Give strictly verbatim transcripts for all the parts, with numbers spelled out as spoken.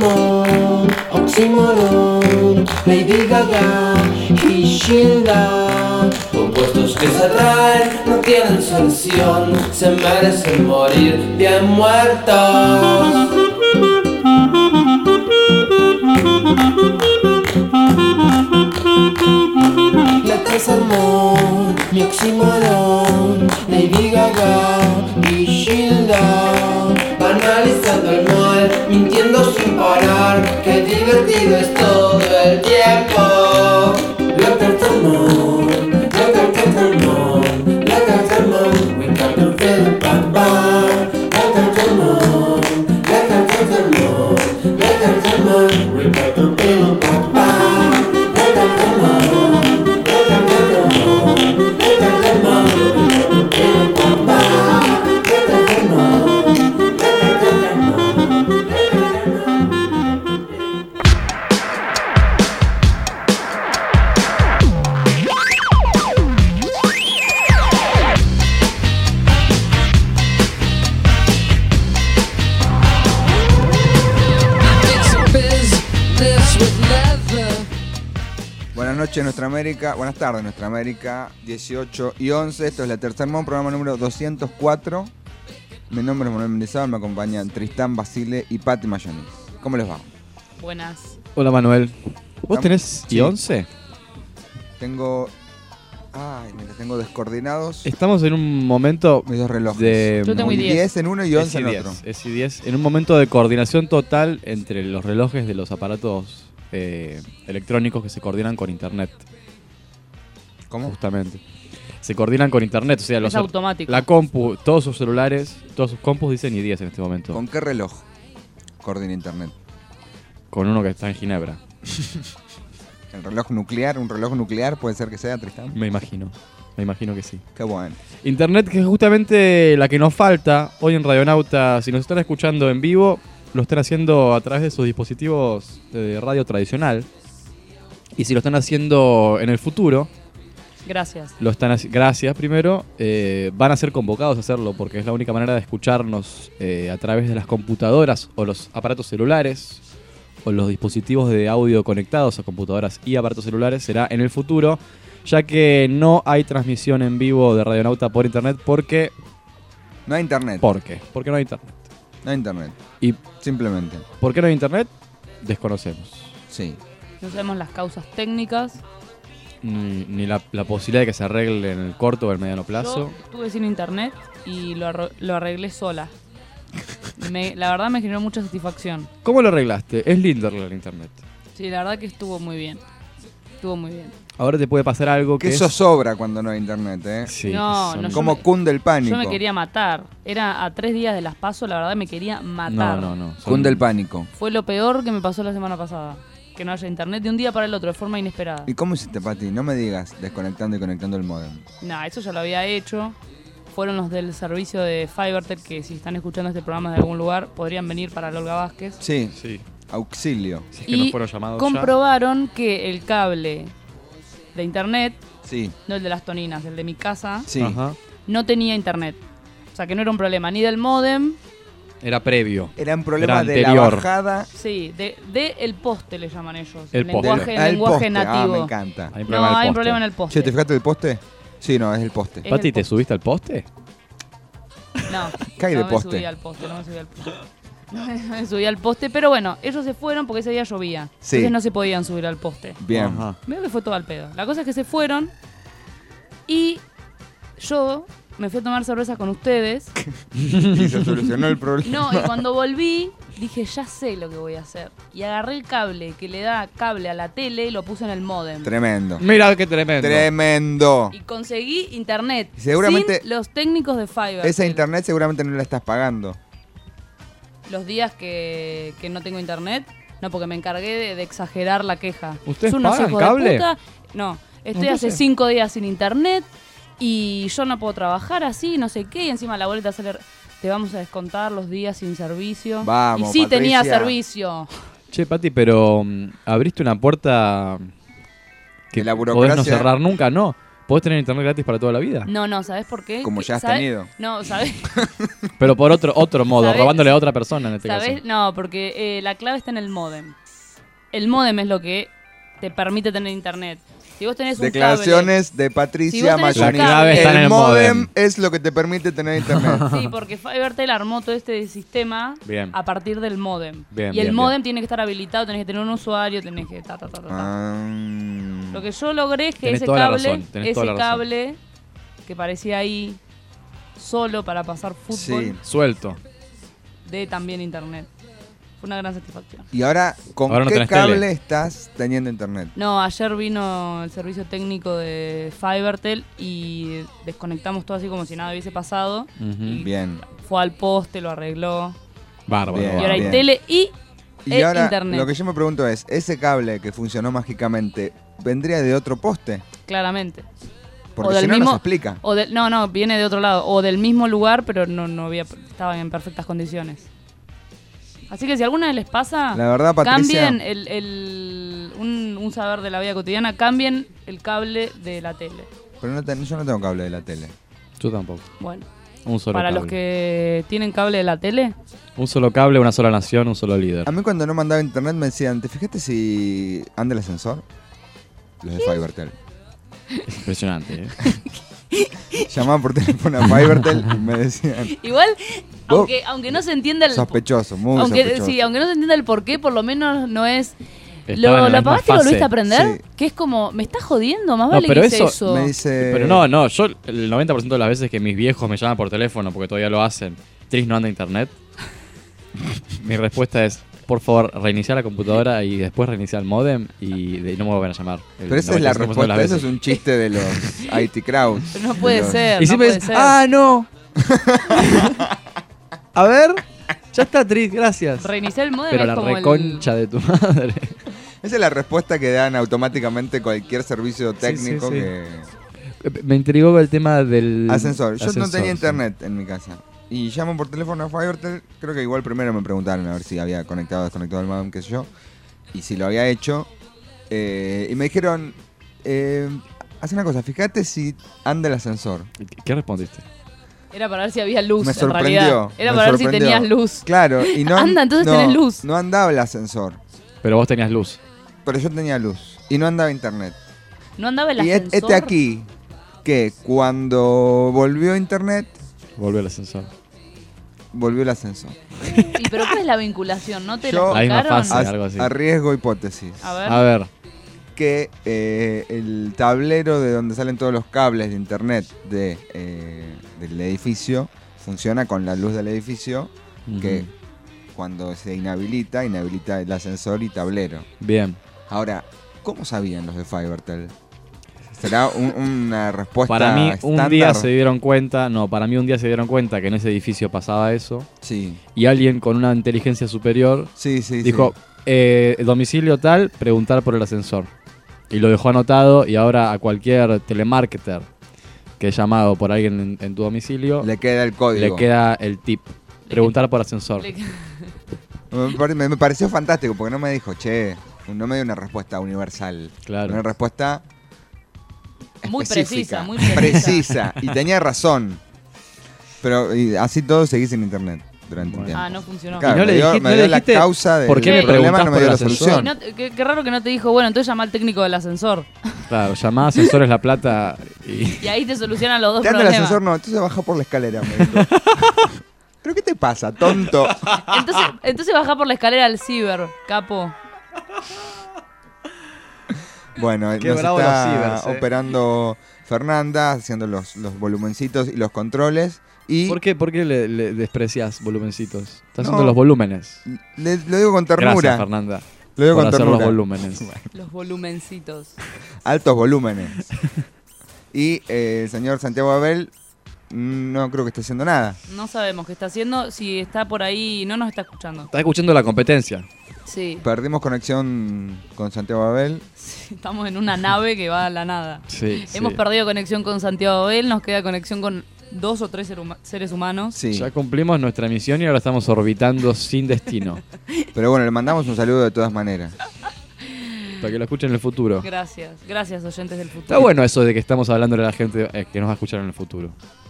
Tercermon, Oxymoron, Lady Gaga y Gilda. Opuestos que se atraen, no tienen solución, se merecen morir bien muertos. La Tercermon, mi Oxymoron, Lady Gaga y Gilda. Banalizando el mal, mintiendo sin parar, qué divertido es todo el tiempo. La Tercermon, la Tercermon, la Tercermon, we got to feel bad bad. La Tercermon, la Tercermon, la Tercermon, we got to feel bad bad. La Tercermon, la Tercermon, la Tercermon, we got to feel bad bad. La Tercermon. Buenas noches, Nuestra América. Buenas tardes, Nuestra América. dieciocho y once. Esto es la Tercermon, programa número doscientos cuatro. Mi nombre es Manuel Mendizábal. Me acompañan Tristán Basile y Pati Mayonis. ¿Cómo les va? Buenas. Hola, Manuel. ¿Vos tenés Sí. y once? Tengo... Ay, me los tengo descoordinados. Estamos en un momento Mis dos relojes. de... Yo tengo y diez. diez en uno y once en es i otro. diez, es i diez. En un momento de coordinación total entre los relojes de los aparatos eh, electrónicos que se coordinan con internet. ¿Cómo? Justamente. Se coordinan con internet, o sea, los Es automático. la compu, todos sus celulares, todos sus compus dicen i diez en este momento. ¿Con qué reloj coordina internet? Con uno que está en Ginebra, ¿El reloj nuclear? ¿Un reloj nuclear puede ser que sea, Tristán? me imagino. Me imagino que sí. Qué bueno. Internet, que es justamente la que nos falta hoy en Radionauta. Si nos están escuchando en vivo, lo están haciendo a través de sus dispositivos de radio tradicional. Y si lo están haciendo en el futuro, Gracias. lo están haci- gracias primero, eh, van a ser convocados a hacerlo porque es la única manera de escucharnos eh, a través de las computadoras o los aparatos celulares o los dispositivos de audio conectados a computadoras y aparatos celulares. Será en el futuro, ya que no hay transmisión en vivo de Radionauta por internet porque... No hay internet. ¿Por qué? Porque no hay internet. No hay internet. ¿Y Simplemente. por qué no hay internet? Desconocemos. Sí. No sabemos las causas técnicas. Ni, ni la, la posibilidad de que se arregle en el corto o el mediano plazo. Yo estuve sin internet y lo, arro- lo arreglé sola. Me- la verdad me generó mucha satisfacción. ¿Cómo lo arreglaste? Es lindo arreglar internet. Sí, la verdad que estuvo muy bien. Estuvo muy bien. Ahora te puede pasar algo que Que eso es... sobra cuando no hay internet, ¿eh? Sí, No, son- no, yo Como me- cunde el pánico. Yo me quería matar. Era a tres días de las PASO, la verdad me quería matar. No, no, no. son- Cunde el pánico. Fue lo peor que me pasó la semana pasada. Que no haya internet de un día para el otro, de forma inesperada. ¿Y cómo hiciste, Pati? No me digas desconectando y conectando el modem. No, eso ya lo había hecho. Fueron los del servicio de Fivertel, que si están escuchando este programa de algún lugar, podrían venir para el Olga Vázquez. Sí, Sí, auxilio. si es que Y no fueron llamados ya. comprobaron que el cable de internet, Sí, no el de las toninas, el de mi casa, sí. Ajá. no tenía internet. O sea que no era un problema ni del módem, Era previo. Era un problema Era de la anterior. bajada. sí, de, de el poste le llaman ellos. El poste. lenguaje, Ah, el lenguaje poste. nativo. Ah, me encanta. Hay un No, problema del hay un poste. problema en el Che, poste. ¿te fijaste del poste? Sí, no, es el poste. Es Pati, el ¿te poste. subiste al poste? No, ¿Qué hay no de me poste? subí al poste, no me subí al poste. No me, no me subí al poste, pero bueno, ellos se fueron porque ese día llovía. Sí. Entonces no se podían subir al poste. Bien. Ajá. Veo que fue todo al pedo. La cosa es que se fueron y yo me fui a tomar cerveza con ustedes. Y se solucionó el problema. No, y cuando volví dije, ya sé lo que voy a hacer. Y agarré el cable que le da cable a la tele y lo puse en el módem. Tremendo. Mira qué tremendo. Tremendo. Y conseguí internet. Seguramente- sin los técnicos de Fiverr. Esa internet seguramente no la estás pagando. Los días que, que no tengo internet, no, porque me encargué de, de exagerar la queja. ¿Ustedes Son unos pagan hijos de cable? puta. No, estoy Entonces- hace cinco días sin internet y yo no puedo trabajar así, no sé qué, y encima la boleta sale... Te vamos a descontar los días sin servicio. Vamos, y sí tenía Patricia. servicio. Che, Pati, pero mm, abriste una puerta que De la podés no burocracia. cerrar nunca, ¿no? ¿Podés tener internet gratis para toda la vida? No, no, ¿sabes por qué? Como ya has ¿Sabes? tenido. No, ¿sabes? Pero por otro otro modo, ¿Sabés? robándole a otra persona en este ¿Sabés? caso. No, porque eh, la clave está en el módem. El módem es lo que te permite tener internet. Si vos tenés un Declaraciones de Si Patricia vos tenés Mayoni. un La clave está en el módem. es lo que te permite tener internet. cable... Sí, porque Fivertel armó todo este sistema Bien. a partir del módem. Bien, y el bien, módem bien. tiene que estar habilitado, tenés que tener un usuario, tenés que... Ta, ta, ta, ta, ta. Ah, Lo que yo logré es que Tenés ese toda la cable, razón, tenés toda ese la razón. cable que parecía ahí solo para pasar fútbol, sí. Suelto. de también internet. Fue una gran satisfacción. Y ahora, ¿con Ahora no qué tenés cable tele. estás teniendo internet? No, ayer vino el servicio técnico de Fivertel y desconectamos todo así como si nada hubiese pasado. Ujú. Y Bien. fue al poste, lo arregló. Bárbaro. Bien. Y ahora hay bien. tele y, Y eh, ahora, internet. lo que yo me pregunto es, ¿ese cable que funcionó mágicamente vendría de otro poste? Claramente. Porque O del si no, mismo- no se explica. O del- no, no, viene de otro lado. O del mismo lugar, pero no, no había, estaban en perfectas condiciones. Así que si alguna vez les pasa, La verdad, Patricia, cambien el, el- un, un saber de la vida cotidiana, cambien el cable de la tele. pero no ten- yo no tengo cable de la tele. Yo tampoco. Bueno, Un solo para cable. los que tienen cable de la tele, Un solo cable, una sola nación, un solo líder. A mí cuando no mandaba internet me decían, ¿te fijaste si anda el ascensor? Los de Fivertel. Es impresionante, ¿eh? Llamaban por teléfono a Fivertel y me decían, igual, Vos- aunque, aunque no se entienda el sospechoso, muy aunque, sospechoso. sí, aunque no se entienda el por qué, por lo menos no es... Estaban ¿Lo, en la lo misma apagaste y lo fase. volviste a aprender? Sí. Que es como, me estás jodiendo, más No, vale pero que hice eso- eso. Me dice... Pero no, no, yo el noventa por ciento de las veces que mis viejos me llaman por teléfono, porque todavía lo hacen, Tris no anda internet, mi respuesta es, por favor, reiniciar la computadora y después reiniciar el modem y, de- y no me vuelvan a llamar. El Pero esa es la noventa por ciento de las respuesta, eso es veces. un chiste de los I T crowd. Pero no puede De los- ser, Y no siempre puede es, ser. ah, no. A ver, ya está, Tris, gracias. Reiniciar el modem Pero es la como el- reconcha de tu madre. Esa es la respuesta que dan automáticamente cualquier servicio Sí, técnico sí, sí. que... Me intrigó el tema del Ascensor. Yo no ascensor, tenía sí. internet en mi casa. Y llamo por teléfono a Fivertel. Creo que igual primero me preguntaron a ver si había conectado o desconectado el modem, qué sé yo. Y si lo había hecho. Eh, y me dijeron, eh, haz una cosa, fíjate si anda el ascensor. ¿Qué respondiste? Era para ver si había luz, Me en sorprendió. realidad. Era me para ver si sorprendió. tenías luz. Claro, y no... Anda, entonces no, tenés luz. No andaba el ascensor. Pero vos tenías luz. Pero yo tenía luz. Y no andaba internet. No andaba el Y et- ascensor. este aquí, que cuando volvió internet, Volvió el ascensor. volvió el ascensor. ¿Y pero cuál es la vinculación? ¿No te Yo- la La misma explicaron? fase. A, algo así. a riesgo hipótesis. A ver. A ver, Que eh, el tablero de donde salen todos los cables de internet de, eh, del edificio funciona con la luz del edificio, que ujú. cuando se inhabilita, inhabilita el ascensor y tablero. Bien. Ahora, ¿cómo sabían los de Fivertel? ¿Será un- una respuesta Para mí, un día estándar? se dieron cuenta, no, para mí un día se dieron cuenta que en ese edificio pasaba eso Sí, y alguien con una inteligencia superior sí, sí. dijo, sí. eh, domicilio tal, preguntar por el ascensor. Y lo dejó anotado y ahora a cualquier telemarketer que es llamado por alguien en, en tu domicilio, Le queda el código. le queda el tip, preguntar por ascensor. Le- Me, pare- me- me pareció fantástico porque no me dijo, che, no me dio una respuesta universal. Claro. Una respuesta Muy específica, precisa, muy precisa. precisa. Y tenía razón. Pero y así todo seguí sin internet durante un Bueno. tiempo. Ah, no funcionó. Claro, Y no me le dio, dijiste- me no dio le la dijiste, causa del ¿por qué me problema, preguntás no me por dio el la ascensor? Sí, solución. no te- qué, qué raro que no te dijo, bueno, entonces llama al técnico del ascensor. Claro, llamá a ascensores La Plata y... Y ahí te solucionan los dos Te anda el problemas. ascensor, no, entonces baja por la escalera. Me dijo. ¿Pero qué te pasa, tonto? Entonces, entonces baja por la escalera al ciber, capo. Bueno, Qué nos bravo está los cibers, eh. operando Fernanda, haciendo los, los volumencitos y los controles. Y ¿Por qué, por qué le, le desprecias volumencitos? Estás No. haciendo los volúmenes. le- lo digo con ternura. Gracias, Fernanda, Lo digo por con hacer los ternura. volúmenes. Los volumencitos. Altos volúmenes. Y eh, el señor Santiago Abel mm, no creo que esté haciendo nada. No sabemos qué está haciendo. Si está por ahí, no nos está escuchando. Estás escuchando la competencia. Sí. Perdimos conexión con Santiago Abel. Estamos en una nave que va a la nada. Sí, Hemos sí. perdido conexión con Santiago Abel, nos queda conexión con dos o tres ser huma- seres humanos. Sí. Ya cumplimos nuestra misión y ahora estamos orbitando sin destino. Pero bueno, le mandamos un saludo de todas maneras. para que lo escuchen en el futuro. Gracias, gracias oyentes del futuro. Está bueno eso de que estamos hablando a la gente eh, que nos va a escuchar en el futuro.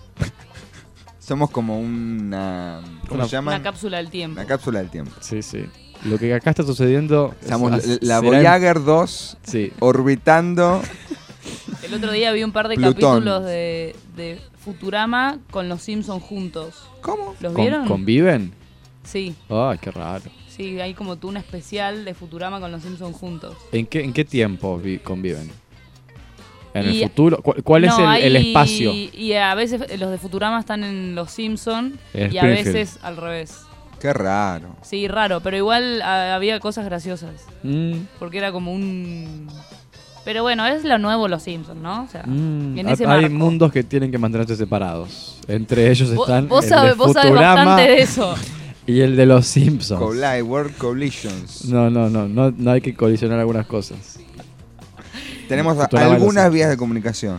Somos como una... ¿Cómo Una- se llama? Una cápsula del tiempo. Una cápsula del tiempo. Sí, sí. Lo que acá está sucediendo... Somos es- la será- Voyager dos Sí. orbitando. El otro día vi un par de Plutón. capítulos de, de Futurama con los Simpsons juntos. ¿Cómo? ¿Los Con- vieron? ¿Conviven? Sí, Ay, qué raro. sí, hay como tú un especial de Futurama con los Simpsons juntos. ¿En qué, en qué tiempo vi- conviven? ¿En Y- el futuro? ¿Cuál, cuál es No, el, el hay- espacio? Y a veces los de Futurama están en los Simpsons En y a Springfield. veces al revés. Qué raro. Sí, raro, pero igual a- había cosas graciosas. Mm, Porque era como un... Pero bueno, es lo nuevo los Simpsons, ¿no? O sea, mm. en Ha- ese Hay marco. mundos que tienen que mantenerse separados. Entre ellos Vos, están vos el sabés, de vos sabés Futurama bastante de eso. y el de los Simpsons. Collide, World Collisions. No, no, no, no, no hay que colisionar algunas cosas. Tenemos a- Futurama lo algunas sé. vías de comunicación.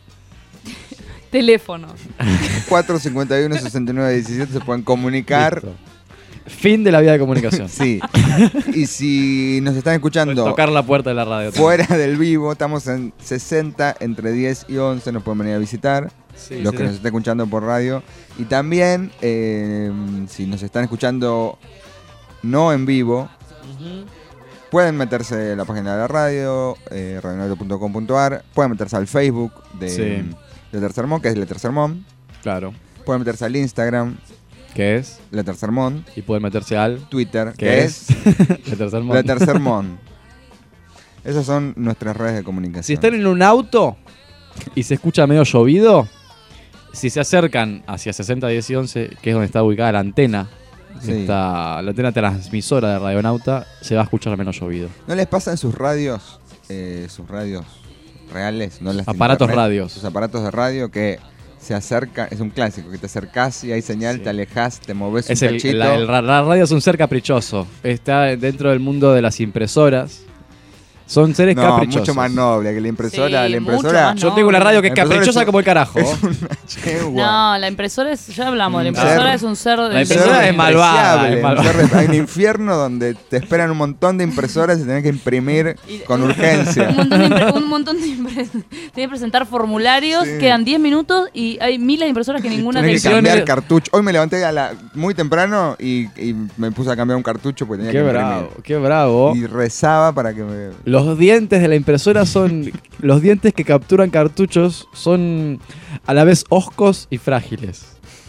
Teléfono. cuatro cincuenta y uno, sesenta y nueve diecisiete se pueden comunicar. Listo. Fin de la vía de comunicación. Sí. Y si nos están escuchando Tocar la puerta de la radio. fuera del vivo, estamos en sesenta, entre diez y once, nos pueden venir a visitar. Sí, los sí, que sí. nos estén escuchando por radio. Y también, eh, si nos están escuchando no en vivo, pueden meterse a la página de la radio, eh, radionauta punto com punto a r. Pueden meterse al Facebook de, Sí. de Tercermón, que es Le Tercermón. Claro. Pueden meterse al Instagram, ¿Qué es? Le Tercermón. Y pueden meterse al... Twitter, ¿Qué que es? es El tercer Le mundo. Tercermón. Esas son nuestras redes de comunicación. Si están en un auto y se escucha medio llovido, si se acercan hacia sesenta, diez y once, que es donde está ubicada la antena, Sí. está la antena transmisora de Radionauta, se va a escuchar menos llovido. ¿No les pasa en sus radios, eh, sus radios reales, no las de Aparatos internet, radios. sus aparatos de radio que se acerca, es un clásico, que te acercás y hay señal, Sí. te alejas, te moves Es un el, cachito. la, el ra- la radio es un ser caprichoso. Está dentro del mundo de las impresoras. Son seres no, caprichosos. mucho más noble que la impresora. Sí, la mucho impresora más Yo tengo una radio que es La impresora caprichosa es un- como el carajo. es una yegua. No, la impresora es... Ya hablamos, la Un impresora ser- es un ser... La de- impresora es malvada, es un malvada. ser- Hay un infierno donde te esperan un montón de impresoras y tenés que imprimir Y- con urgencia. Un montón de, impre- un montón de impres- Tiene que presentar formularios, Sí. quedan diez minutos y hay miles de impresoras que ninguna Tenés te que cambiar Ediciones- cartucho. Hoy me levanté a la, muy temprano y, y me puse a cambiar un cartucho porque tenía Qué que imprimir. bravo, qué bravo. Y rezaba para que me... Los dientes de la impresora son... Los dientes que capturan cartuchos son a la vez hoscos y frágiles.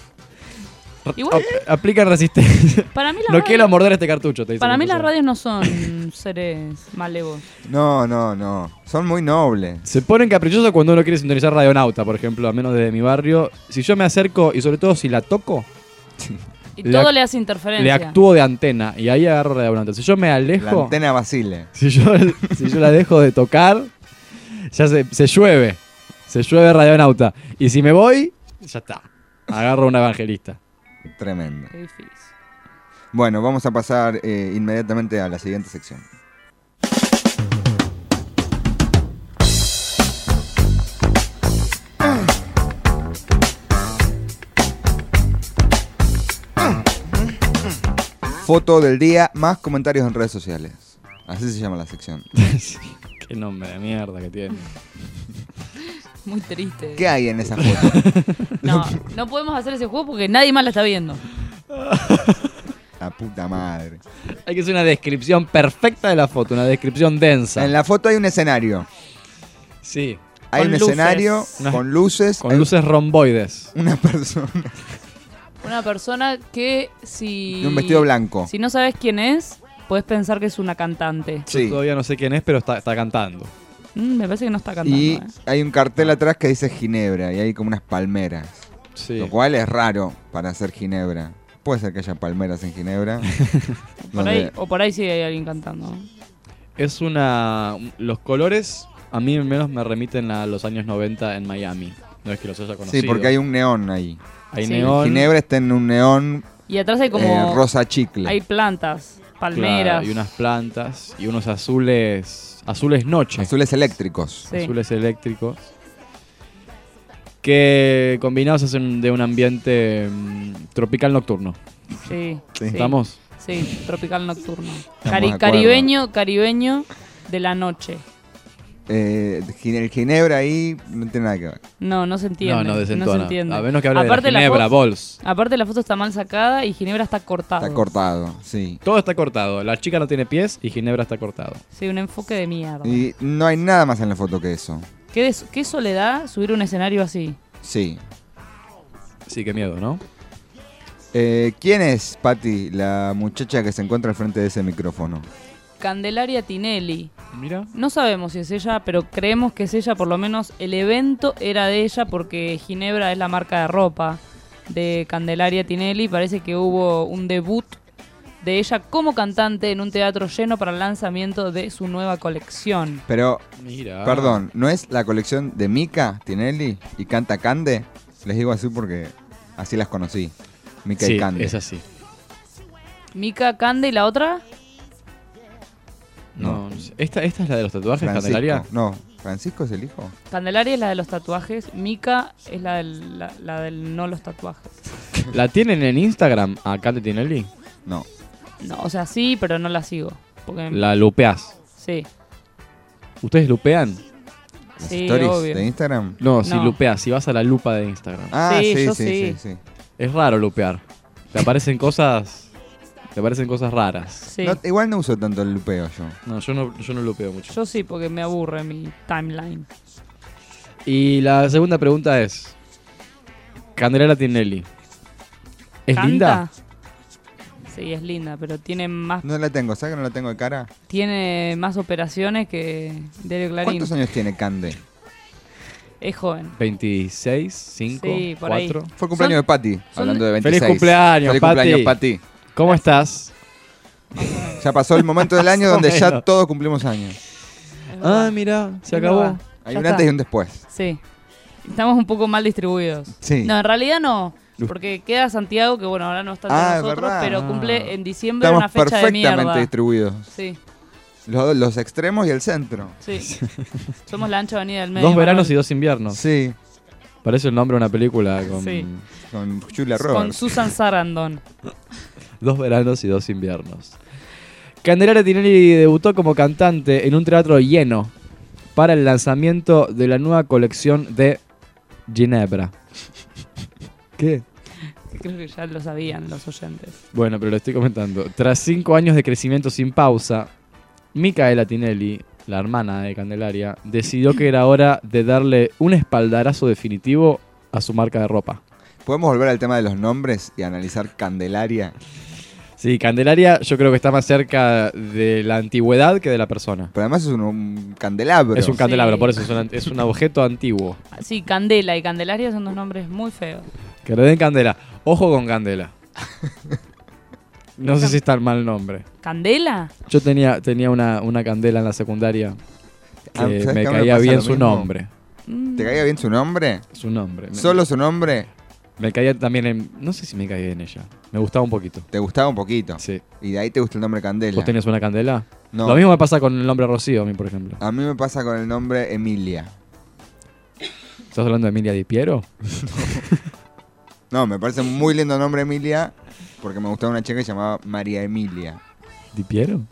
R- Igual- ap- aplican resistencia. Para mí la No radio- quiero morder este cartucho, te dice Para la mí las impresora. radios no son seres malevos. No, no, no. Son muy nobles. Se ponen caprichosos cuando uno quiere sintonizar Radionauta, por ejemplo, a menos desde mi barrio. Si yo me acerco y sobre todo si la toco, Y Le todo ac- le hace interferencia. le actúo de antena y ahí agarro Radionauta. Si yo me La alejo, antena Basile. si yo, si yo la dejo de tocar, ya se, se llueve. Se llueve Radionauta. Y si me voy, ya está. Agarro una evangelista. Tremendo. Qué difícil. Bueno, vamos a pasar eh, inmediatamente a la siguiente sección. Foto del día más comentarios en redes sociales. Así se llama la sección. Qué nombre de mierda que tiene. Muy triste. ¿Qué hay en esa foto? No, no podemos hacer ese juego porque nadie más la está viendo. La puta madre. Hay que hacer una descripción perfecta de la foto, una descripción densa. En la foto hay un escenario. Sí, Hay Con un luces. escenario Una- con luces. con hay luces romboides. Una persona Una persona que si... de un vestido blanco. Si no sabes quién es, puedes pensar que es una cantante. Sí. Yo todavía no sé quién es, pero está, está cantando. Mm, me parece que no está cantando. Y ¿eh? hay un cartel atrás que dice Ginebra y hay como unas palmeras. Sí. Lo cual es raro para hacer Ginebra. Puede ser que haya palmeras en Ginebra. Por ahí, donde- o por ahí sí hay alguien cantando. Es una... Los colores a mí al menos me remiten a los años noventa en Miami. No es que los haya conocido. Sí, porque hay un neón ahí. Hay Sí. neón. Ginebra está en un neón Y atrás hay como... eh, rosa chicle. Hay plantas, claro, palmeras. y unas plantas y unos azules... Azules noche. Azules eléctricos. Sí. Azules eléctricos. Que combinados hacen de un ambiente mm, tropical nocturno. Sí, Sí. sí. ¿Estamos? Sí, tropical nocturno. Estamos Cari- de acuerdo. caribeño, caribeño de la noche. Eh, el Ginebra ahí no tiene nada que ver. No, no se entiende. No, no desentona. se entiende. A menos que hable Aparte de la la Ginebra, fo- Bols. Aparte la foto está mal sacada y Ginebra está cortado. Está cortado, sí. Todo está cortado. La chica no tiene pies y Ginebra está cortado. Sí, un enfoque de mierda. Y no hay nada más en la foto que eso. ¿Qué, des- ¿Qué soledad subir un escenario así? Sí. Sí, qué miedo, ¿no? Eh, ¿Quién es, Patti, la muchacha que se encuentra al frente de ese micrófono? Candelaria Tinelli. Mira. No sabemos si es ella, pero creemos que es ella, por lo menos el evento era de ella porque Ginebra es la marca de ropa de Candelaria Tinelli. Parece que hubo un debut de ella como cantante en un teatro lleno para el lanzamiento de su nueva colección. Pero, Mira. perdón, ¿no es la colección de Mika Tinelli y Canta Cande? Les digo así porque así las conocí. Mika Sí, y Cande. es así. Mika Cande y la otra, No, no sé. ¿Esta, ¿Esta es la de los tatuajes, Francisco. Candelaria? No, ¿Francisco es el hijo? Candelaria es la de los tatuajes, Mika es la del, la, la del no los tatuajes. ¿La tienen en Instagram a Cande Tinelli? No. No, o sea, sí, pero no la sigo. Porque, La lupeás. Sí, ¿Ustedes lupean? ¿Las sí, stories obvio. de Instagram? No, si No. lupeas, si vas a la lupa de Instagram. Ah, Sí, sí, yo sí, sí, sí. sí. Es raro lupear. Te aparecen cosas. Te aparecen cosas raras. Sí. No, igual no uso tanto el lupeo yo. No, yo no, yo no lupeo mucho. Yo sí, porque me aburre mi timeline. Y la segunda pregunta es: Candelaria Tinelli. ¿Es ¿Canta? linda? Sí, es linda, pero tiene más No la tengo, ¿sabes que no la tengo de cara? tiene más operaciones que Diario Clarín. ¿Cuántos años tiene Cande? Es joven. ¿veintiséis? ¿cinco? Sí, por ahí. ¿cuatro? Fue el cumpleaños Son- de Patti, son hablando de de- veintiséis. ¡Feliz cumpleaños, Feliz Patti! cumpleaños, Patti. ¿Cómo estás? Ya pasó el momento del año Más o donde ya menos. todos cumplimos años. Es verdad. Ah, mira, se Es acabó. verdad. Hay Ya un está. antes y un después. Sí. Estamos un poco mal distribuidos. Sí. No, en realidad no. Uf. Porque queda Santiago, que bueno, ahora no está Ah, entre es nosotros, verdad. pero Ah. cumple en diciembre Estamos una fecha de perfectamente mierda. distribuidos. Sí, Los, los extremos y el centro. sí. Somos la ancha avenida del medio. Dos veranos y Manuel. dos inviernos. Sí, Parece el nombre de una película con Sí. con Julia Con Roberts. Susan Sarandon. dos veranos y dos inviernos. Candelaria Tinelli debutó como cantante en un teatro lleno para el lanzamiento de la nueva colección de Ginebra. ¿Qué? Creo que ya lo sabían los oyentes. Bueno, pero lo estoy comentando. Tras cinco años de crecimiento sin pausa, Micaela Tinelli, la hermana de Candelaria, decidió que era hora de darle un espaldarazo definitivo a su marca de ropa. ¿Podemos volver al tema de los nombres y analizar Candelaria? Sí, Candelaria yo creo que está más cerca de la antigüedad que de la persona. Pero además es un, un candelabro. Es un candelabro, Sí. por eso es un, es un objeto antiguo. Sí, Candela y Candelaria son dos nombres muy feos. Que le den candela. Ojo con candela. No sé si está el mal nombre. ¿Candela? Yo tenía, tenía una, una candela en la secundaria Ah, que ¿sabes me que a mí me caía pasa bien lo su mismo? nombre. Mm. ¿Te caía bien su nombre? Su nombre. Me- ¿Solo su nombre? Me caía también en... No sé si me caía en ella. Me gustaba un poquito. ¿Te gustaba un poquito? Sí. Y de ahí te gusta el nombre Candela. ¿Vos tenías una candela? No. Lo mismo me pasa con el nombre Rocío a mí, por ejemplo. A mí me pasa con el nombre Emilia. ¿Estás hablando de Emilia Di Piero? No, me parece un muy lindo nombre Emilia porque me gustaba una chica que se llamaba María Emilia. ¿Di Piero?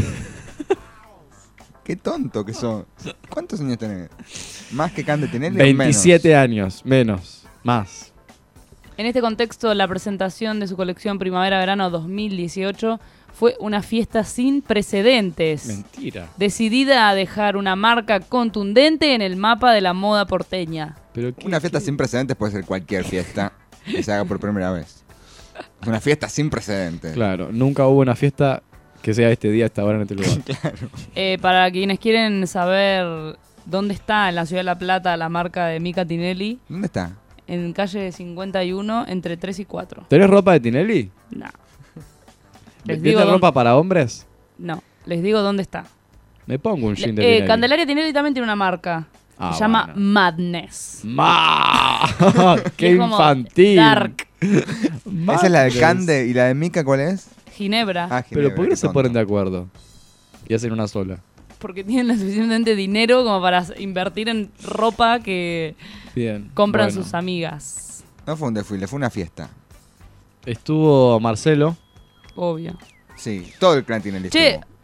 Qué tonto que sos. ¿Cuántos años tenés? ¿Más que Cande Tinelli o veintisiete años, menos, más. En este contexto, la presentación de su colección Primavera-Verano dos mil dieciocho fue una fiesta sin precedentes. Mentira. Decidida a dejar una marca contundente en el mapa de la moda porteña. Pero qué- Una fiesta qué- sin precedentes puede ser cualquier fiesta que se haga por primera vez. Es una fiesta sin precedentes. Claro, nunca hubo una fiesta que sea este día, esta hora, en este lugar. Eh, para quienes quieren saber dónde está en la ciudad de La Plata la marca de Mika Tinelli, ¿Dónde está? en calle cincuenta y uno, entre tres y cuatro. ¿Tenés ropa de Tinelli? No. Les ¿Viste digo ropa dónde- para hombres? No, les digo dónde está. Me pongo un jean de Eh, Tinelli. Candelaria Tinelli también tiene una marca. Ah, se llama bueno. Madness. ¡Ma! ¡Qué Es como infantil! Dark. Esa es la de Cande y la de Mica, ¿cuál es? Ginebra. Ah, Pero Ginebra, ¿por qué no se tonto. ponen de acuerdo? Y hacen una sola. Porque tienen lo suficientemente dinero como para invertir en ropa que Bien. compran bueno. sus amigas. No fue un desfile, fue una fiesta. Estuvo Marcelo. Obvio. Sí, todo el clan Tinelli Che, estuvo.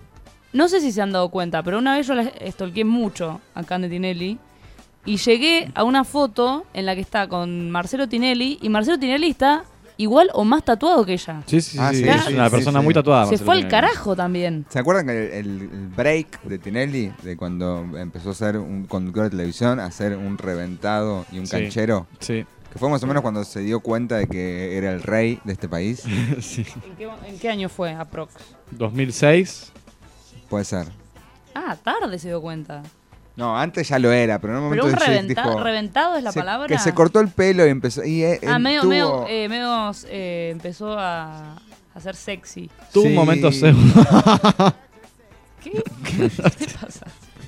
no sé si se han dado cuenta, pero una vez yo la stalkeé mucho a Cande Tinelli y llegué a una foto en la que está con Marcelo Tinelli y Marcelo Tinelli está igual o más tatuado que ella. Sí, sí, Ah, sí. sí, es sí, una sí, persona sí. muy tatuada. Se Marcelo fue al Tinelli. carajo también. ¿Se acuerdan que el, el- el break de Tinelli, de cuando empezó a ser un conductor de televisión, a ser un reventado y un Sí. canchero? Sí. Que fue más o menos cuando se dio cuenta de que era el rey de este país. sí. ¿En qué, en qué año fue, aprox? dos mil seis. Puede ser. Ah, tarde se dio cuenta. No, antes ya lo era, pero en un Pero momento un sí reventa- dijo... reventado es la se- palabra. Que se cortó el pelo y empezó... Y eh, Ah, él medio, tuvo- medio, eh, medio eh, empezó a, a ser sexy. Tuvo Sí. un momento pseudo. ¿Qué? ¿Qué te pasa?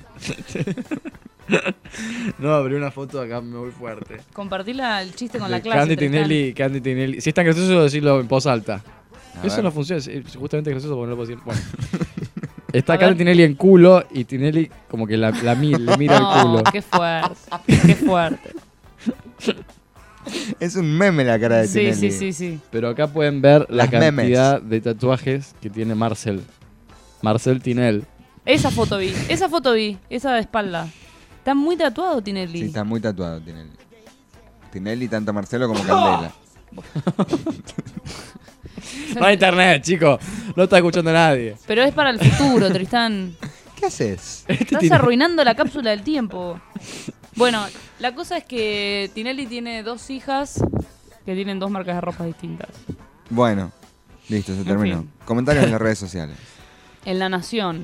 No, abrí una foto acá muy fuerte. Compartí la- el chiste con la De clase. Candy Tristán. Tinelli, Candy Tinelli. Si es tan gracioso, decirlo en voz alta. A Eso ver. no funciona, es justamente gracioso porque no lo puedo decir. Bueno. Está A Candy ver. Tinelli en culo y Tinelli como que la, la mi- le mira el No, culo. qué fuerte. Qué fuerte. Es un meme la cara de Sí, Tinelli. sí, sí, sí. Pero acá pueden ver la Las cantidad de tatuajes que tiene Marcel. Marcel Tinel. Esa foto vi, esa foto vi, esa de espalda. Está muy tatuado Tinelli. Sí, está muy tatuado Tinelli. Tinelli, tanto Marcelo como Candela. No hay internet, chicos. No está escuchando nadie. Pero es para el futuro, Tristán. ¿Qué haces? Estás arruinando la cápsula del tiempo. Bueno, la cosa es que Tinelli tiene dos hijas que tienen dos marcas de ropa distintas. Bueno, listo, se terminó. fin. Comentarios en las redes sociales. En La Nación.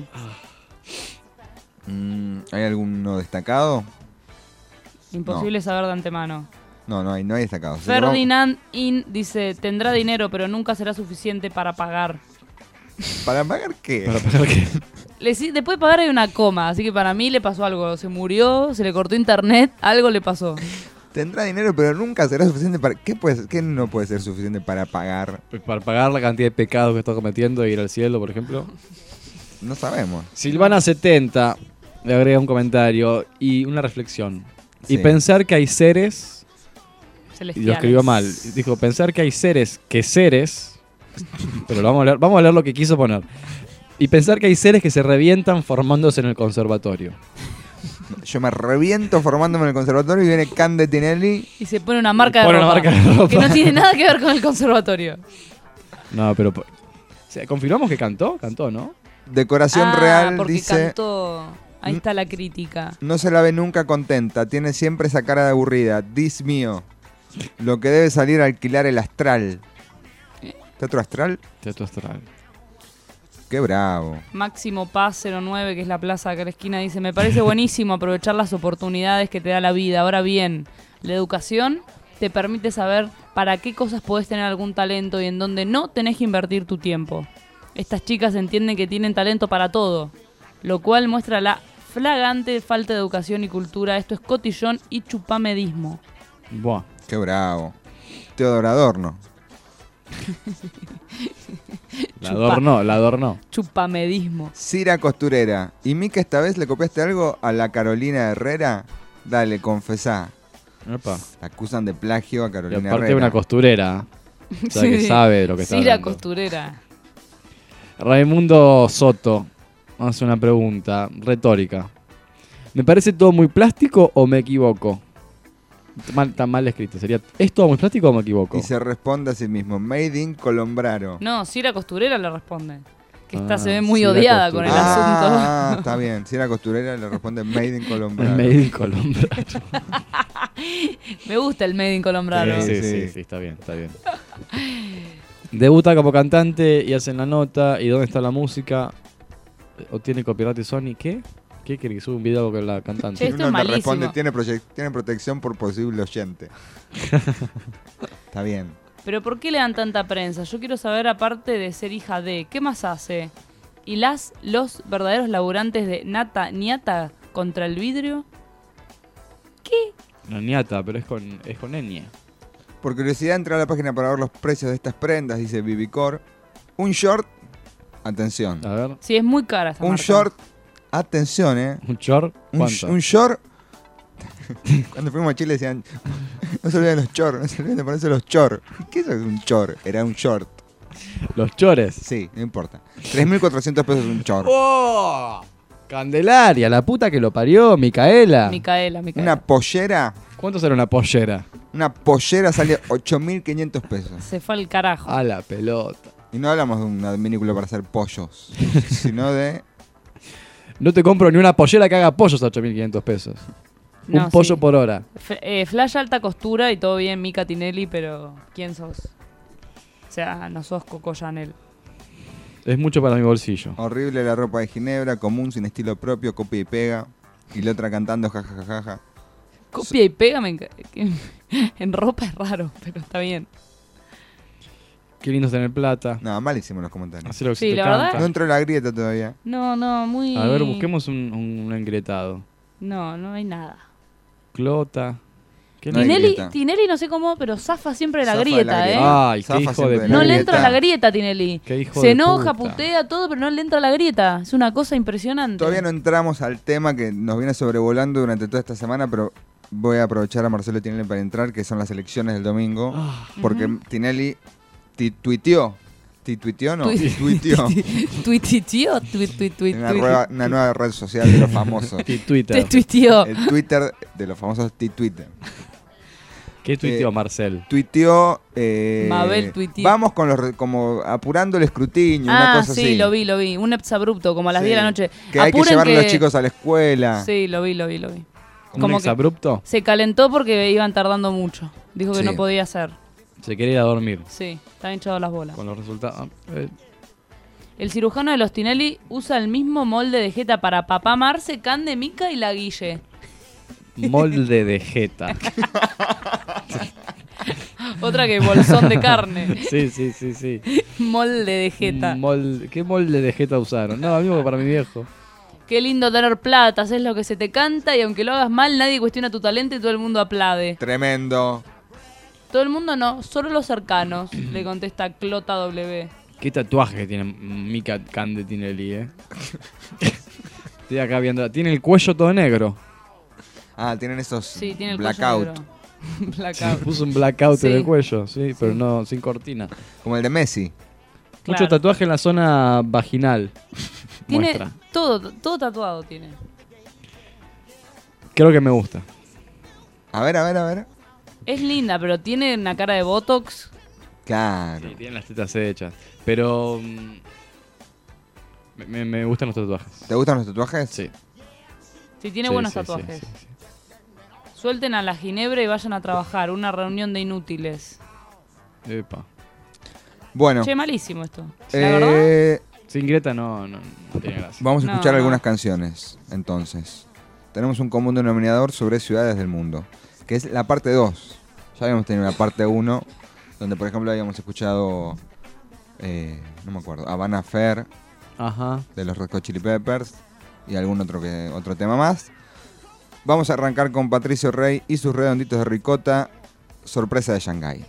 Mm, ¿Hay alguno destacado? Imposible saber de antemano. No, no hay, no hay destacado. Así que vamos- Ferdinand In dice, tendrá dinero, pero nunca será suficiente para pagar. ¿Para pagar qué? Para pagar qué. Le, si- después de pagar hay una coma, así que para mí le pasó algo. Se murió, se le cortó internet, algo le pasó. Tendrá dinero, pero nunca será suficiente para... ¿Qué, puede, ser- qué no puede ser suficiente para pagar? Para pagar la cantidad de pecados que está cometiendo e ir al cielo, por ejemplo. No sabemos. Silvana setenta le agrega un comentario y una reflexión. Sí. Y pensar que hay seres... Y Celestiales. lo escribió mal. Dijo, pensar que hay seres que seres... Pero lo vamos a leer, vamos a leer lo que quiso poner. Y pensar que hay seres que se revientan formándose en el conservatorio. Yo me reviento formándome en el conservatorio y viene Cande Tinelli. Y se pone una marca, Y de, pone ropa, una marca de ropa. que no tiene nada que ver con el conservatorio. No, pero... po- o sea, ¿confirmamos que cantó? Cantó, ¿no? Decoración Ah, real, porque dice... cantó. Ahí está la crítica. No se la ve nunca contenta, tiene siempre esa cara de aburrida. Dios mío, lo que debe salir a alquilar el Astral. ¿Teatro Astral? Teatro Astral. Qué bravo. Máximo Paz cero nueve, que es la plaza acá a la esquina, dice, me parece buenísimo aprovechar las oportunidades que te da la vida. Ahora bien, la educación te permite saber para qué cosas podés tener algún talento y en dónde no tenés que invertir tu tiempo. Estas chicas entienden que tienen talento para todo, lo cual muestra la flagrante falta de educación y cultura. Esto es cotillón y chupamedismo. Buah. Qué bravo. Teodoro Adorno. La Chupa. adornó, la adornó. Chupamedismo. Cira Costurera. ¿Y Mica esta vez le copiaste algo a la Carolina Herrera? Dale, confesá. Epa. La acusan de plagio a Y Carolina aparte Herrera. una costurera. O sea, que Sí. sabe de lo que está Cira hablando. Costurera. Raimundo Soto hace una pregunta retórica. ¿Me parece todo muy plástico o me equivoco? Mal, está mal escrito. Sería, ¿es todo muy plástico o me equivoco? Y se responde a sí mismo. Made in Colombraro. No, Cira Costurera le responde. Que esta Ah, se ve muy Cira odiada con el Costurera. asunto. Ah, está bien. Cira Costurera le responde Made in Colombraro. Made in Colombia. Me gusta el Made in Colombrano. Sí, sí, Sí, sí, sí. sí, está bien, está bien. Debuta como cantante y hacen la nota. ¿Y dónde está la música? ¿Obtiene copyright de Sony? ¿Qué? ¿Qué quiere que suba un video con la cantante? Che, esto Uno es le malísimo. responde, tiene, proyec- tiene protección por posible oyente. Está bien. Pero ¿por qué le dan tanta prensa? Yo quiero saber, aparte de ser hija de, ¿qué más hace? ¿Y las, los verdaderos laburantes de Nata Niata contra el vidrio? ¿Qué? No, niata, pero es con, es con ñ. Por curiosidad, entra a la página para ver los precios de estas prendas, dice Vivicor. Un short, atención. A ver, Sí, es muy cara esa Un marca. short, atención, eh. un short, Un, ¿cuánto? sh- un short. Cuando fuimos a Chile decían, no se olviden los chor, no se olviden de ponerse los chor. ¿Qué es un chor? Era un short. Los chores. Sí, no importa. tres mil cuatrocientos pesos un chor. ¡Oh! Candelaria, la puta que lo parió, Micaela. Micaela, Micaela. Una pollera, ¿Cuánto será una pollera? una pollera sale ocho mil quinientos pesos. Se fue al carajo. A la pelota. Y no hablamos de un adminículo para hacer pollos, sino de... No te compro ni una pollera que haga pollos a ocho mil quinientos pesos. No, Un pollo sí. por hora. F- eh, flash alta costura y todo bien, Mica Tinelli, pero ¿quién sos? O sea, no sos Coco Chanel. Es mucho para mi bolsillo. Horrible la ropa de Ginebra, común, sin estilo propio, copia y pega. Y la otra cantando jajajaja. Copia y pega me enca- que- en ropa es raro, pero está bien. Qué lindo es tener plata. No, malísimos los comentarios. Hacer lo que Sí, se te la canta. verdad. No entró la grieta todavía. No, no, muy... A ver, busquemos un, un engretado. No, no hay nada. Clota. ¿Qué No hay le- Tinelli, grieta. Tinelli no sé cómo, pero zafa siempre la Zafa de grieta, la ¿eh? grieta. Ay, qué Zafa hijo siempre de de No la le grieta. entra la grieta, Tinelli. Qué hijo Se de enoja, puta. putea, todo, pero no le entra la grieta. Es una cosa impresionante. Todavía no entramos al tema que nos viene sobrevolando durante toda esta semana, pero voy a aprovechar a Marcelo Tinelli para entrar, que son las elecciones del domingo. Ah. Porque Ujú. Tinelli ti- tuiteó. ¿Ti tuiteó? No, Tui- tuiteó. Tuiteó, tuit, tuit, tuit, En una, tuit. rueda- una nueva red social de los famosos. Ti- Te Twitter. tuiteó. El Twitter de los famosos T-Twitter. ¿Qué tuiteó Eh, Marcel? Tuiteó. Eh, Mabel tuiteó. Vamos con los. re- como apurando el escrutinio, una Ah, cosa sí, así. lo vi, lo vi. Un exabrupto, como a las Sí. diez de la noche. Que hay que Apuren llevar a los que- chicos a la escuela. Sí, lo vi, lo vi, lo vi. ¿Un como que- exabrupto? Se calentó porque iban tardando mucho. Dijo que Sí. no podía hacer. Se quería ir a dormir. Sí, están hinchados las bolas. Con los resultados. ah, eh, El cirujano de los Tinelli usa el mismo molde de jeta para Papá Marce, Cande, Mica y la Guille. molde de jeta. Otra que bolsón de carne. Sí, sí, sí, sí. Molde de jeta. Molde- ¿Qué molde de jeta usaron? No, amigo, para mi viejo. Qué lindo tener plata, haces lo que se te canta y aunque lo hagas mal, nadie cuestiona tu talento y todo el mundo aplaude. Tremendo. Todo el mundo no, solo los cercanos, le contesta Clota W. Qué tatuaje tiene Mika Cande Tinelli, eh. Estoy acá viendo. Tiene el cuello todo negro. Ah, tienen esos Sí, tiene el blackout. cuello negro. Blackout. Puso un blackout en Sí. el cuello, sí, pero no, sin cortina. Como el de Messi. Mucho Claro. tatuaje en la zona vaginal. Tiene Muestra. todo, todo tatuado tiene. Creo que me gusta. A ver, a ver, a ver. Es linda, pero tiene una cara de Botox. Claro. Sí, tiene las tetas hechas. Pero. mm, me- me, me gustan los tatuajes. ¿Te gustan los tatuajes? Sí. Sí, tiene Sí, buenos sí, sí, tatuajes. sí, sí. Suelten a la Ginebra y vayan a trabajar. Una reunión de inútiles. Epa. Bueno, Che, malísimo esto. La verdad. eh, Sin Greta no, no, no tiene gracia. vamos a No, escuchar no. algunas canciones. Entonces, tenemos un común denominador sobre ciudades del mundo, que es la parte dos. Ya habíamos tenido una parte uno, donde por ejemplo habíamos escuchado, eh, no me acuerdo, Havana Fair Ajá. de los Red Hot Chili Peppers y algún otro que otro tema más. Vamos a arrancar con Patricio Rey y sus redonditos de ricota, sorpresa de Shanghái.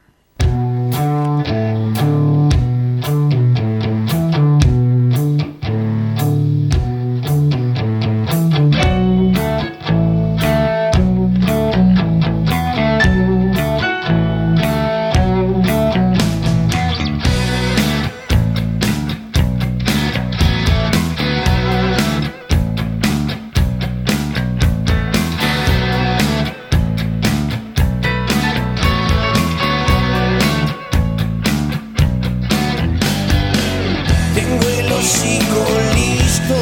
Tengo el hocico listo,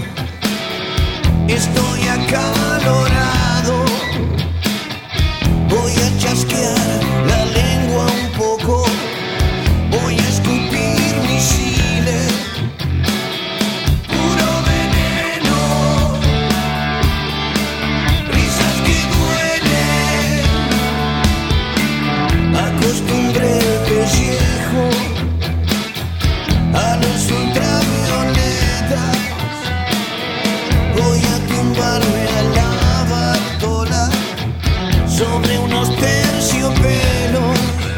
estoy acalorado. Voy a chasquear la lengua un poco, voy a escupir misiles, puro veneno, risas que duelen. Acostumbré el pellejo a los ultravioletas, voy a tumbarme a la bartola sobre unos terciopelos.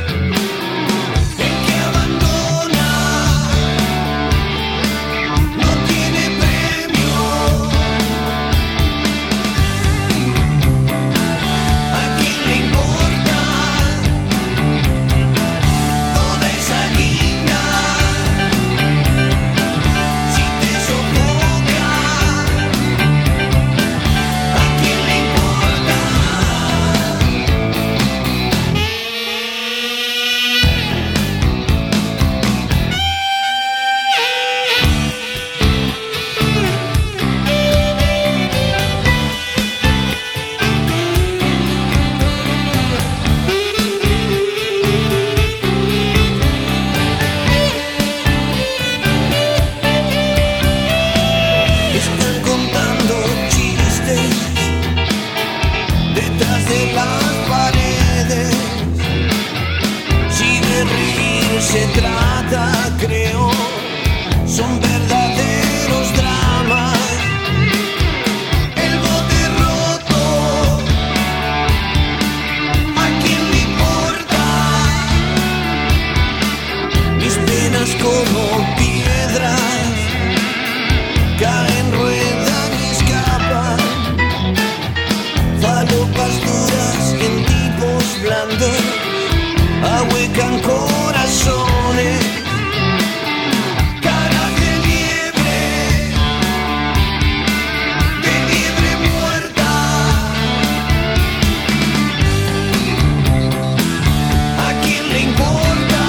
El que abandona no tiene premio. ¿A quién le importa toda esa guinda? están contando chistes detrás de las paredes. Si de reír se trata, creo, son verdaderos dramas. El bote roto, ¿a quién le importa? Mis penas como piedras caen, ruedan y escapan. Falopas duras en tipos blandos ahuecan corazones. Caras de liebre, de liebre muerta. ¿A quién le importa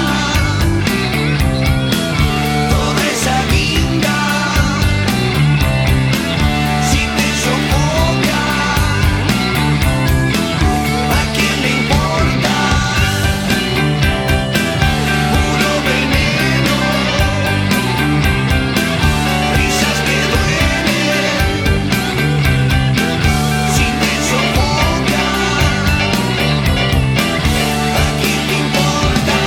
toda esa guinda? Si te sofoca, ¿a quién le importa? Puro veneno, risas que duelen. Si te sofoca, ¿a quién le importa?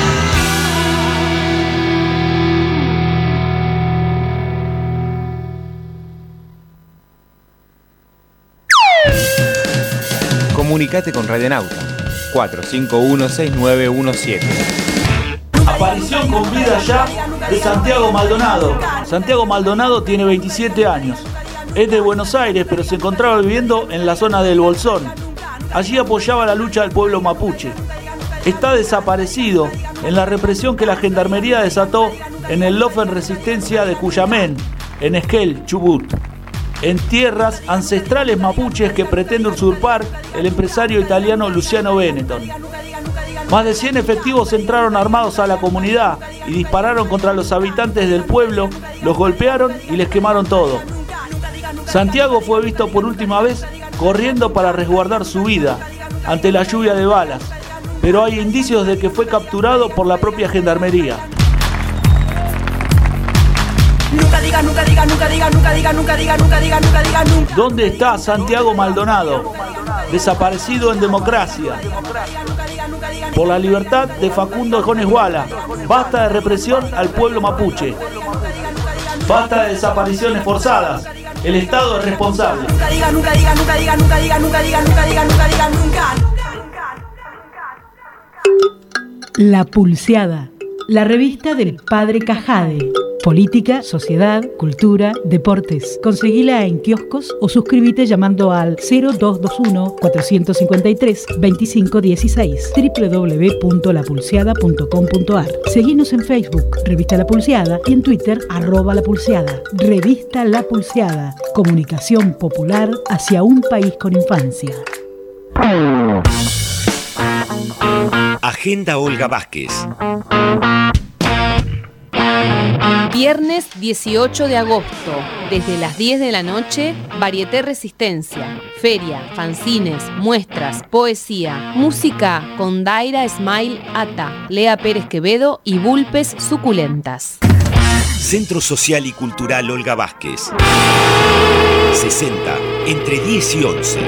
Comunicate con Radionauta cuatro cinco uno seis nueve uno siete. Aparición con vida ya de Santiago Maldonado. Santiago Maldonado tiene veintisiete años. Es de Buenos Aires, pero se encontraba viviendo en la zona del Bolsón. Allí apoyaba la lucha del pueblo mapuche. Está desaparecido en la represión que la gendarmería desató en el Lofen Resistencia de Cuyamén, en Esquel, Chubut, en tierras ancestrales mapuches que pretende usurpar el empresario italiano Luciano Benetton. Más de cien efectivos entraron armados a la comunidad y dispararon contra los habitantes del pueblo, los golpearon y les quemaron todo. Santiago fue visto por última vez corriendo para resguardar su vida ante la lluvia de balas, pero hay indicios de que fue capturado por la propia gendarmería. Nunca diga, nunca diga, nunca diga, nunca diga, nunca diga, nunca diga, nunca diga, nunca. ¿Dónde está Santiago Maldonado? Desaparecido en democracia. Por la libertad de Facundo Jones Guala. Basta de represión al pueblo mapuche. Basta de desapariciones forzadas. El Estado es responsable. Nunca diga, nunca diga, nunca diga, nunca diga, nunca diga, nunca diga, nunca diga, nunca. La Pulseada, la revista del Padre Cajade. Política, sociedad, cultura, deportes. Conseguila en kioscos o suscríbete llamando al cero dos dos uno, cuatro cinco tres, dos cinco uno seis doble u doble u doble u punto la pulseada punto com punto a r. Seguinos en Facebook, Revista La Pulseada, y en Twitter, arroba La Pulseada. Revista La Pulseada. Comunicación popular hacia un país con infancia. Agenda Olga Vázquez. Viernes dieciocho de agosto, desde las diez de la noche, Varieté Resistencia, feria, fanzines, muestras, poesía, música con Daira Smile Ata, Lea Pérez Quevedo y Bulpes Suculentas. Centro Social y Cultural Olga Vázquez. sesenta, entre diez y once.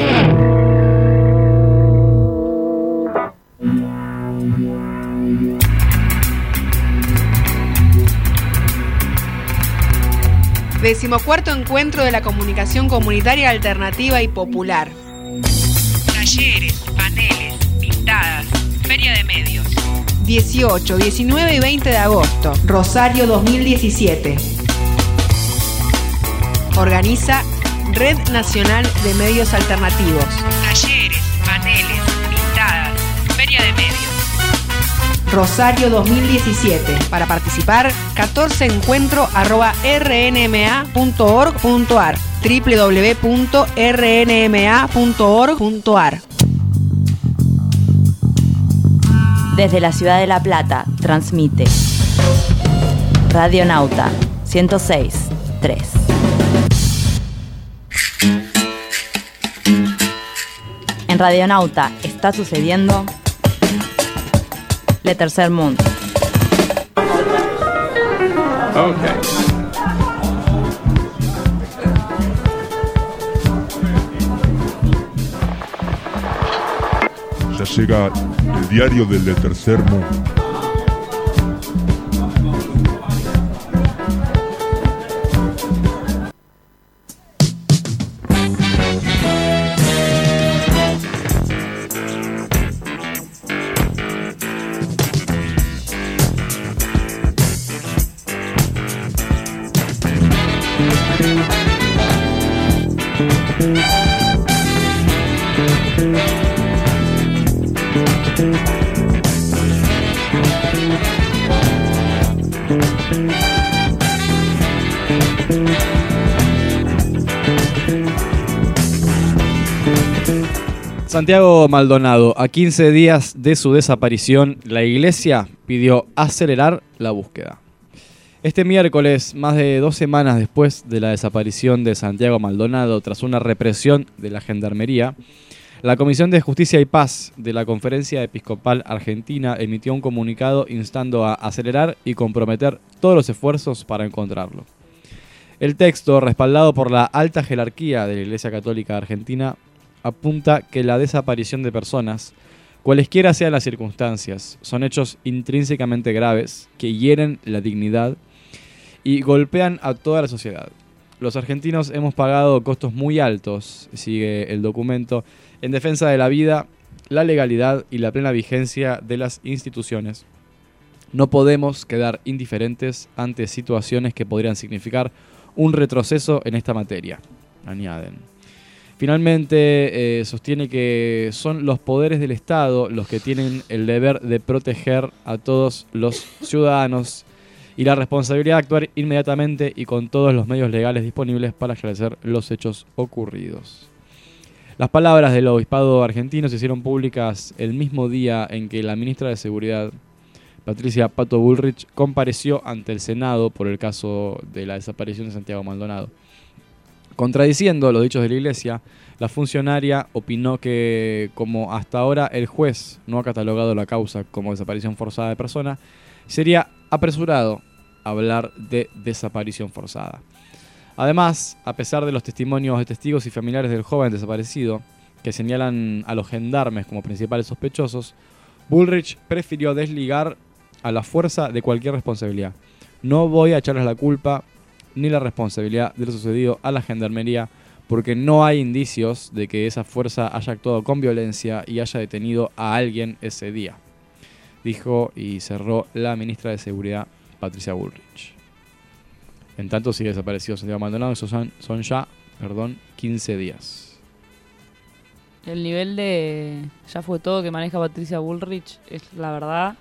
Decimocuarto encuentro de la comunicación comunitaria alternativa y popular. Talleres, paneles, pintadas, feria de medios. dieciocho, diecinueve y veinte de agosto, Rosario dos mil diecisiete. Organiza Red Nacional de Medios Alternativos. Talleres, paneles, pintadas, feria de medios. Rosario dos mil diecisiete. Para participar, catorce encuentro arroba r n m a punto org punto a r, doble u doble u doble u punto r n m a punto org punto a r. Desde la ciudad de La Plata, transmite Radionauta ciento seis punto tres. En Radionauta está sucediendo Le Tercer Mundo. Okay. llega el diario del de Tercer Mundo. Santiago Maldonado, a quince días de su desaparición, la Iglesia pidió acelerar la búsqueda. Este miércoles, más de dos semanas después de la desaparición de Santiago Maldonado tras una represión de la Gendarmería, la Comisión de Justicia y Paz de la Conferencia Episcopal Argentina emitió un comunicado instando a acelerar y comprometer todos los esfuerzos para encontrarlo. El texto, respaldado por la alta jerarquía de la Iglesia Católica Argentina, apunta que la desaparición de personas, cualesquiera sean las circunstancias, son hechos intrínsecamente graves que hieren la dignidad y golpean a toda la sociedad. Los argentinos hemos pagado costos muy altos, sigue el documento, en defensa de la vida, la legalidad y la plena vigencia de las instituciones. No podemos quedar indiferentes ante situaciones que podrían significar un retroceso en esta materia, añaden. Finalmente, eh, sostiene que son los poderes del Estado los que tienen el deber de proteger a todos los ciudadanos y la responsabilidad de actuar inmediatamente y con todos los medios legales disponibles para esclarecer los hechos ocurridos. Las palabras del obispado argentino se hicieron públicas el mismo día en que la ministra de Seguridad, Patricia Pato Bullrich, compareció ante el Senado por el caso de la desaparición de Santiago Maldonado. Contradiciendo los dichos de la Iglesia, la funcionaria opinó que, como hasta ahora el juez no ha catalogado la causa como desaparición forzada de persona, sería apresurado hablar de desaparición forzada. Además, a pesar de los testimonios de testigos y familiares del joven desaparecido, que señalan a los gendarmes como principales sospechosos, Bullrich prefirió desligar a la fuerza de cualquier responsabilidad. No voy a echarles la culpa ni la responsabilidad de lo sucedido a la Gendarmería, porque no hay indicios de que esa fuerza haya actuado con violencia y haya detenido a alguien ese día, dijo y cerró la ministra de Seguridad, Patricia Bullrich. En tanto sigue desaparecido Santiago Maldonado, esos son, son ya, perdón, quince días. El nivel de ya fue todo que maneja Patricia Bullrich es la verdad.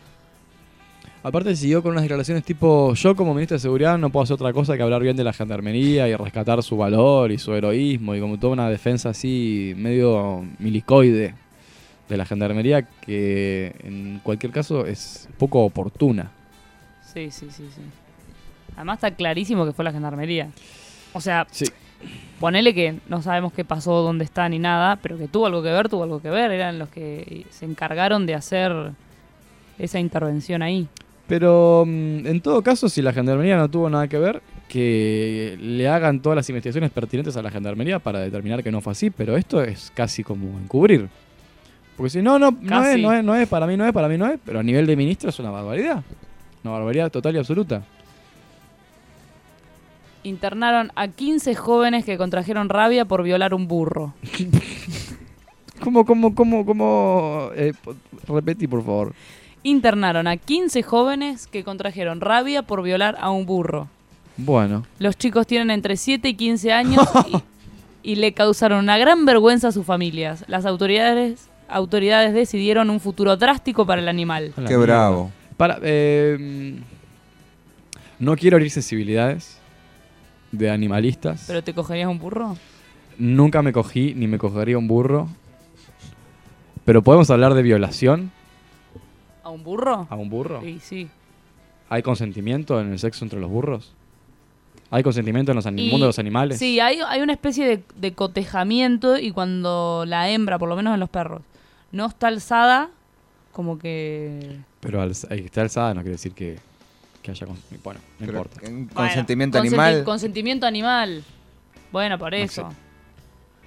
Aparte siguió con unas declaraciones tipo, yo como ministra de Seguridad no puedo hacer otra cosa que hablar bien de la Gendarmería y rescatar su valor y su heroísmo y como toda una defensa así medio milicoide de la Gendarmería que en cualquier caso es poco oportuna. Sí, sí, sí, sí. Además está clarísimo que fue la Gendarmería. O sea, sí. Ponele que no sabemos qué pasó, dónde está ni nada, pero que tuvo algo que ver, tuvo algo que ver. Eran los que se encargaron de hacer esa intervención ahí. Pero en todo caso, si la Gendarmería no tuvo nada que ver, que le hagan todas las investigaciones pertinentes a la Gendarmería para determinar que no fue así, pero esto es casi como encubrir. Porque si no, no, no es, no es, no es, para mí no es, para mí no es, pero a nivel de ministro es una barbaridad. Una barbaridad total y absoluta. Internaron a quince jóvenes que contrajeron rabia por violar un burro. ¿Cómo, cómo, cómo, cómo? Eh, repetí, por favor. Internaron a quince jóvenes que contrajeron rabia por violar a un burro. Bueno. Los chicos tienen entre siete y quince años y, y le causaron una gran vergüenza a sus familias. Las autoridades, autoridades decidieron un futuro drástico para el animal. Qué bravo. Para, eh, no quiero herir sensibilidades de animalistas. ¿Pero te cogerías un burro? Nunca me cogí ni me cogería un burro. Pero podemos hablar de violación. ¿A un burro? ¿A un burro? Sí, sí. ¿Hay consentimiento en el sexo entre los burros? ¿Hay consentimiento en los el mundo de los animales? Sí, hay, hay una especie de, de cotejamiento y cuando la hembra, por lo menos en los perros, no está alzada, como que... Pero al, que esté alzada no quiere decir que, que haya... Bueno, no Pero importa. Consentimiento bueno, animal. Consenti- consentimiento animal. Bueno, por eso. No sé.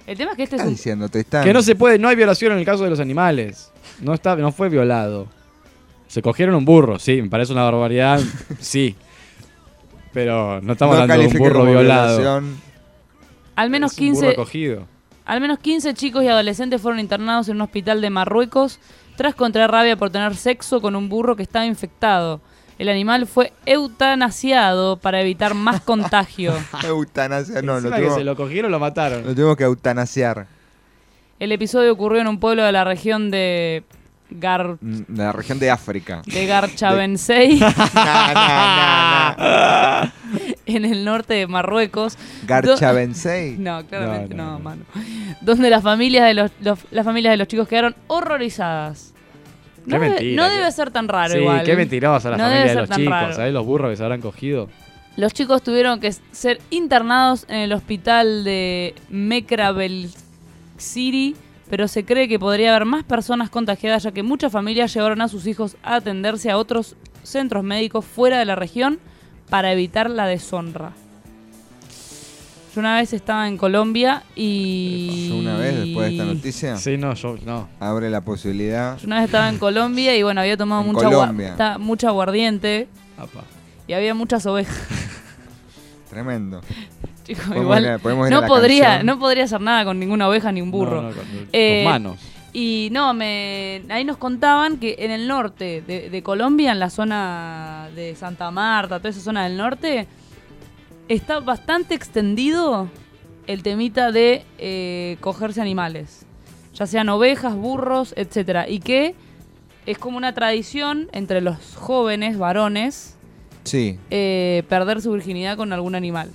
El tema es que este ¿Qué es estás un... diciendo? Te están... Que no se puede, no hay violación en el caso de los animales. No está, no fue violado. Se cogieron un burro, sí, me parece una barbaridad, sí. Pero no estamos No hablando de un califique burro como violado. violación. Al menos Es un burro quince... cogido. Al menos quince chicos y adolescentes fueron internados en un hospital de Marruecos tras contraer rabia por tener sexo con un burro que estaba infectado. El animal fue eutanasiado para evitar más contagio. Eutanasia, no, lo Encima que tuvimos, se lo cogieron lo mataron. lo tuvimos que eutanasiar. El episodio ocurrió en un pueblo de la región de Gar... De la región de África. de Garchabensey, No, no, no, no. en el norte de Marruecos. Garchabensey. No, claramente No, no, no, no. mano. Donde las familias de los, los- las familias de los chicos quedaron horrorizadas. Qué No, debe, mentira, no qué- debe ser tan raro Sí, igual. qué mentirosa la No familia debe de ser los tan chicos. raro. ¿Sabés los burros que se habrán cogido? Los chicos tuvieron que ser internados en el hospital de Mekra City, pero se cree que podría haber más personas contagiadas, ya que muchas familias llevaron a sus hijos a atenderse a otros centros médicos fuera de la región para evitar la deshonra. Yo una vez estaba en Colombia y... ¿Pasó una vez después de esta noticia? Sí, no, yo no. Abre la posibilidad. Yo una vez estaba en Colombia y bueno, había tomado En mucha, agua- Colombia. ta- mucha aguardiente Apa. y había muchas ovejas. Tremendo. Chicos, Podemos igual ir a- podemos ir a no la podría, canción. no podría hacer nada con ninguna oveja ni un burro. No, no, con, con Eh, manos. Y no, me ahí nos contaban que en el norte de, de Colombia, en la zona de Santa Marta, toda esa zona del norte, está bastante extendido el temita de eh, cogerse animales, ya sean ovejas, burros, etcétera, y que es como una tradición entre los jóvenes varones Sí. eh, perder su virginidad con algún animal.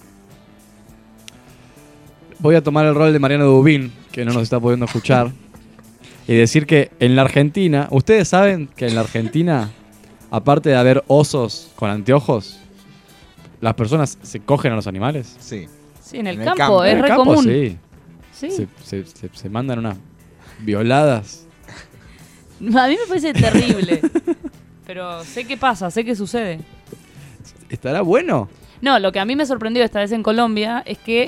Voy a tomar el rol de Mariano Dubín, que no nos está pudiendo escuchar, y decir que en la Argentina, ustedes saben que en la Argentina, aparte de haber osos con anteojos, las personas se cogen a los animales. Sí. Sí, en el, En el campo, campo. es En el re campo, común. sí. Sí. Se, se- se- se mandan unas violadas. A mí me parece terrible. Pero sé qué pasa, sé qué sucede. ¿Estará bueno? No, lo que a mí me sorprendió esta vez en Colombia es que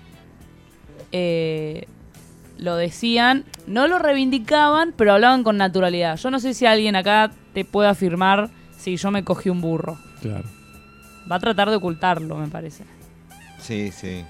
eh, lo decían, no lo reivindicaban, pero hablaban con naturalidad. Yo no sé si alguien acá te puede afirmar si yo me cogí un burro. Claro. Va a tratar de ocultarlo, me parece. Sí, sí.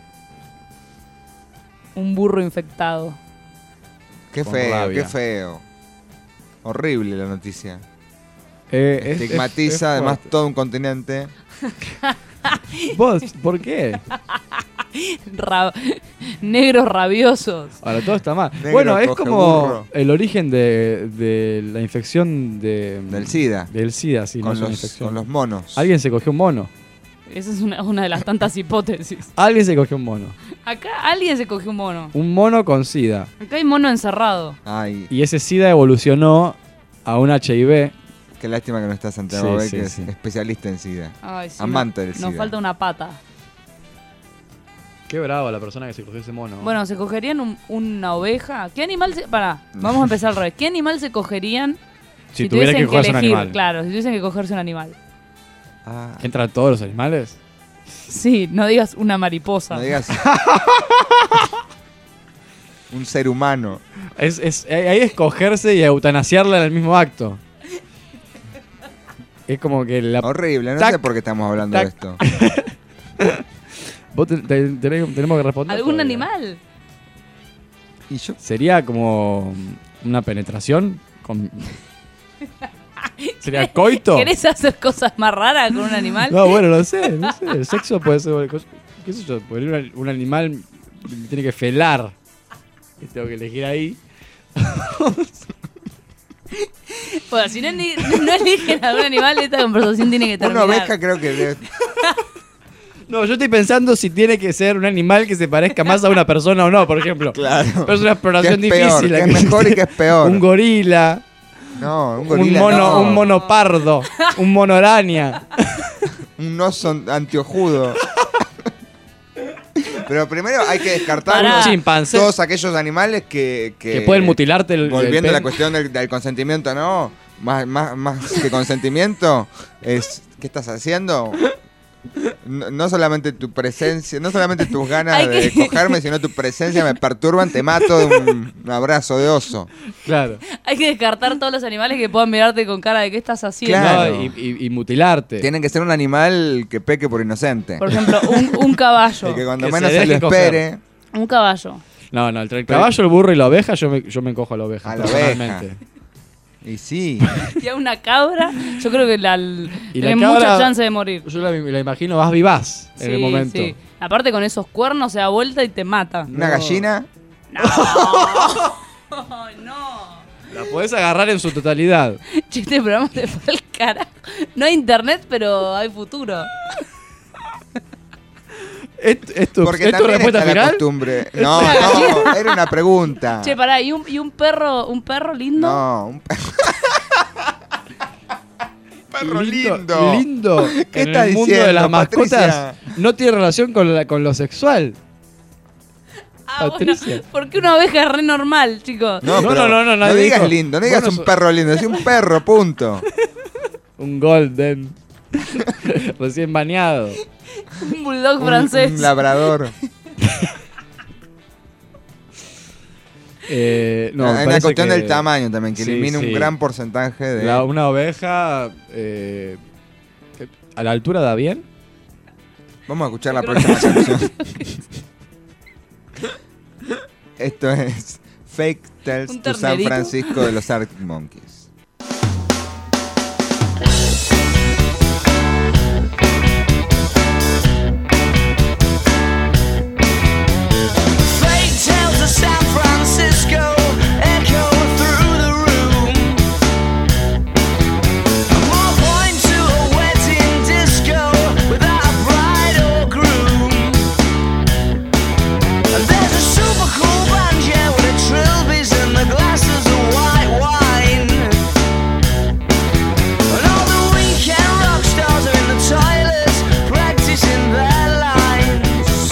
Un burro infectado. Qué Con feo, rabia. qué feo. Horrible la noticia. Eh, es- Estigmatiza es- es además fuerte. todo un continente. ¿Vos? ¿Por qué? Ra- negros rabiosos. Ahora todo está mal. Negro bueno, es coge como burro. el origen de, de la infección de, Del SIDA. Del SIDA, sí, no Con es una los, infección. con los monos. Alguien se cogió un mono. Esa es una, una de las tantas hipótesis. Alguien se cogió un mono. Acá alguien se cogió un mono. Un mono con SIDA. Acá hay mono encerrado. Ay, Y ese SIDA evolucionó a un H I V. qué lástima que no está Santiago Sí, B, sí, que es sí. especialista en SIDA. Ay, sí, Amante no- del SIDA. Nos falta una pata. Qué brava la persona que se cogió ese mono. Bueno, ¿se cogerían un- una oveja? ¿Qué animal se...? Pará, vamos a empezar al revés. ¿Qué animal se cogerían si tuviera que tuviesen cogerse un elegir? animal. Claro, si tuviesen que cogerse un animal. Ah, ¿Entran todos los animales? Sí, no digas una mariposa. no digas. Un ser humano. Es, es, ahí es cogerse y eutanasiarla en el mismo acto. Es como que la... Horrible, no Tac, sé por qué estamos hablando tac. de esto. Vos te- te- tenés- tenemos que responder. ¿Algún todavía. animal? ¿Y yo? Sería como una penetración con... ¿Sería coito? ¿Querés hacer cosas más raras con un animal? No, bueno, no sé, no sé. El sexo puede ser... ¿Qué sé yo? Porque un, un animal tiene que felar. Y tengo que elegir ahí. Bueno, si no, ni- no eligen a un animal, esta conversación tiene que terminar. Una oveja creo que... debe- No, yo estoy pensando si tiene que ser un animal que se parezca más a una persona o no, por ejemplo. Claro. Pero es una exploración ¿Qué es peor? difícil. ¿Qué es mejor y qué es peor? Un gorila. No, un Un gorila mono, no. un mono pardo. Un mono araña. Un oso antiojudo. Pero primero hay que descartar Pará. Un chimpancé. todos aquellos animales que... Que pueden mutilarte el- Volviendo el a la pen- cuestión del, del consentimiento, ¿no? Más, más, más que consentimiento es... ¿Qué estás haciendo? No, no solamente tu presencia, no solamente tus ganas Hay de que- cogerme, sino tu presencia me perturban, te mato de un, un abrazo de oso. Claro. Hay que descartar todos los animales que puedan mirarte con cara de qué estás haciendo. Claro. No, y, y- y mutilarte. Tienen que ser un animal que peque por inocente. Por ejemplo, un, un caballo. Y que cuando Que menos se se, lo deje coger. espere, Un caballo. No, no, entre el caballo, el burro y la oveja, yo me, yo me encojo a la oveja. a la personalmente. oveja. Y sí. Y a una cabra, yo creo que la, Y tiene la mucha cabra- chance de morir. Yo la, la imagino más vivaz en el Sí, momento. sí. Aparte con esos cuernos se da vuelta y te mata. Una gallina. No. No. La podés agarrar en su totalidad. Che, este programa se fue al carajo. No hay internet, pero hay futuro. ¿Es, es tu, Porque es tu también respuesta está la final? costumbre. No, Una no, era una pregunta. Che, pará, ¿y un, y un perro un perro lindo? No, un perro. perro lindo. lindo. Lindo. ¿Qué en estás el mundo diciendo, de las mascotas Patricia? no tiene relación con, la, con lo sexual. Ah, Patricia. bueno, porque una oveja es re normal, chicos. No, No, pero no, no, no, no nadie digas dijo- lindo, no digas Bueno, un perro lindo, es un perro, punto. Un golden. Recién bañado. Un bulldog Un- francés. Un labrador. Eh, no, Hay me una parece cuestión que- del tamaño también, que Sí, elimina sí. un gran porcentaje de... La- una oveja eh, a la altura da bien. Vamos a escuchar la Yo creo próxima que- canción. Esto es Fake Tales ¿Un to San ternerito? Francisco de los Arctic Monkeys. Fake tales of San Francisco echo through the room. More point to a wedding disco without a bride or groom. And there's a super cool band, yeah, with the trilbies and the glasses of white wine. And all the weekend rock stars are in the toilets practicing their lines.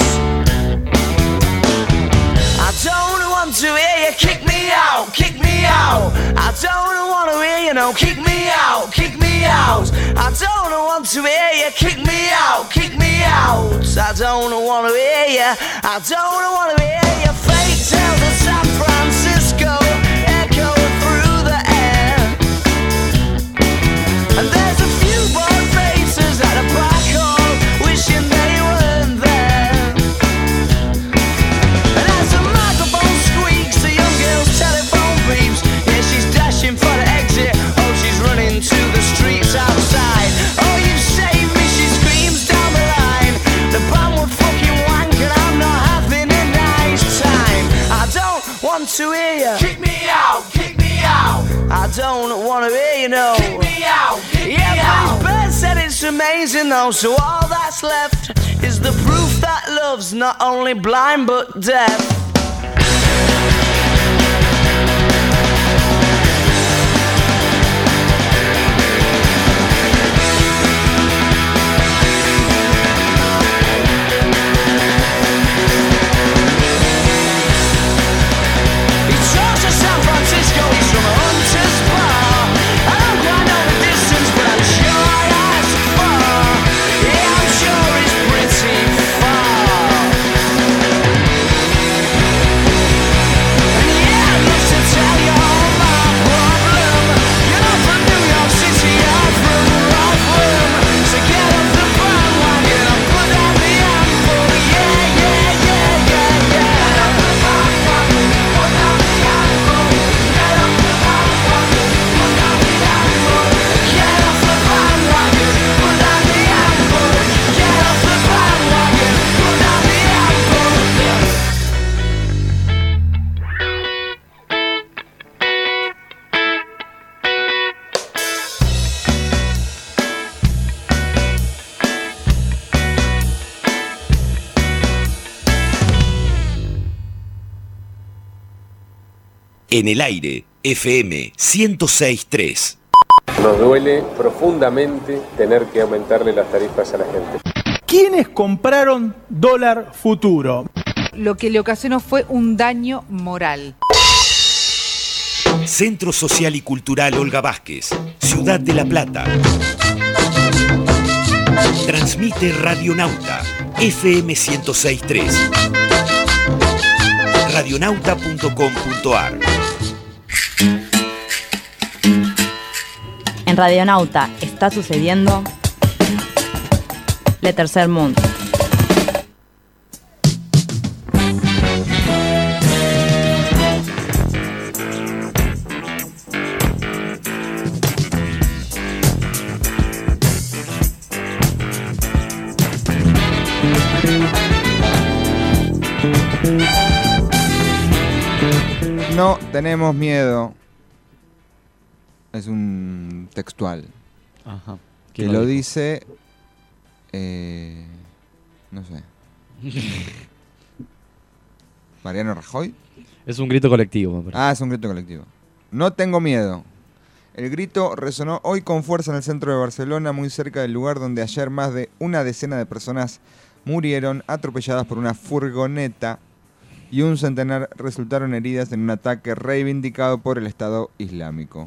I don't want to hear you kick me out, kick me out. I don't want to hear you no kick me out, kick me out. I don't want to hear you kick me out, kick me out. I don't want to hear you, I don't want to hear you. Fake tales of San Francisco echo through the air. And there's a few bored faces at a black hole wishing they weren't there. And as the microphone squeaks, the young girl's telephone beeps. Yeah, she's dashing for the exit. Oh, she's running to the streets outside. Oh, you saved me, she screams down the line. The band would fucking wank and I'm not having a nice time. I don't want to hear you. Kick me out, kick me out. I don't want to hear you, no. Kick me out, kick yeah, me out. Yeah, but Bird said it's amazing though, so all that's left is the proof that love's not only blind but deaf. He talks of San Francisco, he's from a hunter's bar. I don't quite know the distance, but I'm sure that's far. Yeah, I'm sure it's pretty far. And yeah, I'd love to tell you all my problem. You're not from New York City, I'm from Rockland. So get off the bandwagon and put down the ample. Yeah, yeah, yeah, yeah, yeah. Get off the bandwagon, put down the ample. Get off the bandwagon, put down the ample. Get off the bandwagon, put down the ample. Get off the bandwagon, put down the ample. En el aire, F M ciento seis punto tres. Nos duele profundamente tener que aumentarle las tarifas a la gente. ¿Quiénes compraron dólar futuro? Lo que le ocasionó fue un daño moral. Centro Social y Cultural Olga Vázquez, Ciudad de La Plata. Transmite Radionauta F M ciento seis punto tres. radionauta punto com punto a r. En Radionauta está sucediendo Le Tercer Mundo. No tenemos miedo. Es un textual. Ajá. Que ¿Quién lo lo dijo? dice. Eh, no sé. Mariano Rajoy. Es un grito colectivo, me parece. Ah, es un grito colectivo. No tengo miedo. El grito resonó hoy con fuerza en el centro de Barcelona, muy cerca del lugar donde ayer más de una decena de personas murieron atropelladas por una furgoneta y un centenar resultaron heridas en un ataque reivindicado por el Estado Islámico.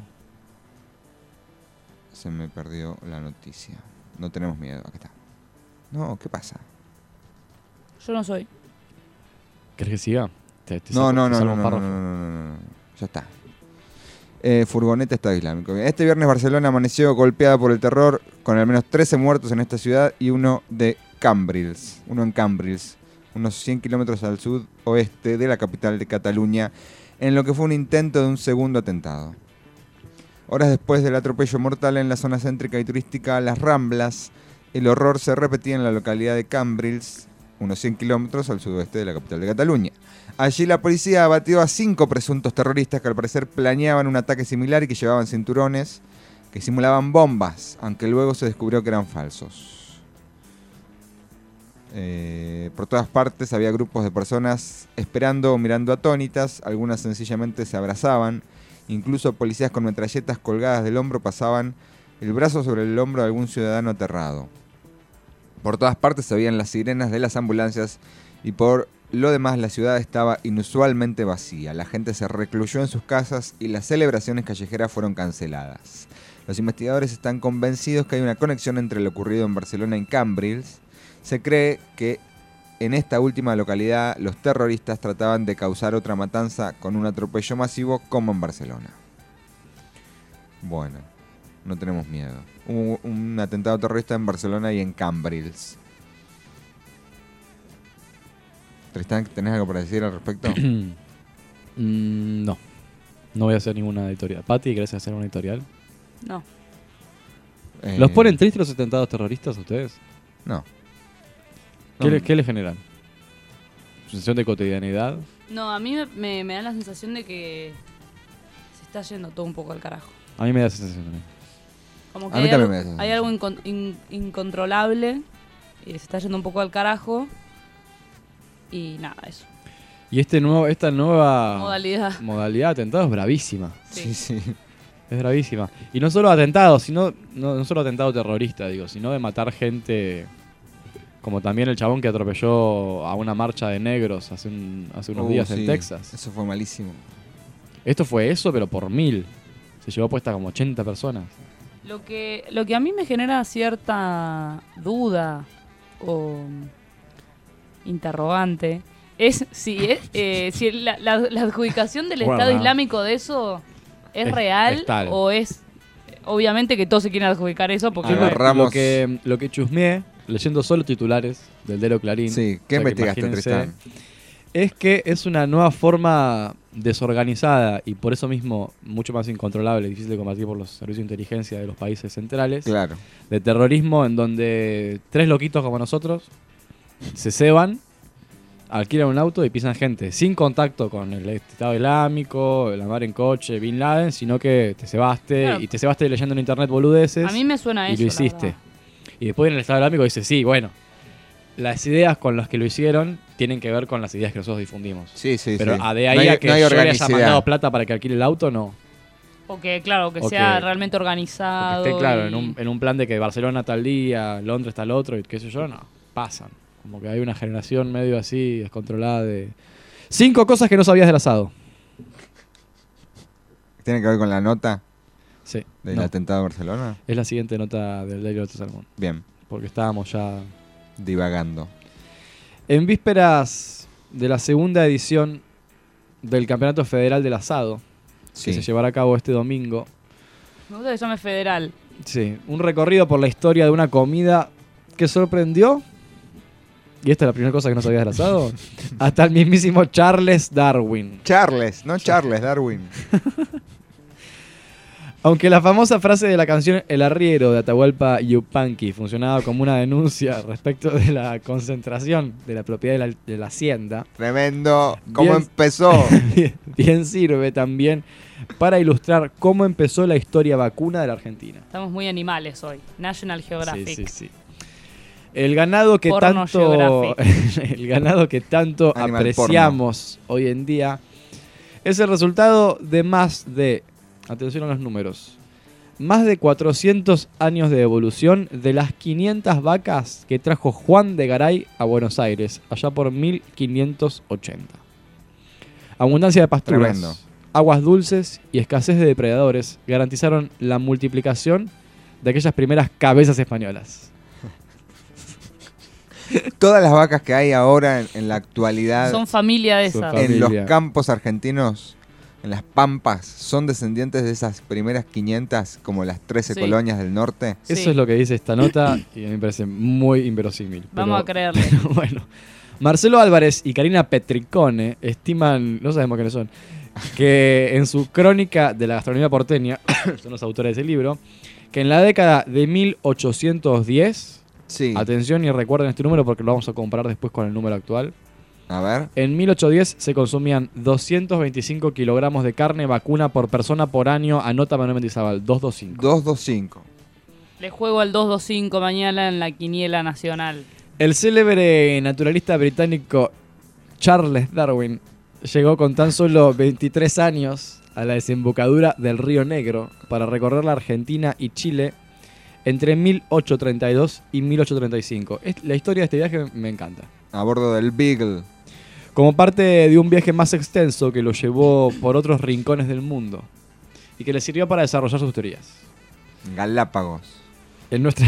Se me perdió la noticia. No tenemos miedo. Acá está. No, ¿qué pasa? Yo no soy. ¿Querés que siga? Te- te No, saco- no, te no, saco no, un no, no, párrafo. no, no, no, no. Ya está. Eh, furgoneta Estado Islámico. Este viernes Barcelona amaneció golpeada por el terror, con al menos trece muertos en esta ciudad y uno de Cambrils, uno en Cambrils, unos cien kilómetros al sudoeste de la capital de Cataluña, en lo que fue un intento de un segundo atentado. Horas después del atropello mortal en la zona céntrica y turística Las Ramblas, el horror se repetía en la localidad de Cambrils, unos cien kilómetros al sudoeste de la capital de Cataluña. Allí la policía abatió a cinco presuntos terroristas que al parecer planeaban un ataque similar y que llevaban cinturones que simulaban bombas, aunque luego se descubrió que eran falsos. Eh, por todas partes había grupos de personas esperando o mirando atónitas, algunas sencillamente se abrazaban, incluso policías con metralletas colgadas del hombro pasaban el brazo sobre el hombro de algún ciudadano aterrado. Por todas partes se veían las sirenas de las ambulancias y por lo demás la ciudad estaba inusualmente vacía. La gente se recluyó en sus casas y las celebraciones callejeras fueron canceladas. Los investigadores están convencidos que hay una conexión entre lo ocurrido en Barcelona y Cambrils. Se cree que en esta última localidad los terroristas trataban de causar otra matanza con un atropello masivo como en Barcelona. Bueno, no tenemos miedo. Hubo un atentado terrorista en Barcelona y en Cambrils. Tristán, ¿tenés algo para decir al respecto? Mm, no. No voy a hacer ninguna editorial. Pati, ¿querés hacer una editorial? No. Eh, ¿Los ponen tristes los atentados terroristas a ustedes? No. ¿Qué, No. le, ¿Qué le generan? ¿Sensación de cotidianidad? No, a mí me, me, me da la sensación de que se está yendo todo un poco al carajo. A mí me da esa sensación también. Como que A mí hay también algo, me da esa hay algo incon- in- incontrolable y se está yendo un poco al carajo. Y nada, eso. Y este nuevo, esta nueva Modalidad. modalidad de atentado es bravísima. Sí. sí. Es bravísima. Y no solo atentados, sino no, no solo atentado terrorista, digo, sino de matar gente, como también el chabón que atropelló a una marcha de negros hace, un- hace unos Uh, días sí. en Texas. Eso fue malísimo. Esto fue eso, pero por mil. Se llevó puesta como ochenta personas. Lo que, lo que a mí me genera cierta duda o interrogante es si, es, eh, si la, la- la adjudicación del Bueno, Estado no. Islámico de eso es, Es- real es tal. o es... Obviamente que todos se quieren adjudicar eso porque... Yo no es- Agarramos- Lo que, lo que chusmeé, leyendo solo titulares del Diario Clarín. Sí, ¿qué o sea que investigaste, imagínense, Tristán? Es que es una nueva forma desorganizada y por eso mismo mucho más incontrolable, difícil de combatir por los servicios de inteligencia de los países centrales. Claro. De terrorismo en donde tres loquitos como nosotros se ceban, alquilan un auto y pisan gente sin contacto con el Estado Islámico, la mar en coche, Bin Laden, sino que te cebaste Claro. y te cebaste leyendo en internet boludeces. A mí me suena y eso, lo la hiciste. verdad. Y después en el Estado Islámico dice, sí, bueno, las ideas con las que lo hicieron tienen que ver con las ideas que nosotros difundimos. Sí, sí, Pero sí. a de ahí No hay- a que no hay yo le haya organicidad. mandado plata para que alquile el auto, no. O que, claro, que O sea que- realmente Que organizado. esté claro, y- en un, en un plan de que Barcelona tal día, Londres tal otro, y qué sé yo, no, pasan. Como que hay una generación medio así, descontrolada de... Cinco cosas que no sabías del asado. ¿Tiene que ver con la nota Sí. del no. atentado de Barcelona? Es la siguiente nota del Diario del Tercer Mundo. Bien. porque estábamos ya divagando. En vísperas de la segunda edición del Campeonato Federal del Asado, Sí. que se llevará a cabo este domingo. Me gusta que se llame federal. Sí, un recorrido por la historia de una comida que sorprendió, y esta es la primera cosa que no sabías del asado, hasta el mismísimo Charles Darwin. Charles, no Charles Darwin. Aunque la famosa frase de la canción El Arriero de Atahualpa Yupanqui funcionaba como una denuncia respecto de la concentración de la propiedad de la, de la hacienda. Tremendo. ¿Cómo Bien- empezó? bien, bien sirve también para ilustrar cómo empezó la historia vacuna de la Argentina. Estamos muy animales hoy. National Geographic. Sí, sí, sí. El ganado que Porno tanto Geographic. el ganado que tanto Animal apreciamos hoy en día es el resultado de más de, atención a los números, más de cuatrocientos años de evolución de las quinientas vacas que trajo Juan de Garay a Buenos Aires, allá por mil quinientos ochenta. Abundancia de pasturas, Tremendo. aguas dulces y escasez de depredadores garantizaron la multiplicación de aquellas primeras cabezas españolas. Todas las vacas que hay ahora en, en la actualidad Son familia de esas. en los familia. campos argentinos, en las pampas, son descendientes de esas primeras quinientas, como las trece Sí. colonias del norte. Sí. Eso es lo que dice esta nota y a mí me parece muy inverosímil. Vamos pero- a creerle. pero bueno, Marcelo Álvarez y Karina Petricone estiman, no sabemos quiénes son, que en su crónica de la gastronomía porteña, son los autores de ese libro, que en la década de mil ochocientos diez, Sí. atención y recuerden este número porque lo vamos a comparar después con el número actual, A ver. en mil ochocientos diez se consumían doscientos veinticinco kilogramos de carne vacuna por persona por año, anota Manuel Mendizábal, doscientos veinticinco. doscientos veinticinco. Le juego al dos dos cinco mañana en la quiniela nacional. El célebre naturalista británico Charles Darwin llegó con tan solo veintitrés años a la desembocadura del Río Negro para recorrer la Argentina y Chile entre mil ochocientos treinta y dos y mil ochocientos treinta y cinco. Es- La historia de este viaje me encanta. A bordo del Beagle. Como parte de un viaje más extenso que lo llevó por otros rincones del mundo y que le sirvió para desarrollar sus teorías. Galápagos. En nuestra...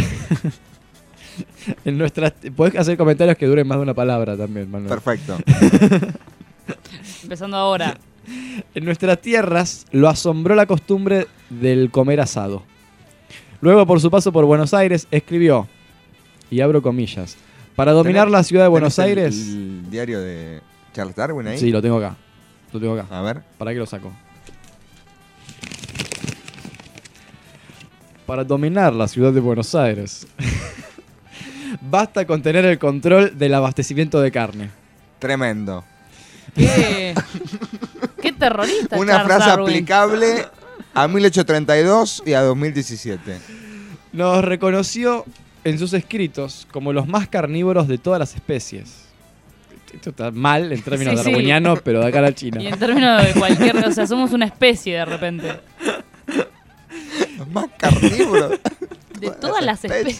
en nuestra... Podés hacer comentarios que duren más de una palabra también, Manuel. Perfecto. Empezando ahora. En nuestras tierras lo asombró la costumbre del comer asado. Luego, por su paso por Buenos Aires, escribió, y abro comillas, para dominar ¿Tenés- la ciudad de Buenos tenés el- Aires... ¿El diario de Charles Darwin ahí? Sí, lo tengo acá. Lo tengo acá. A ver. ¿Para qué lo saco? Para dominar la ciudad de Buenos Aires. Basta con tener el control del abastecimiento de carne. Tremendo. ¿Qué, qué terrorista? Una Charles frase Darwin. aplicable a mil ochocientos treinta y dos y a dos mil diecisiete. Nos reconoció en sus escritos como los más carnívoros de todas las especies. Esto está mal en términos Sí, sí. darwinianos, pero de acá a la China. Y en términos de cualquier... O sea, somos una especie de repente. Los más carnívoros. De todas las especies.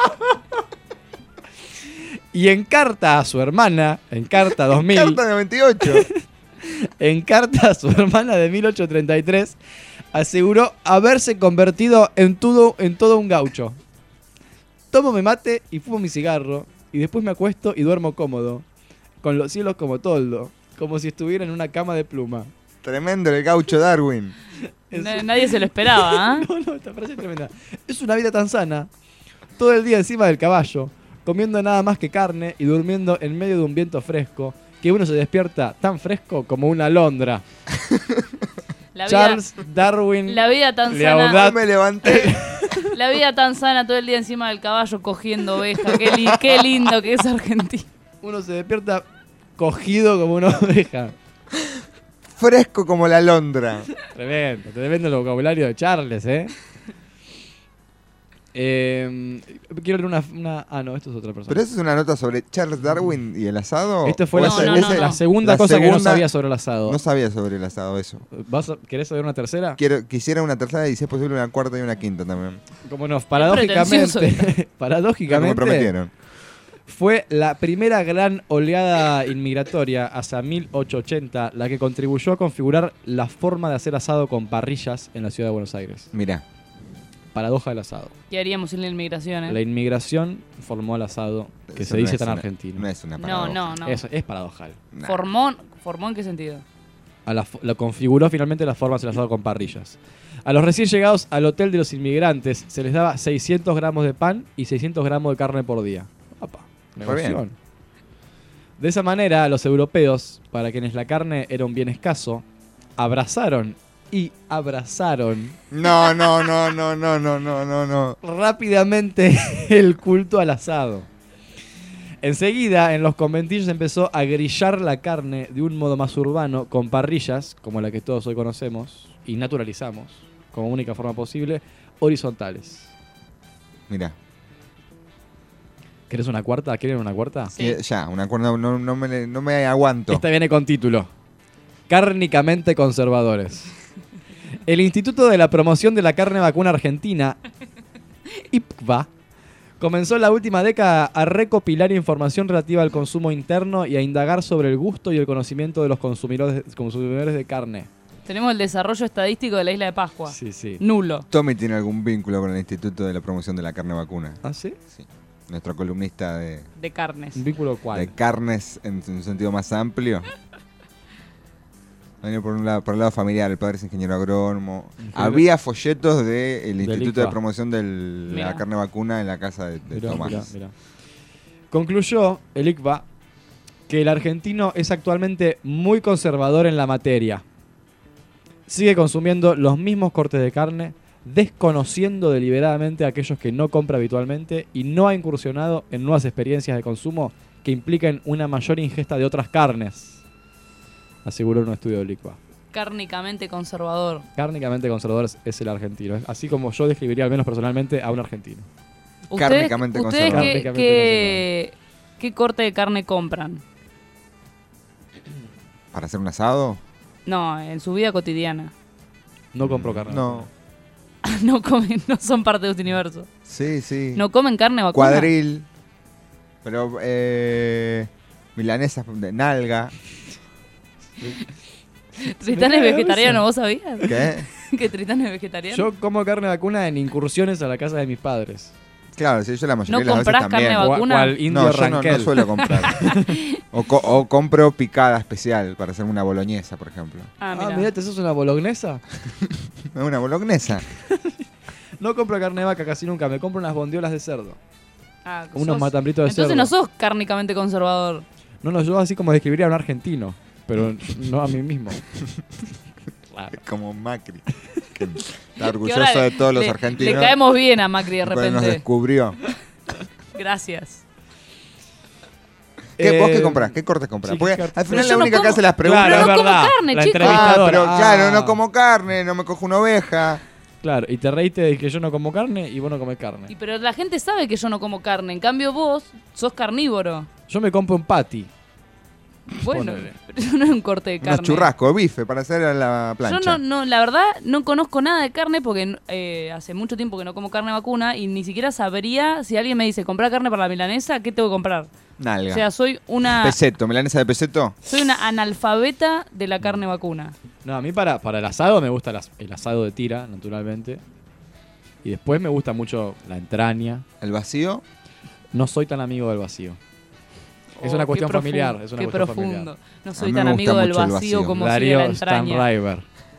Y en carta a su hermana, en carta dos mil, Carta noventa y ocho. en carta a su hermana de mil ochocientos treinta y tres, aseguró haberse convertido en todo, en todo un gaucho. Tomo mi mate y fumo mi cigarro, y después me acuesto y duermo cómodo, con los cielos como toldo, como si estuviera en una cama de pluma. Tremendo el gaucho Darwin. Na- Nadie se lo esperaba, ¿ah? No, no, esta frase es tremenda. Es una vida tan sana, todo el día encima del caballo, comiendo nada más que carne y durmiendo en medio de un viento fresco, que uno se despierta tan fresco como una alondra. La vida, Charles Darwin. la vida tan Leaudad. sana. Me levanté. La vida tan sana todo el día encima del caballo cogiendo oveja. Qué, li- qué lindo que es Argentina. Uno se despierta cogido como una oveja. Fresco como la alondra. Tremendo, tremendo el vocabulario de Charles, ¿eh? Eh, quiero leer una, una... Ah, no, esto es otra persona. ¿Pero esa es una nota sobre Charles Darwin y el asado? Esto fue ¿O la, esa- no, esa- no, la no. segunda la cosa que no segunda- sabía sobre el asado. No sabía sobre el asado eso. ¿Vas a- ¿Querés saber una tercera? Quiero, quisiera una tercera y si es posible una cuarta y una quinta también. Como no, pretencioso paradójicamente, Lo que me paradójicamente prometieron. fue la primera gran oleada inmigratoria hacia mil ochocientos ochenta la que contribuyó a configurar la forma de hacer asado con parrillas en la ciudad de Buenos Aires. Mirá. paradoja del asado. ¿Qué haríamos sin la inmigración? ¿eh? La inmigración formó el asado, que Eso se no dice es tan una- argentino. no es una No, paradoja. no, no. Eso, es paradojal. Nah. ¿Formó, ¿Formó en qué sentido? A la, fo- lo configuró finalmente las formas del asado con parrillas. A los recién llegados al hotel de los inmigrantes se les daba seiscientos gramos de pan y seiscientos gramos de carne por día. Apa, Muy bien. negoción. De esa manera, los europeos, para quienes la carne era un bien escaso, abrazaron y abrazaron No, no, no, no, no, no, no, no, no. rápidamente el culto al asado. Enseguida, en los conventillos empezó a grillar la carne de un modo más urbano, con parrillas, como la que todos hoy conocemos, y naturalizamos, como única forma posible, horizontales. Mira, ¿Querés una cuarta? ¿Quieren una cuarta? ya, una cuerda, no, no, me, no me aguanto. Esta viene con título: Cárnicamente conservadores. El Instituto de la Promoción de la Carne Vacuna Argentina, I P V A, comenzó en la última década a recopilar información relativa al consumo interno y a indagar sobre el gusto y el conocimiento de los consumidores, consumidores de carne. Tenemos el desarrollo estadístico de la isla de Pascua. Sí, sí. Nulo. Tommy tiene algún vínculo con el Instituto de la Promoción de la Carne Vacuna. ¿Ah, sí? Sí. Nuestro columnista de, De carnes. ¿Un vínculo cuál? de carnes en un sentido más amplio. Viene por un lado, por el lado familiar, el padre es ingeniero agrónomo. Había folletos del Del Instituto I C V A. de Promoción de la Mirá. Carne Vacuna en la casa de, de Mirá, Tomás. mirá, mirá. Concluyó el I C V A que el argentino es actualmente muy conservador en la materia. Sigue consumiendo los mismos cortes de carne, desconociendo deliberadamente a aquellos que no compra habitualmente y no ha incursionado en nuevas experiencias de consumo que impliquen una mayor ingesta de otras carnes, aseguró un estudio del I C V A. Cárnicamente conservador. Cárnicamente conservador es- es el argentino, es así como yo describiría al menos personalmente a un argentino. ¿Ustedes, Cárnicamente ustedes conservador. qué, Cárnicamente qué, qué corte de carne compran? ¿Para hacer un asado? No, en su vida cotidiana. No compro carne. No. No comen, no son parte de este universo. Sí, sí. No comen carne vacuna. Cuadril. Pero, eh, milanesas de nalga. Tristán es vegetariano, ¿vos sabías? ¿Qué? Que Tristán es vegetariano. Yo como carne vacuna en incursiones a la casa de mis padres. Claro, sí, yo la mayoría ¿No de las veces comprás también. carne vacuna? Cual indio No, yo no, no Ranquel. suelo comprar. o, co- o compro picada especial para hacer una boloñesa, por ejemplo. Ah, Ah, mira. mirá, ¿te haces una bolognesa? ¿Una bolognesa? No compro carne de vaca casi nunca, me compro unas bondiolas de cerdo. Ah, Unos sos- matambritos de Entonces cerdo. no sos cárnicamente conservador. No, no, yo así como describiría a un argentino, pero no a mí mismo. Claro. Como Macri. Que está Que orgulloso ahora de todos los le- argentinos. Le caemos bien a Macri de porque nos repente. descubrió. Gracias. ¿Qué, ¿Vos qué Eh, comprás? ¿Qué cortes comprás? sí, Porque ¿qué cortes? al final Pero la yo no única que como- hace las preguntas... Claro, Pero es no como verdad. carne, la chicos. Ah, entrevistadora. pero Ah. claro, no como carne, no me cojo una oveja. Claro, y te reíste de que yo no como carne y vos no comes carne. Y pero la gente sabe que yo no como carne. En cambio vos sos carnívoro. Yo me compro un patty. Bueno, Ponele. pero eso no es un corte de carne. Unos churrascos, bife, para hacer a la Yo plancha. no, no, la verdad, no conozco nada de carne porque eh, hace mucho tiempo que no como carne vacuna y ni siquiera sabría si alguien me dice comprar carne para la milanesa, ¿qué tengo que comprar? Nalga. O sea, soy una Peseto, milanesa de peseto. soy una analfabeta de la carne vacuna. No, a mí para, para el asado me gusta el, as- el asado de tira, naturalmente. Y después me gusta mucho la entraña. El vacío. No soy tan amigo del vacío. Es Oh, una qué cuestión profundo, familiar. Es una qué cuestión profundo. familiar. No A soy mí tan me amigo gusta del mucho el vacío, vacío. como si de la Darío entraña. Stanriver.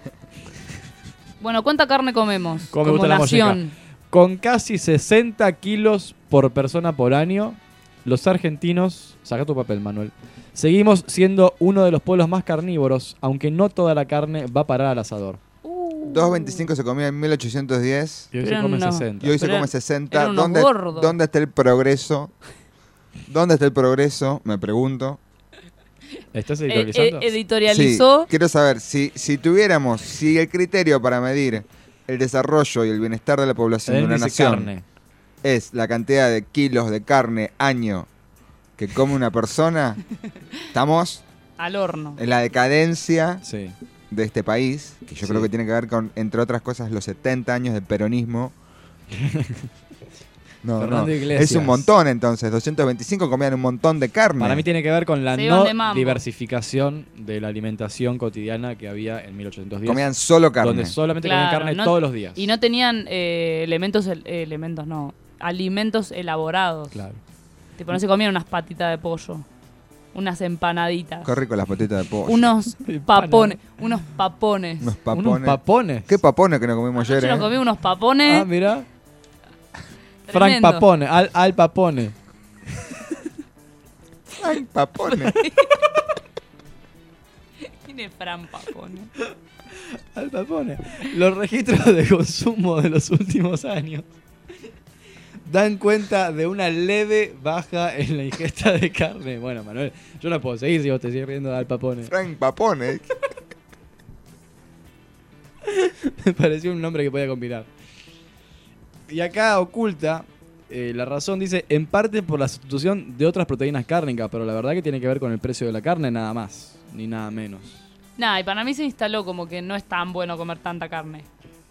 Bueno, ¿cuánta carne comemos? Como me como gusta la nación. molleja. Con casi sesenta kilos por persona por año, los argentinos, saca tu papel, Manuel, seguimos siendo uno de los pueblos más carnívoros, aunque no toda la carne va a parar al asador. dos veinticinco se comía en mil ochocientos diez. Y hoy Pero se come no. sesenta. Y hoy se Pero come sesenta. eran unos ¿Dónde, gordos. ¿Dónde está el progreso? ¿Dónde está el progreso? Me pregunto. ¿Estás Eh, editorializando? eh, editorializó. Sí, quiero saber, si, si tuviéramos, si el criterio para medir el desarrollo y el bienestar de la población de Él una dice nación carne. es la cantidad de kilos de carne año que come una persona, estamos Al horno. en la decadencia Sí. de este país, que yo Sí. creo que tiene que ver con, entre otras cosas, los setenta años de peronismo. No, Fernando no. Iglesias. Es un montón entonces, doscientos veinticinco comían un montón de carne. Para mí tiene que ver con la Se iban de no mambo. diversificación de la alimentación cotidiana que había en mil ochocientos diez. Comían solo carne. Donde solamente Claro, comían carne no- todos los días. Y no tenían eh, elementos, el- eh, elementos no, alimentos elaborados. Claro. Tipo, no se comían unas patitas de pollo, unas empanaditas, Qué rico las patitas de pollo. unos papones, unos papones. Unos papones. ¿Unos papones? ¿Qué papones que nos comimos Anoche ayer, nos eh? comí unos papones. Ah, mira. Frank Tremendo. Papone, Al, Al Papone. Frank Papone. ¿Quién es Fran Papone? Al Papone. Los registros de consumo de los últimos años dan cuenta de una leve baja en la ingesta de carne. Bueno, Manuel, yo no puedo seguir si vos te sigues riendo de Al Papone. Frank Papone. Me pareció un nombre que podía combinar. Y acá oculta, eh, la razón dice, en parte por la sustitución de otras proteínas cárnicas, pero la verdad que tiene que ver con el precio de la carne nada más, ni nada menos. Nah, y para mí se instaló como que no es tan bueno comer tanta carne.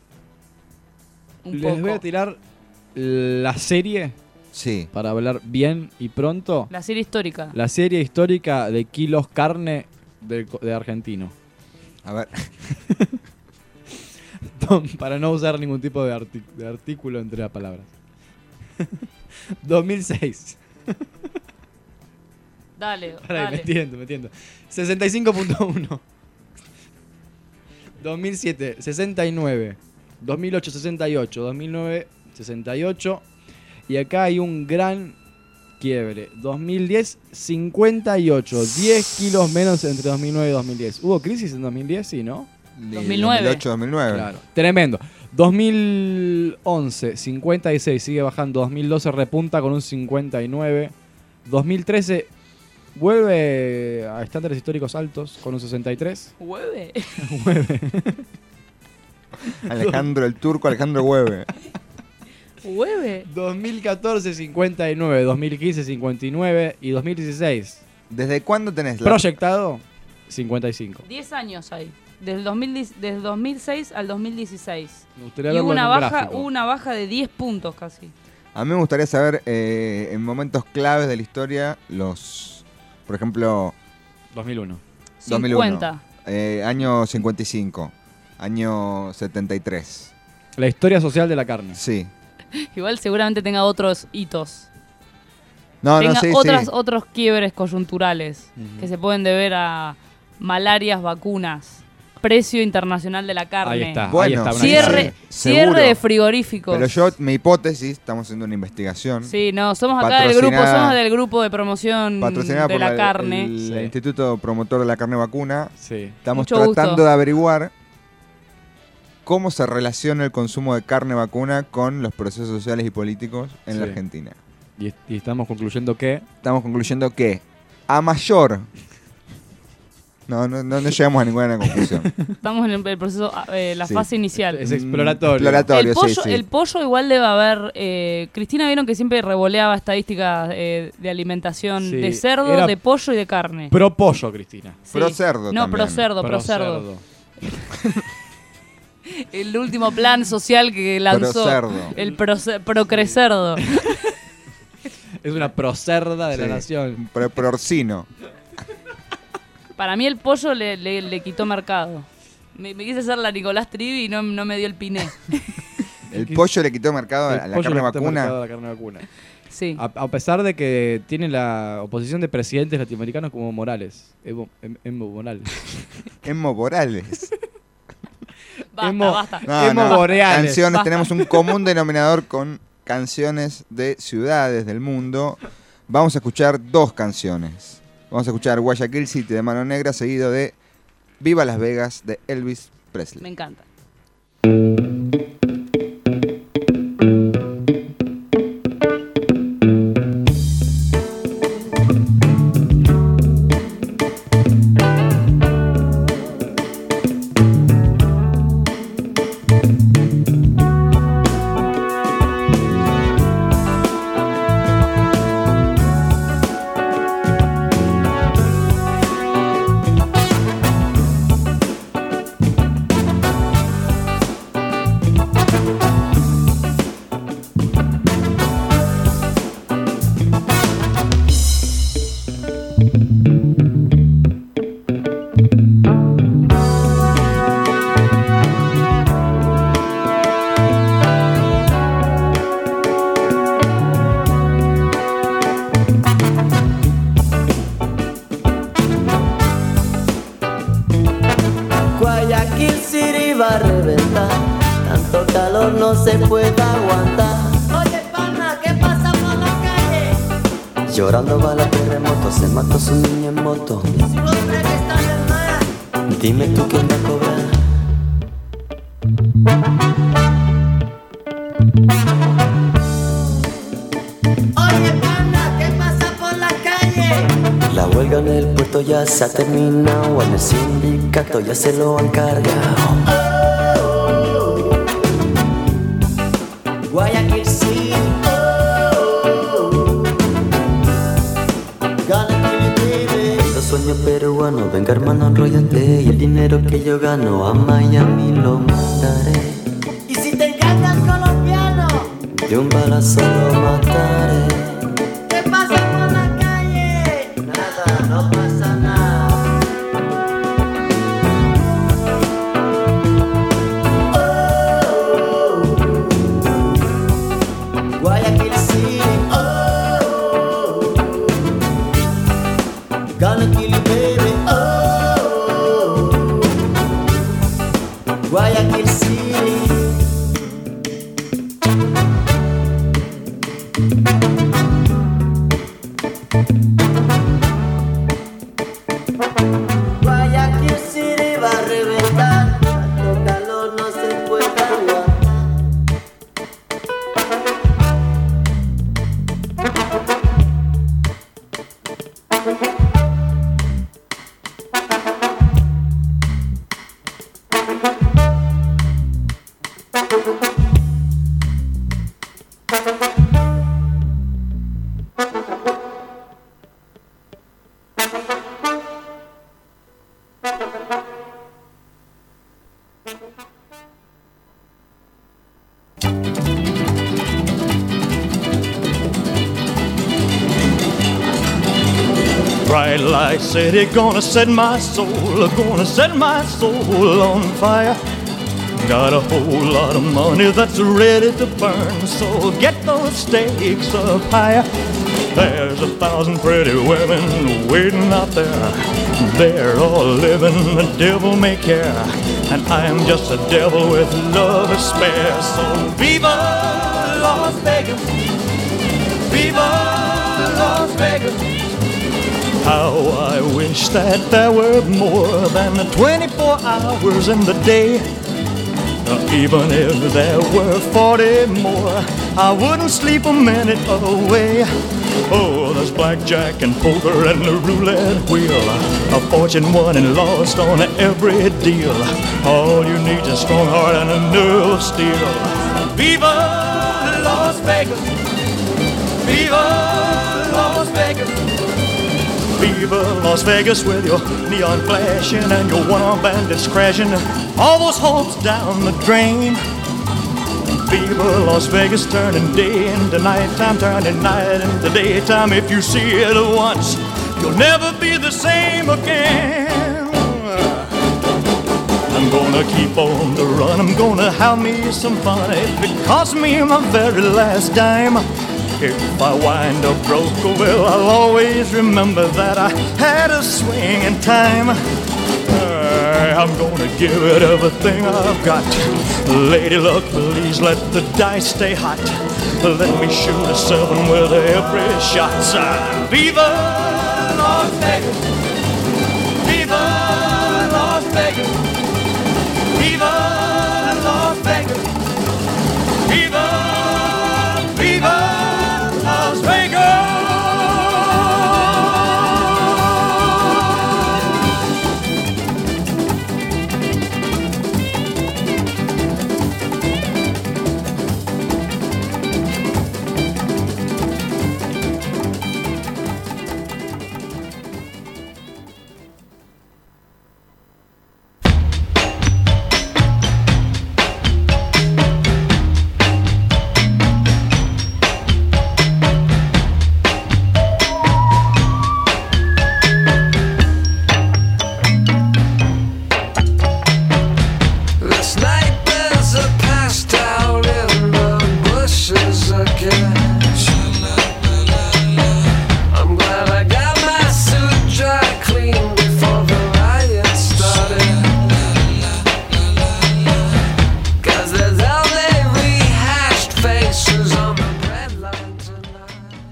Un Les poco. voy a tirar la serie Sí. para hablar bien y pronto. La serie histórica. La serie histórica de kilos carne de, de argentino. A ver. Para no usar ningún tipo de, arti- de artículo entre las palabras. dos mil seis. Dale, Pará, dale. me entiendo, me entiendo. sesenta y cinco punto uno. dos mil siete, sesenta y nueve. dos mil ocho, sesenta y ocho. dos mil nueve, sesenta y ocho. Y acá hay un gran quiebre. dos mil diez, cincuenta y ocho. diez kilos menos entre dos mil nueve y dos mil diez. ¿Hubo crisis en dos mil diez? Sí, ¿no? dos mil nueve. dos mil ocho, dos mil nueve. Claro. Tremendo. dos mil once, cincuenta y seis, sigue bajando. dos mil doce repunta con un cincuenta y nueve. dos mil trece vuelve a estándares históricos altos con un sesenta y tres. ¿Hueve? Vuelve. Alejandro el Turco, Alejandro Hueve. ¿Hueve? dos mil catorce, cincuenta y nueve. dos mil quince, cincuenta y nueve. Y dos mil dieciséis, ¿Desde cuándo tenés la proyectado, cincuenta y cinco. diez años ahí. Desde el dos mil diez desde el dos mil seis al dos mil dieciséis. Me gustaría Y verlo hubo una, en un baja, gráfico. hubo una baja de diez puntos casi. A mí me gustaría saber eh, en momentos claves de la historia los, por ejemplo, dos mil uno. dos mil uno, cincuenta. eh, año cincuenta y cinco, año setenta y tres. La historia social de la carne. Sí. Igual seguramente tenga otros hitos. No, tenga no, sí, otras, sí. otros quiebres coyunturales Ujú. que se pueden deber a malarias, vacunas, precio internacional de la carne. Ahí está, ahí Bueno, está. una Cierre, Sí, seguro. cierre de frigoríficos. Pero yo, mi hipótesis, estamos haciendo una investigación. Sí, no, somos acá del grupo, Patrocinada- somos del grupo de promoción Patrocinada de por la la- carne. el Sí. Instituto Promotor de la Carne Vacuna. Sí. Estamos Mucho tratando gusto. de averiguar cómo se relaciona el consumo de carne vacuna con los procesos sociales y políticos en la Sí. Argentina. Y, y estamos concluyendo que Estamos concluyendo que a mayor... No, no, no, no llegamos a ninguna conclusión. Estamos en el, el proceso, eh, la Sí. fase inicial. es exploratorio. Exploratorio, El pollo, sí, sí. el pollo igual debe haber... eh, Cristina vieron que siempre revoleaba estadísticas eh, de alimentación Sí, de cerdo, era de pollo y de carne. Pro pollo, Cristina. Sí. Pro cerdo No, también. pro cerdo, pro Pro cerdo. El último plan social que lanzó. cerdo. El pro, procrecerdo. Es una procerda de Sí. la nación. Pro, porcino. Para mí el pollo le, le- le quitó mercado. Me, me quise hacer la Nicolás Trivi y no, no me dio el piné. El pollo le quitó mercado a El la pollo carne le quitó mercado vacuna. a la carne vacuna. Sí. A, a pesar de que tiene la oposición de presidentes latinoamericanos como Morales. Evo, Em- Evo Morales. Emmo Morales. Basta, Emo- basta. No, Emo no. Boreales. Canciones, Basta. tenemos un común denominador con canciones de ciudades del mundo. Vamos a escuchar dos canciones. Vamos a escuchar Guayaquil City de Mano Negra, seguido de Viva Las Vegas de Elvis Presley. Me encanta. Viva va a reventar. Tanto calor no se puede aguantar. Oye, pana, ¿qué pasa por la calle? Llorando va la terremoto, se mató su niña en moto. Si vos crees que está en el mar, Dime tú quién va a cobrar. oye, pana, ¿qué pasa por la calle? La huelga en el puerto ya se ha terminado. En el sindicato ya se lo han cargado. Guayaquil City, Los sueños peruanos, venga hermano, enróllate. Y el dinero que yo gano a Miami lo mandaré. y si te engañas colombiano, De un balazo lo mataré. ¿qué pasa por la calle? Nada, no pasa nada. Guayaquil City, oh, Gonna kill you, baby. oh, Guayaquil City. Guayaquil City va a reventar. Tanto calor no se puede aguantar. Bright light city, gonna set my soul, gonna set my soul on fire. Got a whole lot of money that's ready to burn, so get those stakes up higher. There's a thousand pretty women waiting out there. They're all living the devil may care, and I'm just a devil with love to spare. So viva Las Vegas, viva Las Vegas. How I wish that there were more than twenty-four hours in the day. Uh, even if there were forty more, I wouldn't sleep a minute away. Oh, there's blackjack and poker and the roulette wheel, a fortune won and lost on every deal. All you need is a strong heart and a nerve of steel. Viva Las Vegas, viva Las Vegas. Viva Las Vegas with your neon flashing and your one-armed bandits crashing, all those hopes down the drain. Viva Las Vegas, turning day into nighttime, turning night into daytime. If you see it once, you'll never be the same again. I'm gonna keep on the run, I'm gonna have me some fun. If it costs me my very last dime, if I wind up broke, well, I'll always remember that I had a swing in time. Uh, I'm gonna give it everything I've got. Lady luck, please let the dice stay hot. Let me shoot a seven with every shot. Uh, Viva Las Vegas, Viva Las Vegas, Viva Las Vegas, Viva, Viva Las Vegas.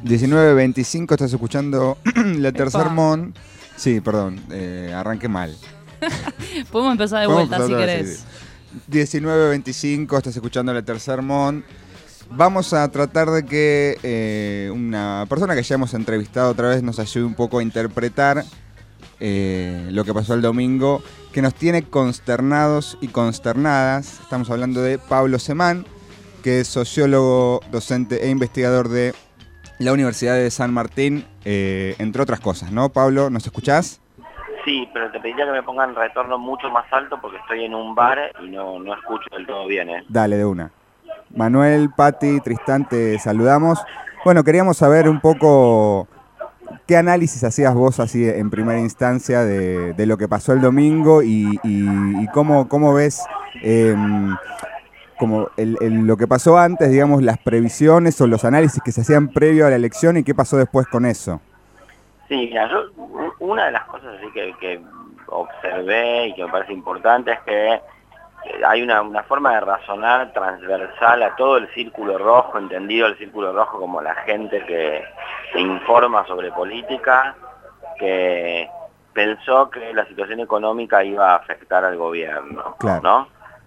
diecinueve veinticinco estás escuchando La Tercer Epa. Mon. Sí, perdón, eh, arranqué mal. Podemos empezar de Podemos vuelta empezar si otra vez, querés. sí, sí. diecinueve veinticinco estás escuchando La Tercer Mon. Vamos a tratar de que eh, una persona que ya hemos entrevistado otra vez nos ayude un poco a interpretar eh, lo que pasó el domingo, que nos tiene consternados y consternadas. Estamos hablando de Pablo Semán, que es sociólogo, docente e investigador de la Universidad de San Martín, eh, entre otras cosas, ¿no? Pablo, ¿nos escuchás? Sí, pero te pediría que me pongan retorno mucho más alto porque estoy en un bar y no, no escucho del todo bien, ¿eh? Dale, de una. Manuel, Pati, Tristán, te saludamos. Bueno, queríamos saber un poco qué análisis hacías vos así en primera instancia de, de lo que pasó el domingo y, y, y cómo, cómo ves eh, como el, el, lo que pasó antes, digamos, las previsiones o los análisis que se hacían previo a la elección y qué pasó después con eso. Sí, mira, yo, una de las cosas así que, que observé y que me parece importante es que hay una, una forma de razonar transversal a todo el círculo rojo, entendido el círculo rojo como la gente que se informa sobre política, que pensó que la situación económica iba a afectar al gobierno, claro. ¿no?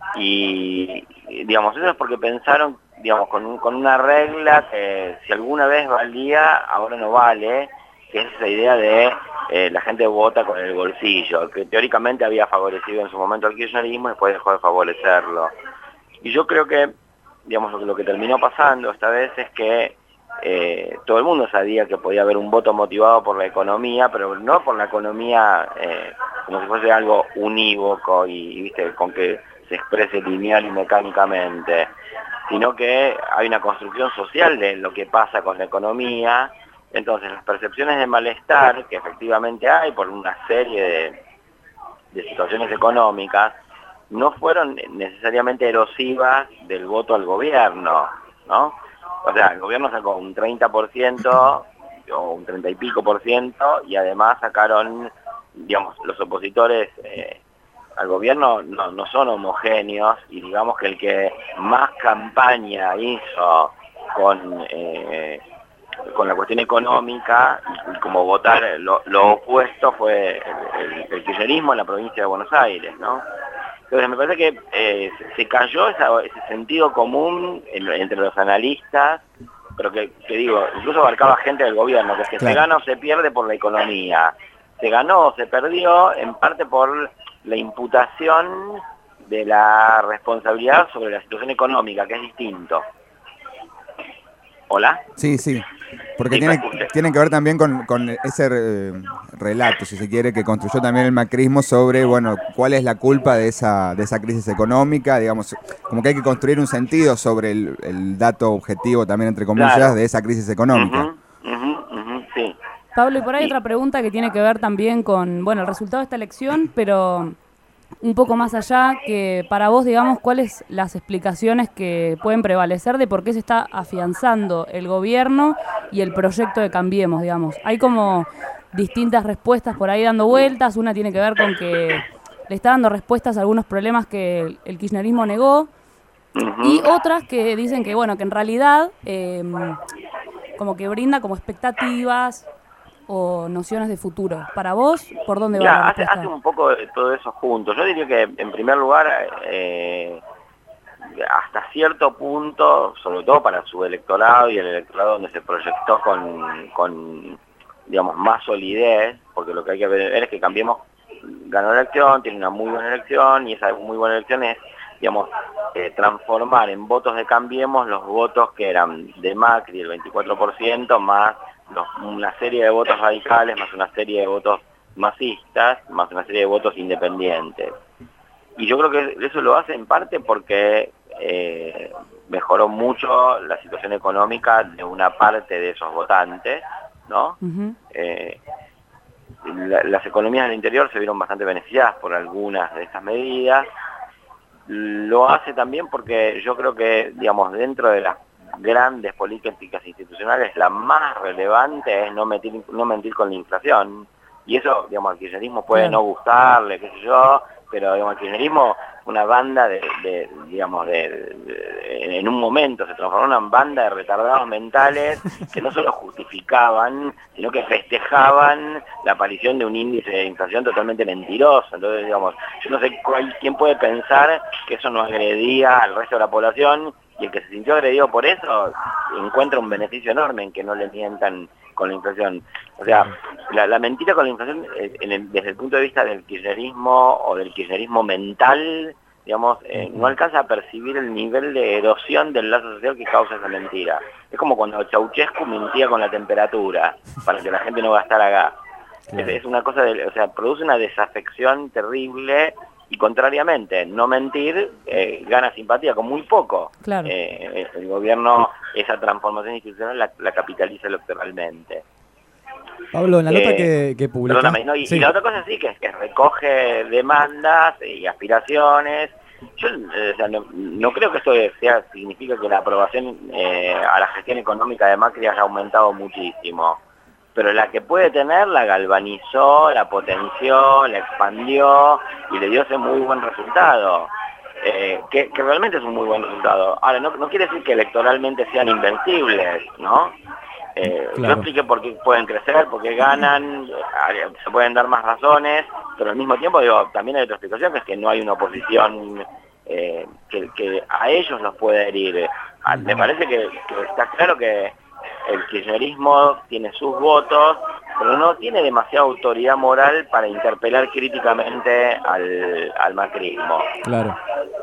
Y, digamos, eso es porque pensaron, digamos, con, un, con una regla que si alguna vez valía, ahora no vale, que es esa idea de eh, la gente vota con el bolsillo, que teóricamente había favorecido en su momento al kirchnerismo y después dejó de favorecerlo. Y yo creo que, digamos, lo que, lo que terminó pasando esta vez es que eh, todo el mundo sabía que podía haber un voto motivado por la economía, pero no por la economía eh, como si fuese algo unívoco y, y viste, con que se exprese lineal y mecánicamente, sino que hay una construcción social de lo que pasa con la economía. Entonces las percepciones de malestar que efectivamente hay por una serie de, de situaciones económicas no fueron necesariamente erosivas del voto al gobierno, ¿no? O sea, el gobierno sacó un treinta por ciento o un treinta y pico por ciento y además sacaron, digamos, los opositores eh, al gobierno no, no son homogéneos y digamos que el que más campaña hizo con... Eh, con la cuestión económica y, y como votar lo, lo opuesto fue el, el, el kirchnerismo en la provincia de Buenos Aires, ¿no? Entonces me parece que eh, se cayó esa, ese sentido común en, entre los analistas, pero que, que digo, incluso abarcaba gente del gobierno, que es que claro. Se gana o se pierde por la economía, se ganó o se perdió en parte por la imputación de la responsabilidad sobre la situación económica, que es distinto. ¿Hola? Sí, sí. Porque sí, tiene, tienen que ver también con, con ese eh, relato, si se quiere, que construyó también el macrismo sobre, bueno, cuál es la culpa de esa de esa crisis económica, digamos, como que hay que construir un sentido sobre el, el dato objetivo también, entre comillas, claro. De esa crisis económica. Uh-huh, uh-huh, uh-huh, sí. Pablo, y por ahí sí. Otra pregunta que tiene que ver también con, bueno, el resultado de esta elección, pero un poco más allá, que para vos, digamos, ¿cuáles las explicaciones que pueden prevalecer de por qué se está afianzando el gobierno y el proyecto de Cambiemos, digamos? Hay como distintas respuestas por ahí dando vueltas, una tiene que ver con que le está dando respuestas a algunos problemas que el kirchnerismo negó, uh-huh. Y otras que dicen que, bueno, que en realidad eh, como que brinda como expectativas o nociones de futuro. Para vos, ¿por dónde va ya, la hace, hace un poco de todo eso junto. Yo diría que, en primer lugar, eh, hasta cierto punto, sobre todo para su electorado y el electorado donde se proyectó con, con digamos, más solidez, porque lo que hay que ver es que Cambiemos ganó la elección, tiene una muy buena elección, y esa muy buena elección es, digamos, eh, transformar en votos de Cambiemos los votos que eran de Macri, el veinticuatro por ciento, más los, una serie de votos radicales, más una serie de votos masistas, más una serie de votos independientes. Y yo creo que eso lo hace en parte porque eh, mejoró mucho la situación económica de una parte de esos votantes, ¿no? Uh-huh. eh, la, las economías del interior se vieron bastante beneficiadas por algunas de esas medidas. Lo hace también porque yo creo que, digamos, dentro de las grandes políticas institucionales, la más relevante es no mentir, no mentir con la inflación. Y eso, digamos, al kirchnerismo puede no gustarle, qué sé yo, pero digamos, el kirchnerismo, una banda de, de digamos, de, de, de, en un momento se transformó en una banda de retardados mentales que no solo justificaban, sino que festejaban la aparición de un índice de inflación totalmente mentiroso. Entonces, digamos, yo no sé cuál, quién puede pensar que eso no agredía al resto de la población, y el que se sintió agredido por eso encuentra un beneficio enorme en que no le mientan con la inflación. O sea, la, la mentira con la inflación, eh, en el, desde el punto de vista del kirchnerismo o del kirchnerismo mental, digamos, eh, no alcanza a percibir el nivel de erosión del lazo social que causa esa mentira. Es como cuando Ceausescu mentía con la temperatura para que la gente no gastara gas. Claro. Es, es una cosa, de, o sea, produce una desafección terrible. Y contrariamente, no mentir eh, gana simpatía con muy poco. Claro. Eh, el gobierno, esa transformación institucional la, la capitaliza electoralmente. Pablo, en la nota Eh, que, que publicaste... Perdóname, ¿no? y, sí. y la otra cosa sí, que es que recoge demandas y aspiraciones. Yo eh, o sea, no, no creo que esto sea, significa que la aprobación eh, a la gestión económica de Macri haya aumentado muchísimo. Pero la que puede tener la galvanizó, la potenció, la expandió y le dio ese muy buen resultado, eh, que, que realmente es un muy buen resultado. Ahora, no, no quiere decir que electoralmente sean invencibles, ¿no? Eh, Claro. Yo expliqué por qué pueden crecer, por qué ganan, eh, se pueden dar más razones, pero al mismo tiempo digo, también hay otra explicación, que es que no hay una oposición eh, que, que a ellos los puede herir. Ah, me parece que, que está claro que el kirchnerismo tiene sus votos, pero no tiene demasiada autoridad moral para interpelar críticamente al, al macrismo. Claro.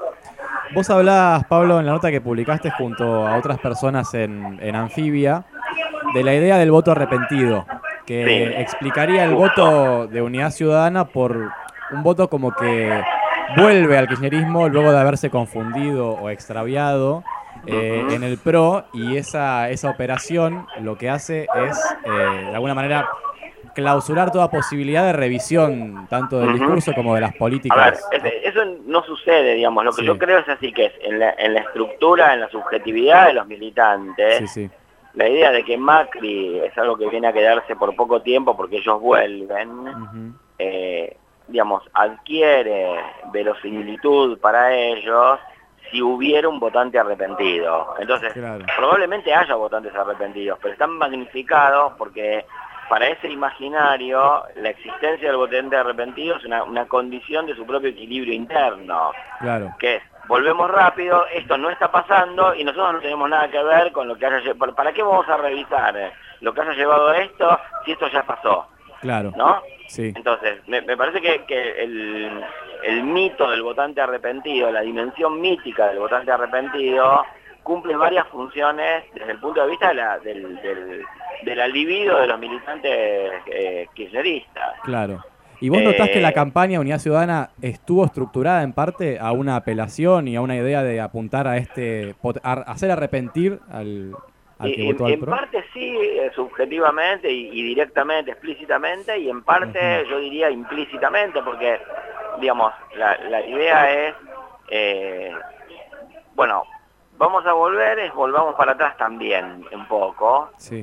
Vos hablás, Pablo, en la nota que publicaste junto a otras personas en, en Anfibia, de la idea del voto arrepentido, que Sí. explicaría el voto de Unidad Ciudadana por un voto como que vuelve al kirchnerismo luego de haberse confundido o extraviado eh, Ujú. en el PRO, y esa, esa operación lo que hace es, eh, de alguna manera, clausurar toda posibilidad de revisión, tanto del Ujú. discurso como de las A ver, políticas. es- eso no sucede, digamos, lo que Sí. yo creo es así, que es en la, en la estructura, en la subjetividad de los militantes, Sí, sí. la idea de que Macri es algo que viene a quedarse por poco tiempo porque ellos vuelven, Ujú. eh, digamos, adquiere verosimilitud para ellos si hubiera un votante arrepentido. Entonces, Claro. probablemente haya votantes arrepentidos, pero están magnificados porque para ese imaginario la existencia del votante arrepentido es una, una condición de su propio equilibrio interno, Claro. que es, volvemos rápido, esto no está pasando y nosotros no tenemos nada que ver con lo que haya llevado. ¿Para qué vamos a revisar eh, lo que haya llevado a esto si esto ya pasó? Claro. ¿No? Sí. Entonces, me, me parece que, que el, el mito del votante arrepentido, la dimensión mítica del votante arrepentido, cumple varias funciones desde el punto de vista de la, del, del, de la libido de los militantes eh, kirchneristas. Claro. ¿Y vos notás que la Eh, campaña Unidad Ciudadana estuvo estructurada en parte a una apelación y a una idea de apuntar a este, pot- a hacer arrepentir al, al que Y- votó en, al en PRO? parte sí, eh, subjetivamente y, y directamente, explícitamente, y en parte yo diría implícitamente, porque, digamos, la, la idea es, eh, bueno, vamos a volver, es volvamos para atrás también un poco, Sí.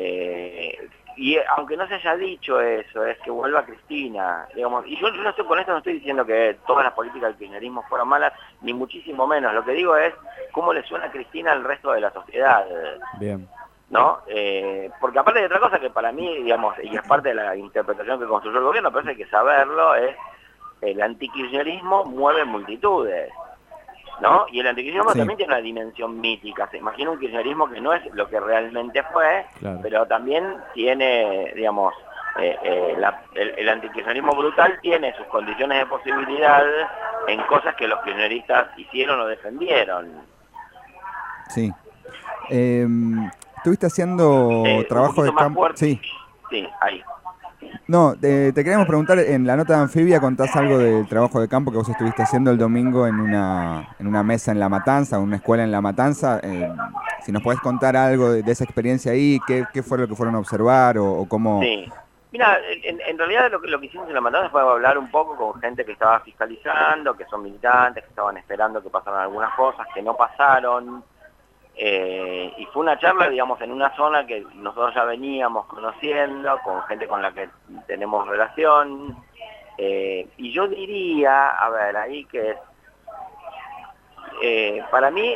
eh, y eh, aunque no se haya dicho eso, es que vuelva Cristina, digamos, y yo, yo no estoy con esto, no estoy diciendo que todas las políticas del kirchnerismo fueron malas, ni muchísimo menos, lo que digo es cómo le suena a Cristina al resto de la sociedad, Bien. ¿no? Eh, porque aparte de otra cosa que para mí, digamos, y es parte de la interpretación que construyó el gobierno, pero eso hay que saberlo, es el antikirchnerismo mueve multitudes, ¿no? Y el antikirchnerismo Sí. también tiene una dimensión mítica, se imagina un kirchnerismo que no es lo que realmente fue, Claro. pero también tiene, digamos, eh, eh, la- el, el antikirchnerismo brutal tiene sus condiciones de posibilidad en cosas que los kirchneristas hicieron o defendieron. Sí. Eh, estuviste haciendo Eh, un trabajo de poquito más campo. fuerte. Sí. Sí, ahí. No, te, te queríamos preguntar, en la nota de Anfibia contás algo del trabajo de campo que vos estuviste haciendo el domingo en una, en una mesa en La Matanza, en una escuela en La Matanza. Eh, si nos podés contar algo de, de esa experiencia ahí, qué, qué fue lo que fueron a observar o, o cómo... Sí. Mira, en, en realidad lo que, lo que hicimos en La Matanza fue hablar un poco con gente que estaba fiscalizando, que son militantes, que estaban esperando que pasaran algunas cosas, que no pasaron. Eh, y fue una charla, digamos, en una zona que nosotros ya veníamos conociendo, con gente con la que tenemos relación. Eh, y yo diría, a ver, ahí que eh, para mí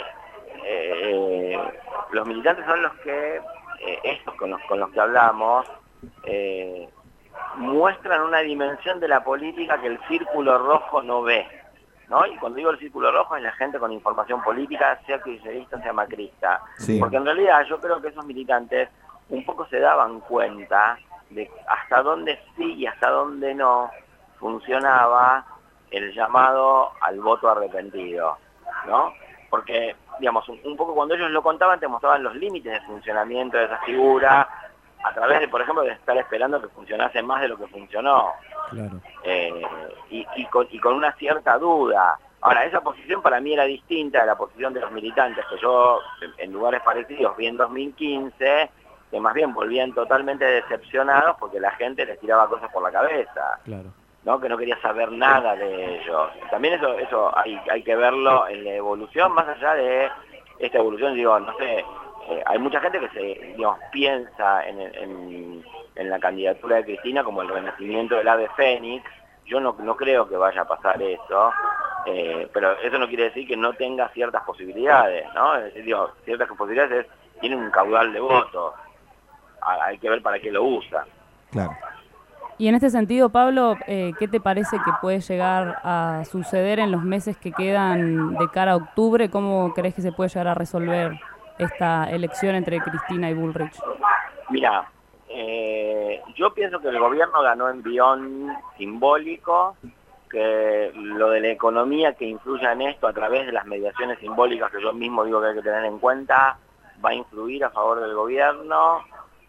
eh, los militantes son los que, eh, estos con los, con los que hablamos, eh, muestran una dimensión de la política que el círculo rojo no ve, ¿no? Y cuando digo el círculo rojo es la gente con información política, sea kirchnerista, sea macrista. Sí. Porque en realidad yo creo que esos militantes un poco se daban cuenta de hasta dónde sí y hasta dónde no funcionaba el llamado al voto arrepentido, ¿no? Porque, digamos, un, un poco cuando ellos lo contaban te mostraban los límites de funcionamiento de esa figura a través de, por ejemplo, de estar esperando que funcionase más de lo que funcionó. Claro. Eh, y, y, con, y con una cierta duda. Ahora, esa posición para mí era distinta de la posición de los militantes que yo, en lugares parecidos, vi en dos mil quince, que más bien volvían totalmente decepcionados porque la gente les tiraba cosas por la cabeza, Claro. ¿no? Que no quería saber nada de ellos. También eso eso hay, hay que verlo en la evolución, más allá de esta evolución, digo, no sé, eh, hay mucha gente que se, digamos, piensa en, en, en la candidatura de Cristina como el renacimiento del ave fénix. Yo no, no creo que vaya a pasar eso, eh, pero eso no quiere decir que no tenga ciertas posibilidades, ¿no? Es decir, digo, ciertas posibilidades es, tiene un caudal de votos, hay que ver para qué lo usa. Claro. Y en este sentido, Pablo, eh, ¿qué te parece que puede llegar a suceder en los meses que quedan de cara a octubre? ¿Cómo crees que se puede llegar a resolver esta elección entre Cristina y Bullrich? Mira, eh, yo pienso que el gobierno ganó envión simbólico, que lo de la economía que influya en esto a través de las mediaciones simbólicas que yo mismo digo que hay que tener en cuenta, va a influir a favor del gobierno.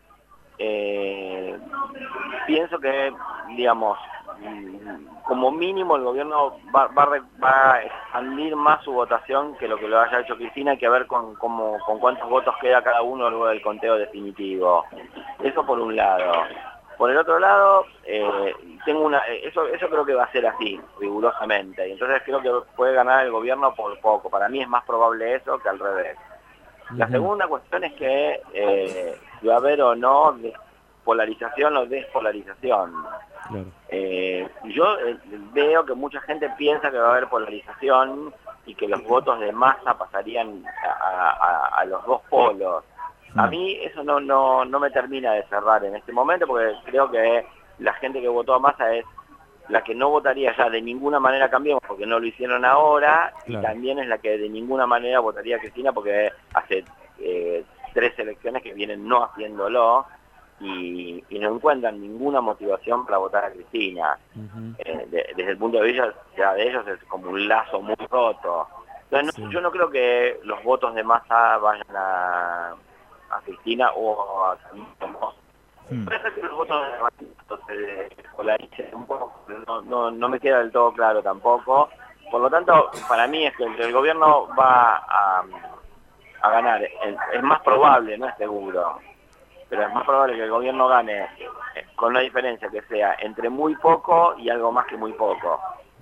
Eh, pienso que, digamos, como mínimo el gobierno va, va, va a expandir más su votación que lo que lo haya hecho Cristina. Hay que ver con, cómo, con cuántos votos queda cada uno luego del conteo definitivo. Eso por un lado. Por el otro lado, eh, tengo una, eso, eso creo que va a ser así, rigurosamente. Y entonces creo que puede ganar el gobierno por poco. Para mí es más probable eso que al revés. La segunda cuestión es que eh, si va a haber o no polarización o despolarización. Claro. Eh, yo eh, veo que mucha gente piensa que va a haber polarización y que los votos de masa pasarían a, a, a los dos polos. A mí eso no, no, no me termina de cerrar en este momento, porque creo que la gente que votó a Massa es la que no votaría ya de ninguna manera Cambiemos, porque no lo hicieron ahora, Claro. y también es la que de ninguna manera votaría a Cristina, porque hace eh, tres elecciones que vienen no haciéndolo, y, y no encuentran ninguna motivación para votar a Cristina. Uh-huh. Eh, de, desde el punto de vista ya de ellos es como un lazo muy roto. Entonces, no, Sí. yo no creo que los votos de Massa vayan a, a Cristina o a Cambiemos. Hmm. Parece que los votos de se polaricen un poco, no, no, no me queda del todo claro tampoco. Por lo tanto, para mí es que el, el gobierno va a, a ganar. Es, es más probable, no es seguro, pero es más probable que el gobierno gane eh, con una diferencia que sea entre muy poco y algo más que muy poco.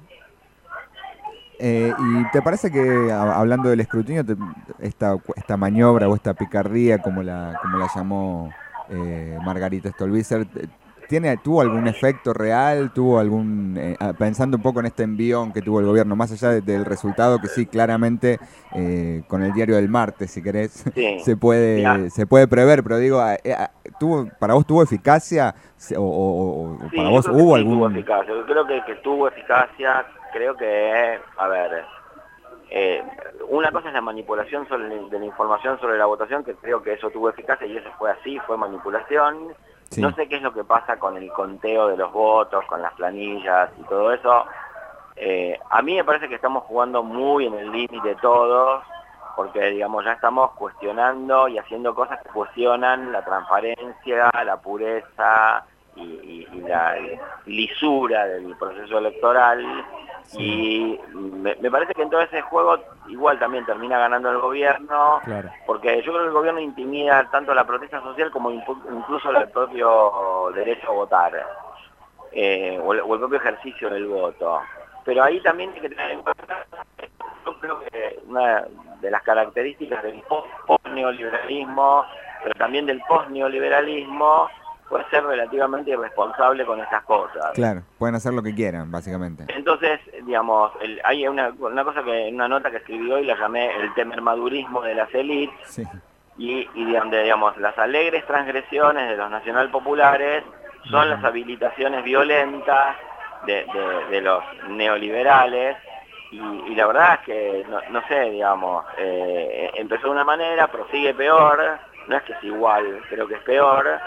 Eh, ¿Y te parece que, a- hablando del escrutinio, te- esta, esta maniobra o esta picardía, como la, como la llamó eh, Margarita Stolbizer, te- ¿tiene, tuvo algún efecto real? ¿Tuvo algún, eh, ah, pensando un poco en este envión que tuvo el gobierno, más allá de- del resultado que sí, claramente, eh, con el diario del martes, si querés, Sí. se puede Mirá. se puede prever, pero digo, ah, eh, ah, ¿tuvo, ¿para vos tuvo eficacia? Se- ¿O, o- o Sí, para yo vos creo que hubo sí tuvo algún...? eficacia. Yo creo que, que tuvo eficacia. Creo que, a ver, eh, una cosa es la manipulación sobre, de la información sobre la votación, que creo que eso tuvo eficacia y eso fue así, fue manipulación. Sí. No sé qué es lo que pasa con el conteo de los votos, con las planillas y todo eso. Eh, a mí me parece que estamos jugando muy en el límite todos, porque digamos ya estamos cuestionando y haciendo cosas que cuestionan la transparencia, la pureza y, y- y la lisura del proceso electoral. Y me, me parece que en todo ese juego igual también termina ganando el gobierno, Claro. porque yo creo que el gobierno intimida tanto la protesta social como impu- incluso el propio derecho a votar, eh, o, el, o el propio ejercicio del voto. Pero ahí también hay que tener en cuenta, yo creo que una de las características del post-neoliberalismo, pero también del post-neoliberalismo, puede ser relativamente irresponsable con esas cosas. Claro, pueden hacer lo que quieran, básicamente. Entonces, digamos, el, hay una, una cosa que en una nota que escribí hoy la llamé el temermadurismo de las élites, sí. y, y donde, digamos, las alegres transgresiones de los nacionalpopulares son las habilitaciones violentas de, de, de los neoliberales, y, y la verdad es que, no, no sé, digamos, eh, empezó de una manera, prosigue peor, no es que es igual, creo que es peor,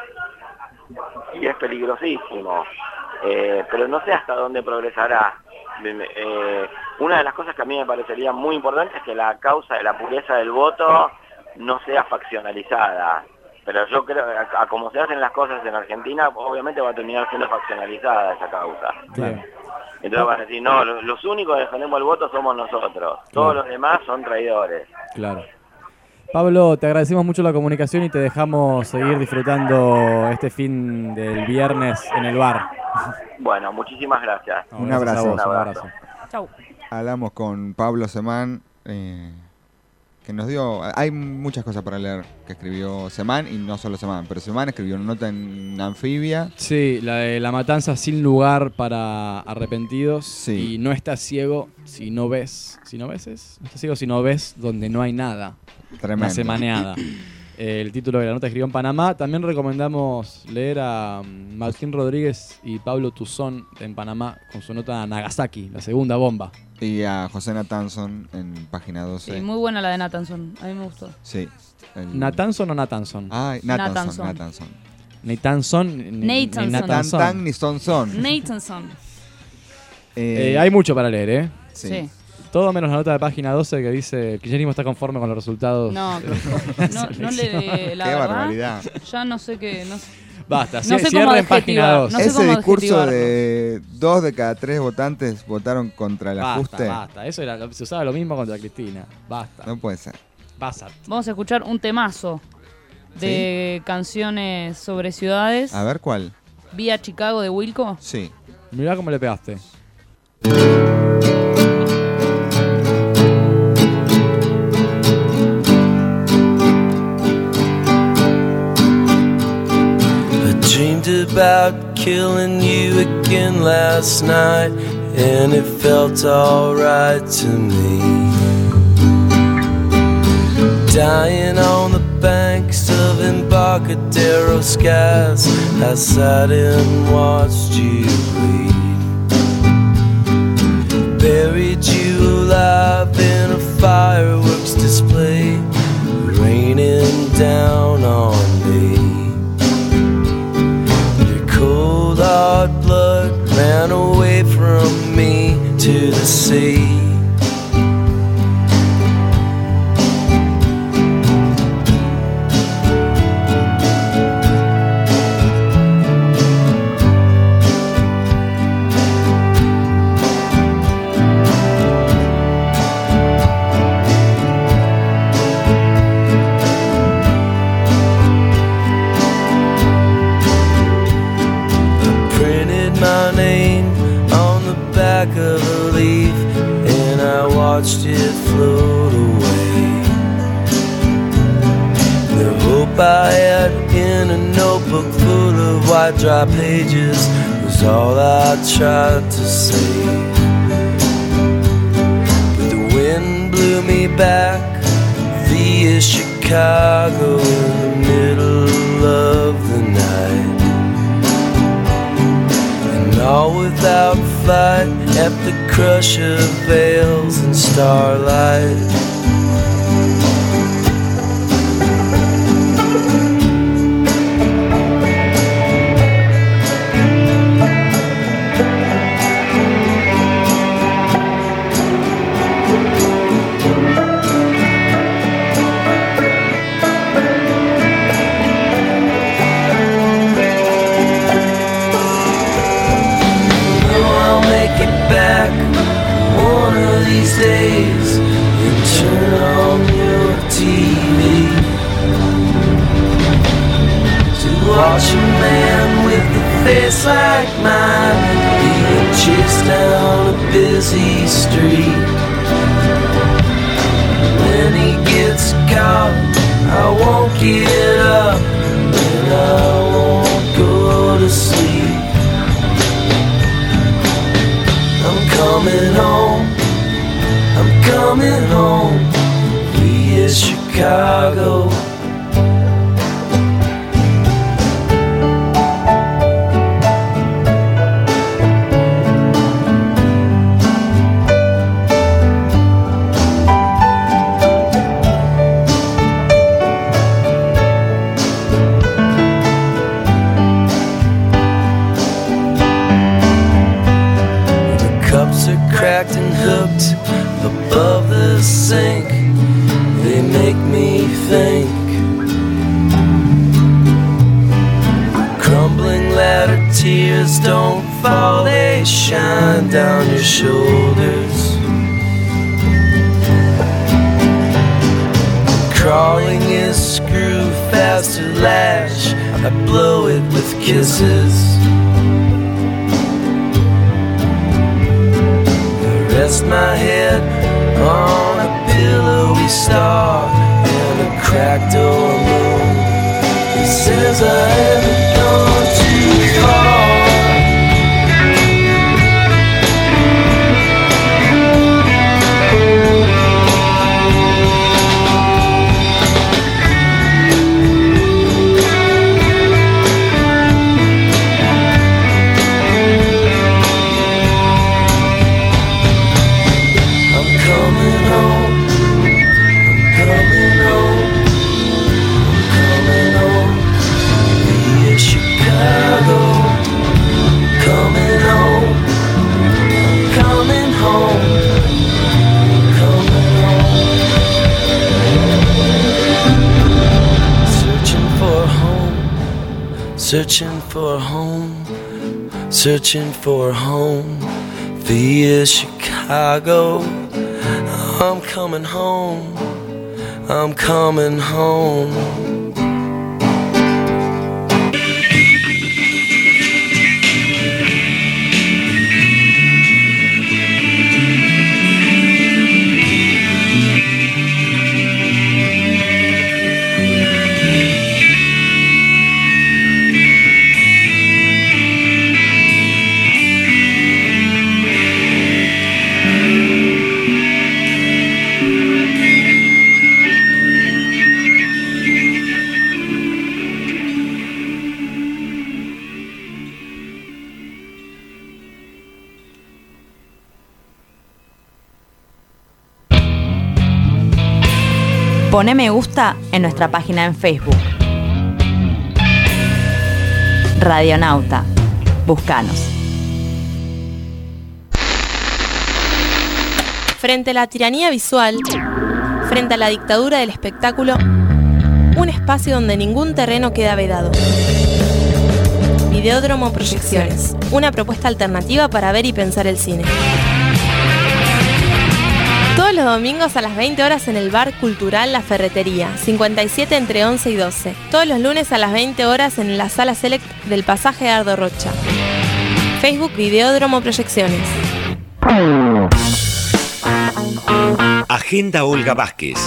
y es peligrosísimo, eh, pero no sé hasta dónde progresará. Eh, una de las cosas que a mí me parecería muy importante es que la causa de la pureza del voto no sea faccionalizada, pero yo creo que a, a como se hacen las cosas en Argentina, obviamente va a terminar siendo faccionalizada esa causa. Claro. Entonces van a decir, no, los, los únicos que defendemos el voto somos nosotros, todos los demás son traidores. Claro. Pablo, te agradecemos mucho la comunicación y te dejamos seguir disfrutando este fin del viernes en el bar. Bueno, muchísimas gracias. No, un, abrazo. Vos, un abrazo. Chau. Hablamos con Pablo Semán, eh, que nos dio... Hay muchas cosas para leer que escribió Semán, y no solo Semán, pero Semán escribió una nota en Anfibia. Sí, la de La matanza sin lugar para arrepentidos. Sí. Y no estás ciego si no ves... ¿Si no ves es? No estás ciego si no ves donde no hay nada. Tremendo. Una semaneada. El título de la nota escribió en Panamá. También recomendamos leer a Martín Rodríguez y Pablo Tuzón en Panamá con su nota Nagasaki, la segunda bomba. Y a José Natanson en página doce. Sí, muy buena la de Natanson, a mí me gustó. Sí. El... ¿Natanson o Natanson? Ay, Natanson. Natanson. Natanson. Ni Natanson. Natán ni Son Son. Natanson. Eh, hay mucho para leer, ¿eh? Sí. sí. Todo menos la nota de página doce que dice que el kirchnerismo está conforme con los resultados. No, no, no le... La qué verdad, barbaridad. Ya no sé qué... No sé. Basta, no sé cierren página dos. No sé Ese cómo discurso de dos de cada tres votantes votaron contra el basta, ajuste. Basta, eso era, se usaba lo mismo contra Cristina. Basta. No puede ser. Basta. Vamos a escuchar un temazo de ¿sí? canciones sobre ciudades. A ver, ¿cuál? Vía Chicago de Wilco. Sí. Mirá cómo le pegaste. Dreamed about killing you again last night, and it felt alright to me. Dying on the banks of Embarcadero skies, I sat and watched you bleed. Buried you alive in a fireworks display, raining down on me. Cold hard blood ran away from me to the sea. My name on the back of a leaf, and I watched it float away. The hope I had in a notebook full of white dry pages was all I tried to save. But the wind blew me back via Chicago in the middle of the night. All without flight at the crush of veils and starlight. Back one of these days and turn on your T V to watch a man with a face like mine being chased down a busy street. When he gets caught, I won't get up and I won't go coming home via Chicago. Cracked and hooked above the sink, they make me think. Crumbling ladder tears don't fall, they shine down your shoulders. Crawling is screw faster lash, I blow it with kisses. Rest my head on a pillowy star and a cracked old moon. It says I haven't gone too far. Searching for a home, searching for a home via Chicago. I'm coming home, I'm coming home. Poné me gusta en nuestra página en Facebook. Radionauta. Búscanos. Frente a la tiranía visual, frente a la dictadura del espectáculo, un espacio donde ningún terreno queda vedado. Videódromo Proyecciones, una propuesta alternativa para ver y pensar el cine. Todos los domingos a las veinte horas en el Bar Cultural La Ferretería, cincuenta y siete entre once y doce. Todos los lunes a las veinte horas en la Sala Select del Pasaje Ardo Rocha. Facebook Videódromo Proyecciones. Agenda Olga Vázquez.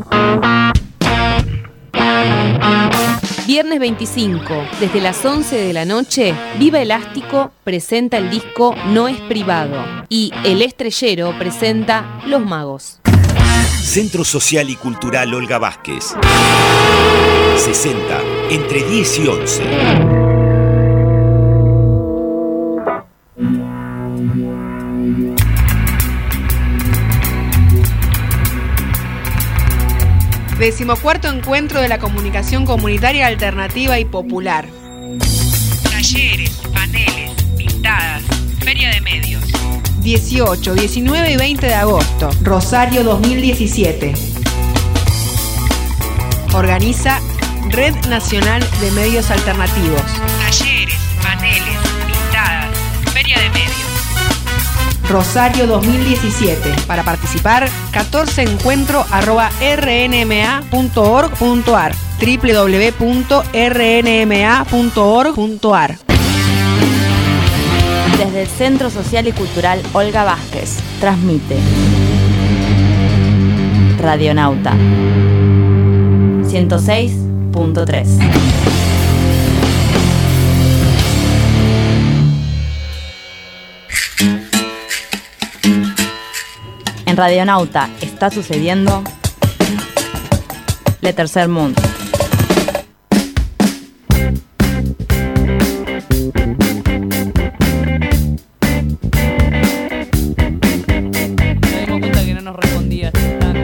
Viernes veinticinco, desde las once de la noche, Viva Elástico presenta el disco No es Privado y El Estrellero presenta Los Magos. Centro Social y Cultural Olga Vázquez. sesenta, entre diez y once. Decimocuarto encuentro de la comunicación comunitaria alternativa y popular. Talleres, paneles, pintadas, feria de medios. dieciocho, diecinueve y veinte de agosto. Rosario dos mil diecisiete. Organiza Red Nacional de Medios Alternativos. Talleres, paneles, pintadas, feria de medios. Rosario dos mil diecisiete. Para participar, catorce encuentro arroba r n m a punto org punto a r, w w w punto r n m a punto org punto a r. Desde el Centro Social y Cultural Olga Vázquez, transmite Radionauta ciento seis punto tres. En Radionauta está está sucediendo. Le Tercer Mundo. Me dimos cuenta que no nos respondía Tristán.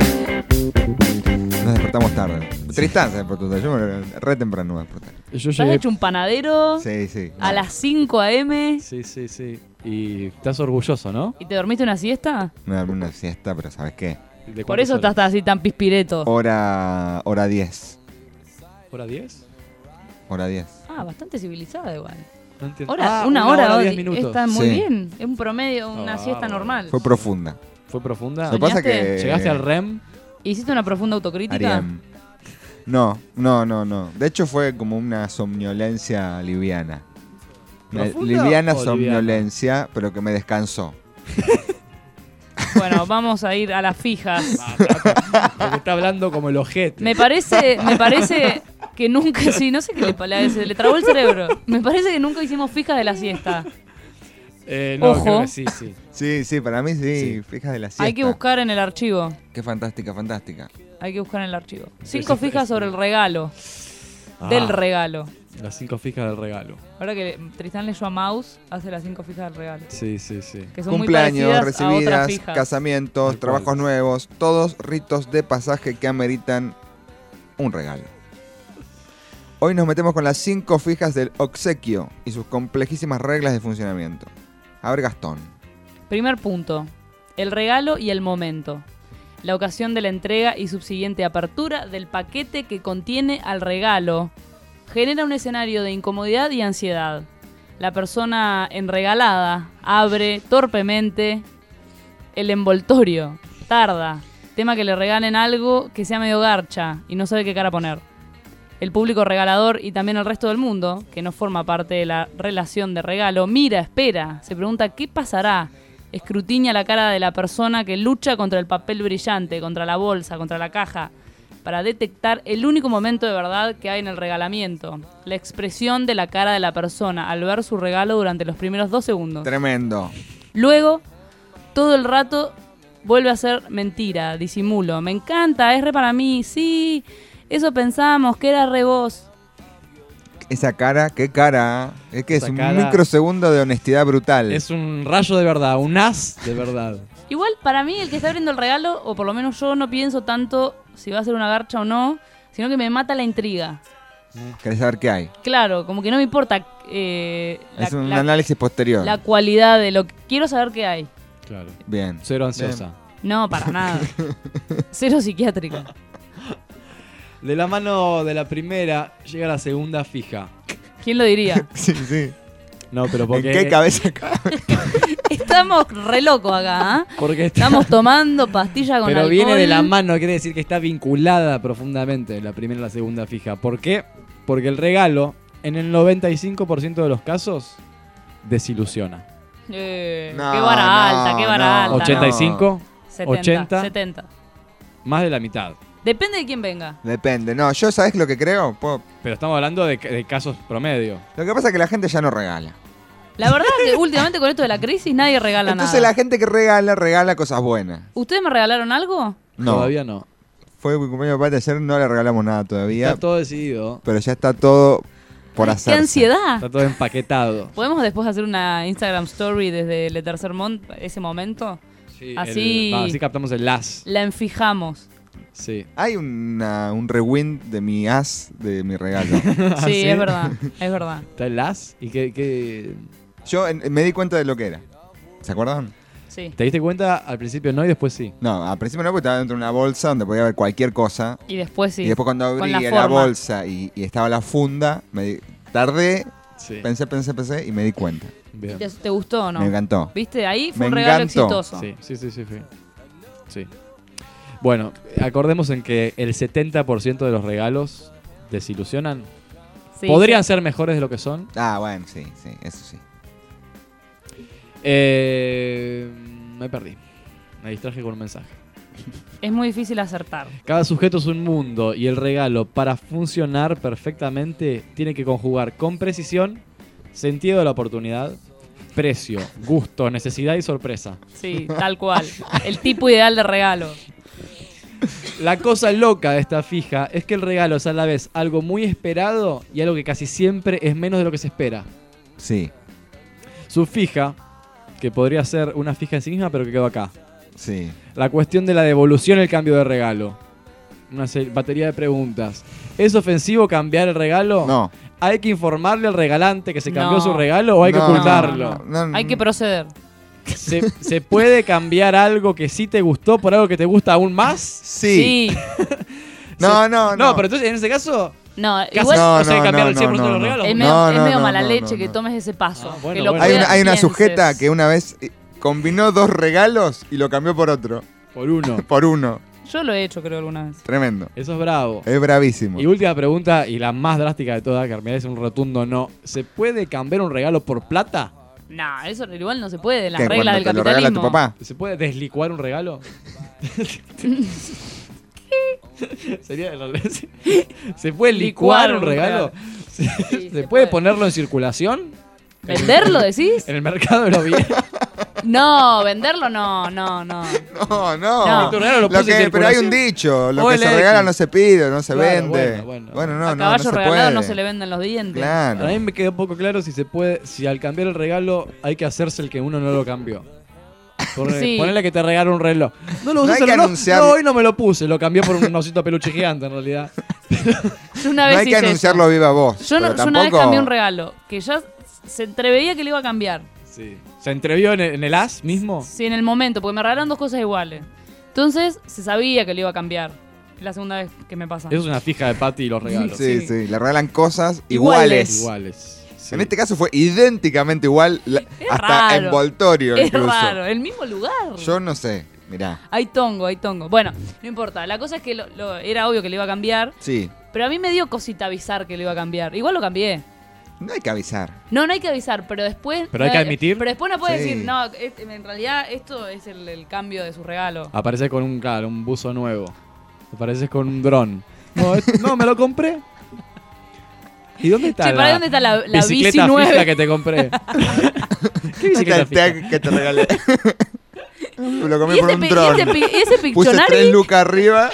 Nos despertamos tarde. Tristán se despertó tarde. Yo me re temprano me desperté. Yo ¿Te has hecho un panadero? Sí, sí. A las cinco a eme. Sí, sí, sí. Y estás orgulloso, ¿no? ¿Y te dormiste una siesta? Me dormí una siesta, pero ¿sabes qué? Por eso estás así tan pispireto. Hora, hora diez. ¿Hora diez? Hora diez. Ah, bastante civilizada igual. No entiendo. Hora, Ah, una, hora, diez hoy minutos. está muy Sí. bien. Es un promedio, una Ah, siesta bueno. normal. Fue profunda. ¿Fue profunda? Lo que pasa ¿Soñaste? que... ¿Llegaste al R E M? ¿Hiciste una profunda autocrítica? Ariam. No, no, no, no. De hecho fue como una somnolencia liviana. Una ¿Profunda liviana o somnolencia, pero que me descansó. Bueno, vamos a ir a las fijas. Porque está hablando como el ojete. Me parece, me parece que nunca, sí, no sé qué le, le, se le trabó el cerebro. Me parece que nunca hicimos fijas de la siesta. Eh, no, Ojo. creo que sí, sí. Sí, sí, para mí sí, fijas de la siesta. Hay que buscar en el archivo. Qué fantástica, fantástica. Hay que buscar en el archivo. Cinco Sí, sí, fijas sí. sobre el regalo. Ah. Del regalo. Las cinco fijas del regalo. Ahora que Tristán leyó a Mouse, hace las cinco fijas del regalo. Sí, sí, sí. Que son muy Cumpleaños, parecidas a otras recibidas, fijas. casamientos, Tal trabajos cual. nuevos, todos ritos de pasaje que ameritan un regalo. Hoy nos metemos con las cinco fijas del obsequio y sus complejísimas reglas de funcionamiento. A ver, Gastón. Primer punto. El regalo y el momento. La ocasión de la entrega y subsiguiente apertura del paquete que contiene al regalo genera un escenario de incomodidad y ansiedad. La persona enregalada abre torpemente el envoltorio, tarda, tema que le regalen algo que sea medio garcha y no sabe qué cara poner. El público regalador y también el resto del mundo, que no forma parte de la relación de regalo, mira, espera, se pregunta qué pasará. Escrutina la cara de la persona que lucha contra el papel brillante, contra la bolsa, contra la caja, para detectar el único momento de verdad que hay en el regalamiento. La expresión de la cara de la persona al ver su regalo durante los primeros dos segundos. Tremendo. Luego, todo el rato vuelve a ser mentira, disimulo. Me encanta, es re para mí, sí, eso pensamos, que era re vos. Esa cara, qué cara. Es que Esa es un cara- microsegundo de honestidad brutal. Es un rayo de verdad, un as de verdad. Igual, para mí, el que está abriendo el regalo, o por lo menos yo no pienso tanto si va a ser una garcha o no, sino que me mata la intriga. ¿Querés saber qué hay? Claro, como que no me importa eh, la, Es un la- análisis posterior. la cualidad de lo que quiero saber qué hay. Claro. Bien. Cero ansiosa. No, para nada. Cero psiquiátrica. De la mano de la primera llega la segunda fija. ¿Quién lo diría? Sí, sí. No, pero porque... ¿En qué cabeza cabe? Estamos re locos acá, ¿ah? Porque está- Estamos tomando pastilla con Pero alcohol. viene de la mano, quiere decir que está vinculada profundamente la primera y la segunda fija. ¿Por qué? Porque el regalo, en el noventa y cinco por ciento de los casos, desilusiona. Eh, No, qué vara no, alta, qué vara no. alta. ochenta y cinco, setenta, ochenta, setenta. más de la mitad. Depende de quién venga. Depende. No, yo, ¿sabés lo que creo? Puedo- Pero estamos hablando de, de casos promedio. Lo que pasa es que la gente ya no regala. La verdad que últimamente con esto de la crisis nadie regala Entonces nada. la gente que regala, regala cosas buenas. ¿Ustedes me regalaron algo? No. Todavía no. Fue mi cumpleaños de padre ayer, no le regalamos nada todavía. Está todo decidido. Pero ya está todo por Ay, hacer. ¡Qué ansiedad! Está todo empaquetado. ¿Podemos después hacer una Instagram Story desde Le Tercer Mont, ese momento? Sí, Así- el- va, así captamos el as. La enfijamos. Sí. Hay una, un rewind de mi as, de mi regalo. ¿Ah, Sí, es verdad, es verdad. ¿Está el as? ¿Y qué, qué- Yo en- me di cuenta de lo que era. ¿Se acuerdan? Sí. ¿Te diste cuenta? Al principio no y después sí. No, al principio no, porque estaba dentro de una bolsa donde podía haber cualquier cosa. Y después sí. Y después cuando Con abrí la la, forma. bolsa y, y estaba la funda, me di- tardé, Sí. pensé, pensé, pensé y me di cuenta. Bien. ¿Te, te gustó o no? Me encantó. ¿Viste? Ahí fue Me un regalo encantó. exitoso. Sí, sí, sí, sí. Sí. Sí. Bueno, acordemos en que el setenta por ciento de los regalos desilusionan. Sí, Podrían sí. ser mejores de lo que son. Ah, bueno, sí, sí, eso sí. Eh, me perdí. Me distraje con un mensaje. Es muy difícil acertar. Cada sujeto es un mundo y el regalo, para funcionar perfectamente, tiene que conjugar con precisión sentido de la oportunidad, precio, gusto, necesidad y sorpresa. Sí, tal cual. El tipo ideal de regalo. La cosa loca de esta fija es que el regalo es a la vez algo muy esperado y algo que casi siempre es menos de lo que se espera. Sí. Su fija, que podría ser una fija en sí misma, pero que quedó acá. Sí. La cuestión de la devolución y el cambio de regalo. Una se- batería de preguntas. ¿Es ofensivo cambiar el regalo? No. ¿Hay que informarle al regalante que se cambió No. su regalo o hay No, que ocultarlo? no, no. Hay que proceder. ¿Se, ¿Se puede cambiar algo que sí te gustó por algo que te gusta aún más? Sí. Sí. No, no, no. No, pero entonces en ese caso... No, Casi igual No, no se no, cambiar no, el cien por ciento no, de los no. regalos. es medio, No, es no, medio no, mala no, leche no, que no. tomes ese paso. Ah, bueno, que lo bueno. Hay una, puedas- hay una pienses. sujeta que una vez eh, combinó dos regalos y lo cambió por otro. Por uno. Por uno. Yo lo he hecho, creo, alguna vez. Tremendo. Eso es bravo. Es bravísimo. Y última pregunta, y la más drástica de todas, que merece un rotundo no. ¿Se puede cambiar un regalo por plata? No, eso igual no se puede. Las ¿Qué, reglas del cuando te lo regala capitalismo. tu papá? ¿Se puede deslicuar un regalo? Sería ¿Se puede licuar un regalo? ¿Se, Sí, ¿se se puede puede. ponerlo en circulación? ¿Venderlo, decís? En el mercado de los bienes. No, venderlo no, no, no. No, no. No. Tu regalo lo Lo puse en que, pero hay un circulación. dicho, lo O que el se X. regala no se pide, no se Claro, vende. bueno, bueno. no, A no, no caballo se regalado puede. no se le venden los dientes. Claro. A mí me quedó un poco claro si se puede, si al cambiar el regalo hay que hacerse el que uno no lo cambió. Por, Sí. Ponele que te regala un reloj. No lo No usas hay que el reloj. anunciar- No, hoy no me lo puse, lo cambié por un osito peluche gigante en realidad. Yo una No vez hay que hice anunciarlo eso. viva voz. Yo, no- pero yo una vez tampoco- cambié un regalo que ya se entreveía que le iba a cambiar. Sí. ¿Se entrevió en el, en el as mismo? Sí, en el momento, porque me regalaron dos cosas iguales. Entonces se sabía que le iba a cambiar. Es la segunda vez que me pasa. Eso es una fija de Patty y los regalos. Sí, sí, le regalan cosas Iguales. iguales. Iguales. Sí. En este caso fue idénticamente igual, la- hasta raro. envoltorio Es incluso. raro, el mismo lugar. Yo no sé, mirá. Hay tongo, hay tongo. Bueno, no importa. La cosa es que lo- lo- era obvio que le iba a cambiar. Sí, Pero a mí me dio cosita avisar que le iba a cambiar. Igual lo cambié. no hay que avisar. No, no hay que avisar, pero después... Pero hay que eh, admitir. Pero después no puede Sí. decir, no, este- en realidad esto es el, el cambio de su regalo. Aparece con un, claro, un buzo nuevo. Apareces con un dron. No, es- no, me lo compré. ¿Y dónde está Che, la ¿para dónde está la, la bicicleta bici nueve? fija que te compré? ¿Qué bicicleta Está el fija? tag que te regalé. Me lo comí ¿Y por ese un pi- dron. y ese pi- y ese Puse Pictionary? tres lucas arriba.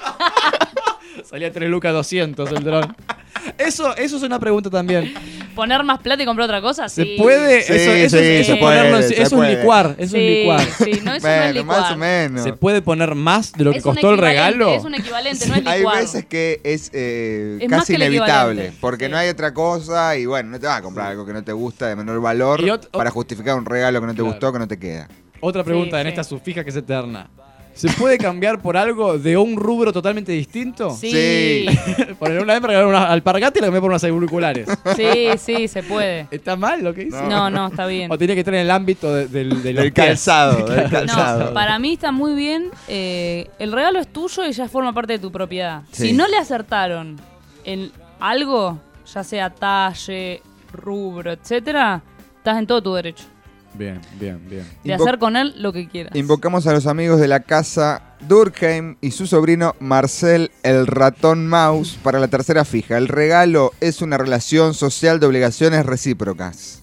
Salía tres lucas doscientos el dron. Eso, eso es una pregunta también. ¿Poner más plata y comprar otra cosa? ¿Se Sí. puede? Sí, eso eso sí, es, se eso puede, ponerlo en- se es un puede. licuar. Es Sí, un licuar. sí, no, eso no es Bueno, licuar. más o menos. ¿Se puede poner más de lo que Es un costó el equivalente, regalo? Es un equivalente, no es Hay licuar. veces que es, eh, Es más casi que el inevitable, equivalente, porque sí. no hay otra cosa y bueno, no te vas a comprar algo que no te gusta de menor valor Y ot- para justificar un regalo que no te Claro. gustó, que no te queda. Otra pregunta Sí, en sí. esta subfija que es eterna. ¿Se puede cambiar por algo de un rubro totalmente distinto? Sí. Sí. Por una vez me regalaron unas alpargatas y la cambié por unos auriculares. Sí, sí, se puede. ¿Está mal lo que hice? No, no, está bien. O tiene que estar en el ámbito de- del, de los Del pies. calzado, del No, calzado. para mí está muy bien. eh, el regalo es tuyo y ya forma parte de tu propiedad. Sí. Si no le acertaron en algo, ya sea talle, rubro, etcétera, estás en todo tu derecho Bien, bien, bien. de Invo- hacer con él lo que quieras. Invocamos a los amigos de la casa Durkheim y su sobrino Marcel el ratón mouse para la tercera fija. El regalo es una relación social de obligaciones recíprocas.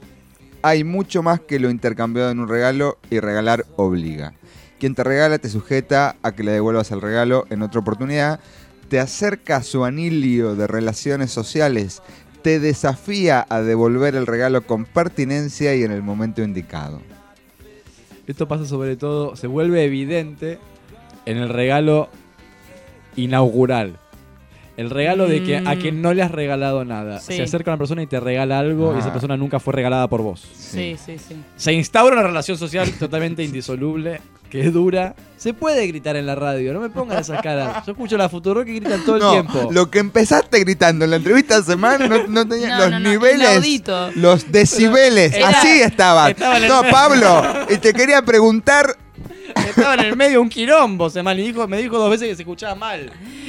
Hay mucho más que lo intercambiado en un regalo y regalar obliga. Quien te regala te sujeta a que le devuelvas el regalo en otra oportunidad, te acerca a su anillo de relaciones sociales, te desafía a devolver el regalo con pertinencia y en el momento indicado. Esto pasa sobre todo, se vuelve evidente en el regalo inaugural. El regalo de que a Mm. quien no le has regalado nada. Sí. Se acerca una persona y te regala algo y esa Ah. persona nunca fue regalada por vos. Sí, sí, sí. Se instaura una relación social totalmente indisoluble, que dura. Se puede gritar en la radio, no me pongan esas caras. Yo escucho la Futurock y gritan todo el No, tiempo. lo que empezaste gritando en la entrevista de semana no, no tenía No, los no, no, niveles, inaudito. los decibeles, Era- así estabas. estaba en el No, medio. Pablo, y te quería preguntar, Estaba en el medio un quilombo, se mal, y dijo, me dijo dos veces que se escuchaba mal.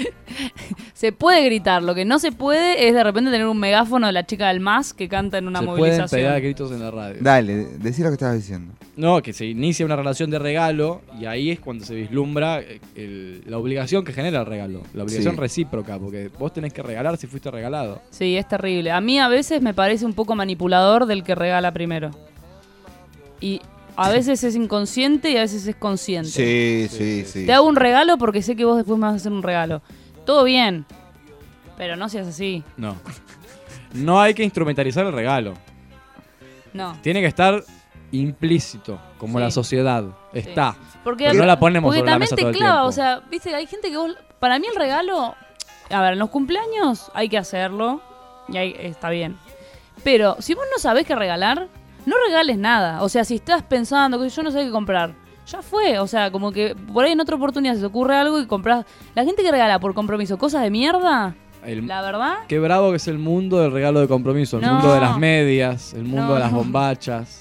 Se puede gritar, lo que no se puede es de repente tener un megáfono de la chica del M A S que canta en una se pueden movilización. pegar gritos en la radio. dale, decí lo que estabas diciendo. No, que se inicia una relación de regalo y ahí es cuando se vislumbra eh, el- la obligación que genera el regalo. La obligación Sí. recíproca, porque vos tenés que regalar si fuiste regalado. Sí, es terrible. A mí a veces me parece un poco manipulador del que regala primero. Y A veces es inconsciente y a veces es consciente. Sí, sí, sí. Te hago un regalo porque sé que vos después me vas a hacer un regalo. Todo bien, pero no seas así. No. No hay que instrumentalizar el regalo. No. Tiene que estar implícito, como Sí. la sociedad. Está. Porque, Pero no la ponemos porque sobre la también mesa te todo el clava, tiempo. o sea, viste, hay gente que vos... Para mí el regalo... A ver, en los cumpleaños hay que hacerlo y ahí está bien. Pero si vos no sabés qué regalar, no regales nada. O sea, si estás pensando que yo no sé qué comprar, ya fue. O sea, como que por ahí en otra oportunidad se te ocurre algo y compras... La gente que regala por compromiso cosas de mierda, El- la verdad... Qué bravo que es el mundo del regalo de compromiso. El No. mundo de las medias, el mundo No, de las no. bombachas.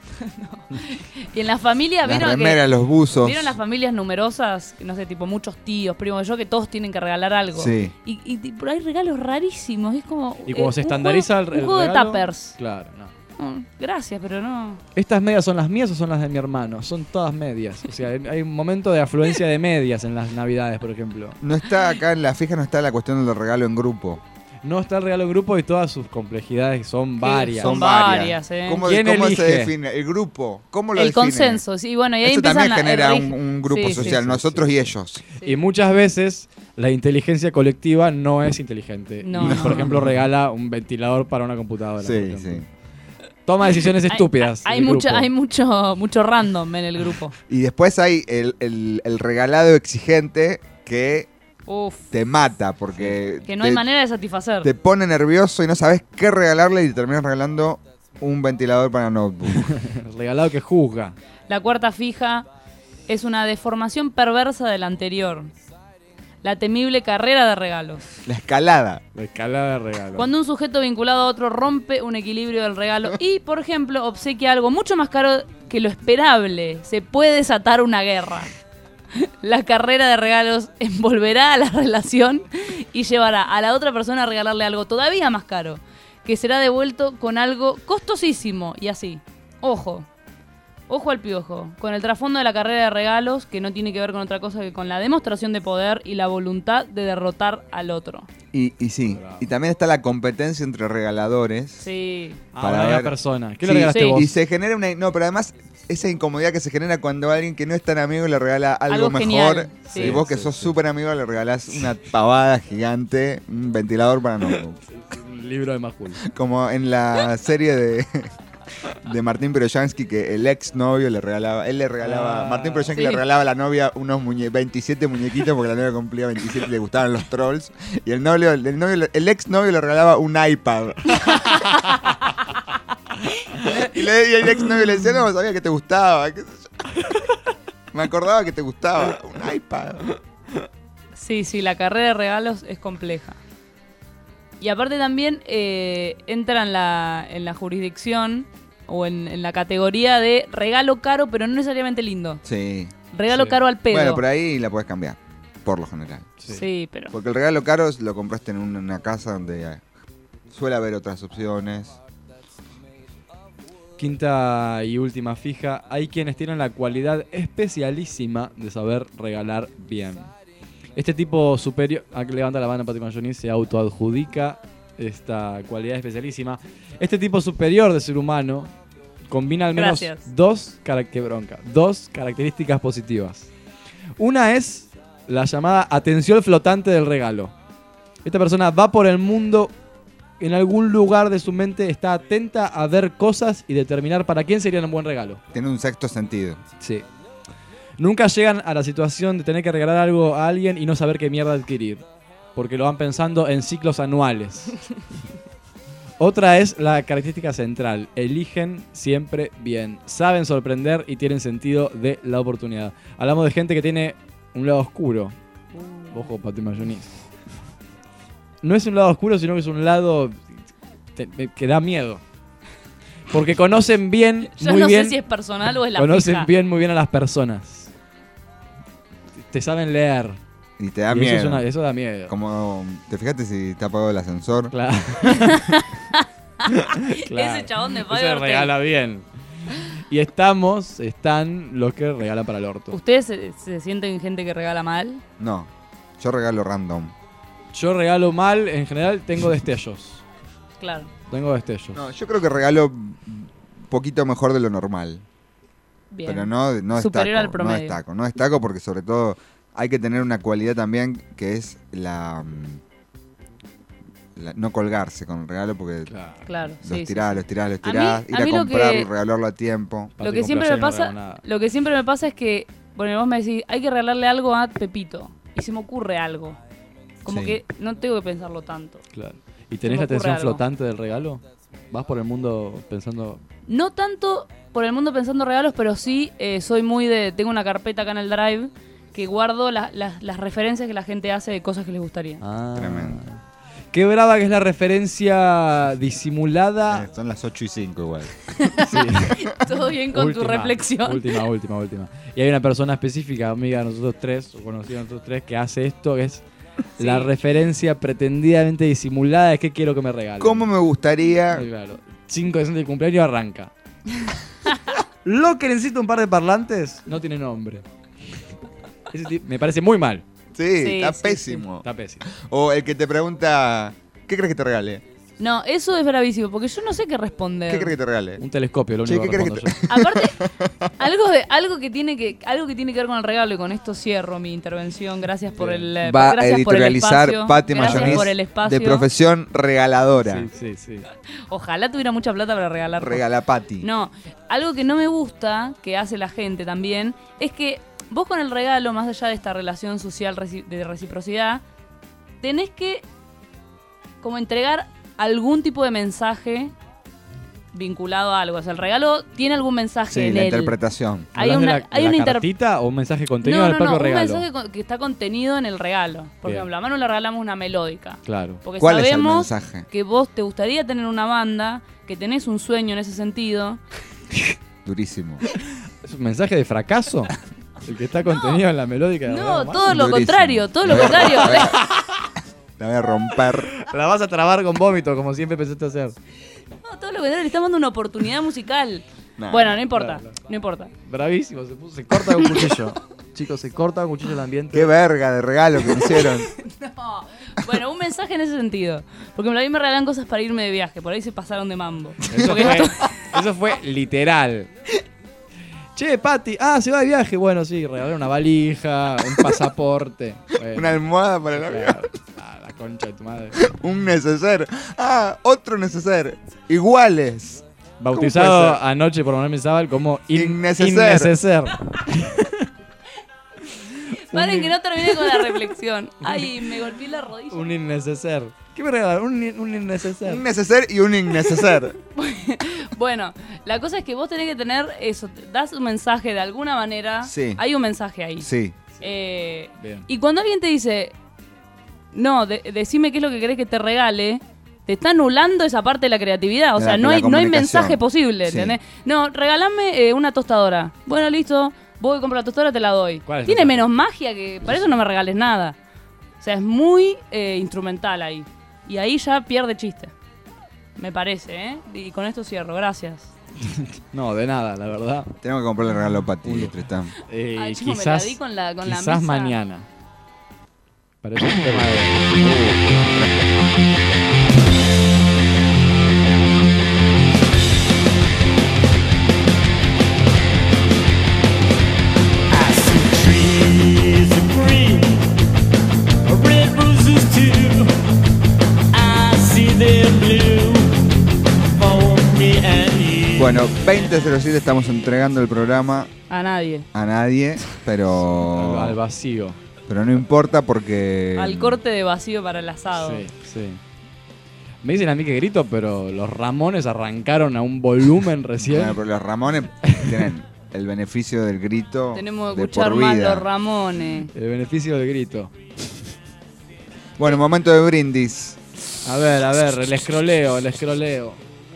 Y en la familia, Las ¿vieron remeras, que, los buzos. ¿vieron las familias numerosas? No sé, tipo muchos tíos, primos, yo, que todos tienen que regalar algo. Sí. Y, y, y por ahí regalos rarísimos. Es como. Y como eh, se un estandariza juego- el, el Un juego de regalo, tuppers. Claro, no. Mm, gracias, pero no. ¿Estas medias son las mías o son las de mi hermano? Son todas medias. O sea, hay un momento de afluencia de medias en las navidades, por ejemplo. No está acá en la fija, no está la cuestión del regalo en grupo. No está el regalo en grupo y todas sus complejidades son varias. Son varias, eh. ¿Cómo, ¿Quién cómo se elige? define? El grupo. ¿Cómo lo El define? consenso, sí, bueno, y ahí Eso empiezan también a- genera a- un, un grupo sí, sí, social, sí, nosotros y ellos. Y muchas veces la inteligencia colectiva no es inteligente. No, Y, no. por ejemplo, regala un ventilador para una computadora. por Sí, ejemplo. sí. Toma decisiones Hay- estúpidas. Hay, el mucho, grupo. hay mucho, mucho random en el grupo. Y después hay el, el- el regalado exigente que Uf. te mata porque Que no te, hay manera de satisfacer. te pone nervioso y no sabes qué regalarle y te terminas regalando un ventilador para notebook. Regalado que juzga. La cuarta fija es una deformación perversa de la anterior. La temible carrera de regalos. La escalada. La escalada de regalo. Cuando un sujeto vinculado a otro rompe un equilibrio del regalo y, por ejemplo, obsequia algo mucho más caro que lo esperable, se puede desatar una guerra. La carrera de regalos envolverá a la relación y llevará a la otra persona a regalarle algo todavía más caro, que será devuelto con algo costosísimo y así. Ojo. Ojo al piojo, con el trasfondo de la carrera de regalos, que no tiene que ver con otra cosa que con la demostración de poder y la voluntad de derrotar al otro. Y, y sí, y también está la competencia entre regaladores. Sí. Para Ahora la ver- persona. ¿Qué Sí, le regalaste sí. vos? Y se genera una... No, pero además esa incomodidad que se genera cuando alguien que no es tan amigo le regala algo, Algo mejor. genial, sí. Y vos que Sí, sos sí. súper amigo le regalás una pavada gigante, un ventilador para no. Un libro de Majul. Como en la serie de... de Martín Peroyansky, que el ex novio le regalaba, él le regalaba, Ah, Martín Peroyansky sí. le regalaba a la novia unos muñe, veintisiete muñequitos porque la novia cumplía veintisiete y le gustaban los trolls. Y el novio, el novio, el ex novio le regalaba un iPad. y, le, y el ex novio le decía, no, sabía que te gustaba, qué sé yo. Me acordaba que te gustaba, un iPad. Sí, sí, la carrera de regalos es compleja. Y aparte también eh, entra en la, en la jurisdicción o en, en la categoría de regalo caro, pero no necesariamente lindo. Sí. Regalo Sí. caro al pedo. Bueno, por ahí la puedes cambiar, por lo general. Sí, pero... Porque el regalo caro lo compraste en una, una casa donde eh, suele haber otras opciones. Quinta y última fija. Hay quienes tienen la cualidad especialísima de saber regalar bien. Este tipo superior... Aquí levanta la mano Pati Mayoni, se autoadjudica esta cualidad especialísima. Este tipo superior de ser humano combina al menos Gracias. dos, carac- qué bronca, dos características positivas. Una es la llamada atención flotante del regalo. Esta persona va por el mundo, en algún lugar de su mente está atenta a ver cosas y determinar para quién sería un buen regalo. Tiene un sexto sentido. Sí. Nunca llegan a la situación de tener que regalar algo a alguien y no saber qué mierda adquirir, porque lo van pensando en ciclos anuales. Otra es la característica central. Eligen siempre bien. Saben sorprender y tienen sentido de la oportunidad. Hablamos de gente que tiene un lado oscuro. Ojo, Pati Mayoni. No es un lado oscuro, sino que es un lado te- que da miedo. Porque conocen bien, Yo muy no bien. sé si es personal o es la Conocen fija. bien, muy bien a las personas. Te saben leer. Y te da Y eso miedo. es una- eso da miedo. Como, ¿te fijaste si está apagado el ascensor? Claro. Ese chabón de Ese Fiverr regala bien. Y están están los que regalan para el orto. ¿Ustedes se, se sienten gente que regala mal? No, yo regalo random. Yo regalo mal, en general tengo destellos. Claro. Tengo destellos. No, yo creo que regalo un poquito mejor de lo normal. Bien. Pero no, no Superior destaco, al promedio. no destaco, no destaco porque sobre todo hay que tener una cualidad también que es la, la- no colgarse con el regalo porque Claro, los sí, tirás, sí, sí. los tirás, los A mí- tirás, a ir a mí lo comprarlo, que- regalarlo a tiempo. Lo que siempre me pasa, lo que siempre me pasa es que, bueno, vos me decís, hay que regalarle algo a Pepito y se me ocurre algo. Como Sí. que no tengo que pensarlo tanto. Claro. ¿Y Se tenés me la ocurre atención algo. flotante del regalo? ¿Vas por el mundo pensando... No tanto por el mundo pensando regalos, pero sí eh, soy muy de, tengo una carpeta acá en el Drive que guardo la- la- las referencias que la gente hace de cosas que les gustaría. Ah. Qué brava que es la referencia disimulada. Eh, son las ocho y cinco igual. Todo bien con tu reflexión. Última, última, última. Y hay una persona específica, amiga de nosotros tres, o conocida de nosotros tres, que hace esto, que es Sí. la referencia pretendidamente disimulada de qué quiero que me regalen. ¿Cómo me gustaría? Ay, claro. cinco de de cumpleaños arranca. Lo que necesito un par de parlantes no tiene nombre. Ese tipo- me parece muy mal. Sí, Sí, está sí, pésimo. Está pésimo. O el que te pregunta, ¿qué crees que te regale? No, eso es bravísimo, porque yo no sé qué responder. ¿Qué crees que te regale? Un telescopio, lo Che, único ¿qué que crees que respondo te- yo. Aparte, algo de algo que tiene que algo que tiene que ver con el regalo y con esto cierro mi intervención. Gracias por el eh, Va a gracias por el editorializar espacio. Patti Gracias Mayonís por el espacio. de profesión regaladora. Sí, sí, sí. Ojalá tuviera mucha plata para regalar. cosas. Regala Patti. No, algo que no me gusta, que hace la gente también, es que vos con el regalo, más allá de esta relación social reci- de reciprocidad, tenés que como entregar algún tipo de mensaje vinculado a algo. O sea, el regalo tiene algún mensaje Sí, en la él. interpretación. Hay ¿Hablas una, de la, hay de una la inter- cartita o un mensaje contenido No, en no, el propio no, un regalo? mensaje co- que está contenido en el regalo. Por Bien. ejemplo, a Manu le regalamos una melódica. Claro. Porque ¿Cuál es el sabemos mensaje? que vos te gustaría tener una banda, que tenés un sueño en ese sentido. Durísimo. ¿Es un mensaje de fracaso? El que está contenido en la melódica. de No, Ramón. todo lo Durísimo. contrario, todo lo La voy a contrario. romper. La voy a romper. La vas a trabar con vómito, como siempre pensaste hacer. No, todo lo contrario, le estamos dando una oportunidad musical. Nah, bueno, no importa, claro, no importa. Bravísimo, se, puso, se corta con cuchillo. Chicos, se corta con cuchillo el ambiente. Qué verga de regalo que me hicieron. No. Bueno, un mensaje en ese sentido. Porque a mí me regalan cosas para irme de viaje, por ahí se pasaron de mambo. Eso Porque fue, esto- eso fue literal. Che, Pati, ah, se va de viaje. Bueno, sí, regalé una valija, un pasaporte. Bueno, Una almohada para el avión. claro. Ah, la concha de tu madre. Un neceser. Ah, otro neceser. Iguales. Bautizado ¿Cómo puede ser? anoche por Manuel Menzábal como in- Inneceser. inneceser. Paren que no terminé con la reflexión. Ay, me golpeé la rodilla. Un inneceser. ¿Qué me regalaron? Un, in- un inneceser. Un neceser y un inneceser. Bueno, la cosa es que vos tenés que tener eso. Das un mensaje de alguna manera. Sí. Hay un mensaje ahí. Sí. Eh, Bien. y cuando alguien te dice, no, de- decime qué es lo que querés que te regale, te está anulando esa parte de la creatividad. O De sea, la- no de hay, la no hay comunicación. mensaje posible, Sí. ¿entendés? No, regálame eh, una tostadora. Bueno, listo, voy a comprar la tostadora, te la doy. ¿Cuál es el Tiene mensaje? menos magia que... Para eso no me regales nada. O sea, es muy eh, instrumental ahí. Y ahí ya pierde chiste. Me parece, ¿eh? Y con esto cierro, gracias. No, de nada, la verdad. Tengo que comprarle regalo a Pati, Tristán. Eh, Ay, chico, me la quizás di con la- con la quizás mesa. mañana. Parece un tema de... Trees of green, red roses too. I see them blue for me and you. Bueno, veinte cero siete estamos entregando el programa A nadie. a nadie, pero. Al, al vacío. Pero no importa porque. Al corte de vacío para el asado. Sí, sí. Me dicen a mí que grito, pero los Ramones arrancaron a un volumen recién. Bueno, pero los Ramones tienen el beneficio del grito. Tenemos que de escuchar por más vida. los Ramones. El beneficio del grito. Bueno, momento de brindis. A ver, a ver, el escroleo, el escroleo.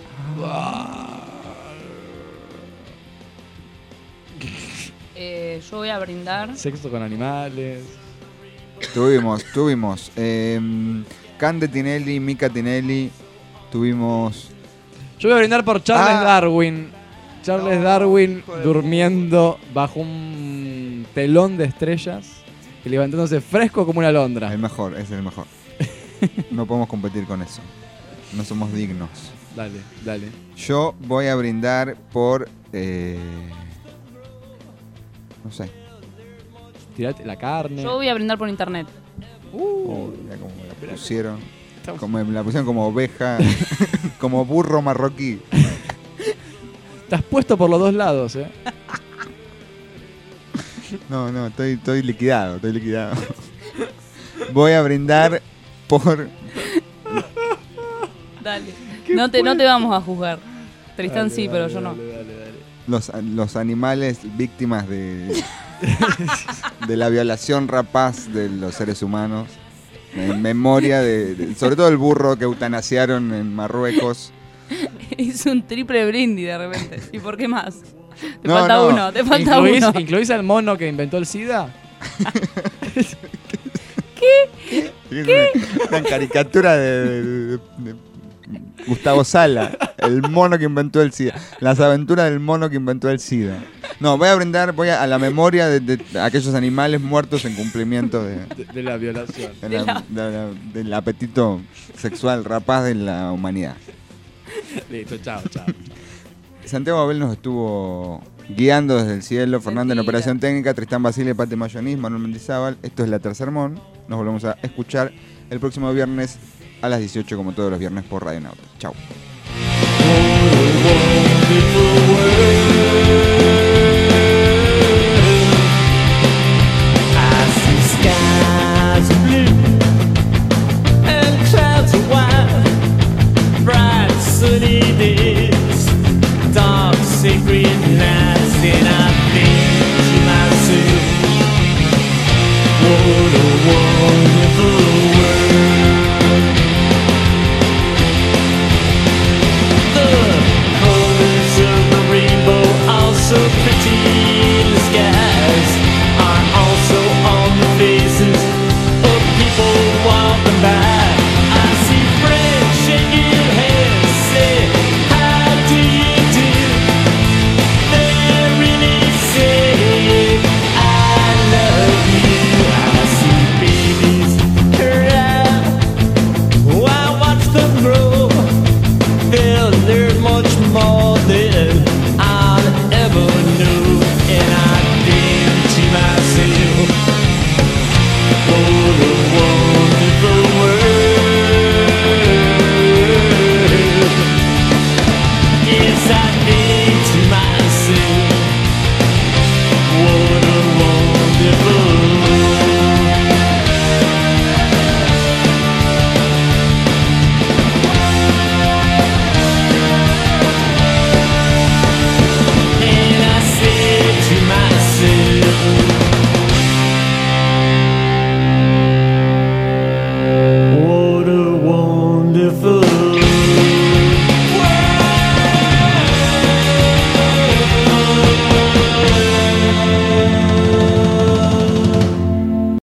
Eh, yo voy a brindar. Sexo con animales. Tuvimos, tuvimos. Eh, Cande Tinelli, Mica Tinelli. Tuvimos. Yo voy a brindar por Charles Ah. Darwin. Charles Darwin durmiendo bajo un telón de estrellas y levantándose fresco como una alondra. El mejor, es el mejor. No podemos competir con eso. No somos dignos. Dale, dale. Yo voy a brindar por. eh, No sé. Tirate la carne. Yo voy a brindar por internet. Oh, mira cómo me la pusieron. Como me la pusieron como oveja, como burro marroquí. Te has puesto por los dos lados, ¿eh? No, no, estoy, estoy liquidado, estoy liquidado. Voy a brindar por... Dale. No te, no te vamos a juzgar. Tristán Dale, sí, dale, pero yo dale, no. dale, dale. Los, los animales víctimas de, de la violación rapaz de los seres humanos. En memoria de, de... Sobre todo el burro que eutanasiaron en Marruecos. Hizo un triple brindis de repente. ¿Y por qué más? Te No, falta no. uno, te falta ¿Incluís, uno. ¿Incluís al mono que inventó el SIDA? ¿Qué? ¿Qué? Una, una caricatura de, de- de- de Gustavo Sala, el mono que inventó el SIDA. Las aventuras del mono que inventó el SIDA. No, voy a brindar voy a, a la memoria de, de aquellos animales muertos en cumplimiento de, De, de la violación. de la- de la- del apetito sexual rapaz de la humanidad. Listo, chao, chao. Santiago Abel nos estuvo guiando desde el cielo, Fernando en Mentira. operación técnica, Tristán Basile, Pati Mayoniz, Manuel Mendizábal. Esto es La Tercer Mon. Nos volvemos a escuchar el próximo viernes a las dieciocho, como todos los viernes por Radio Nauta. Chau. I see skies blue and clouds of white, bright sunny days, dark sacred nights, and I think to myself, what a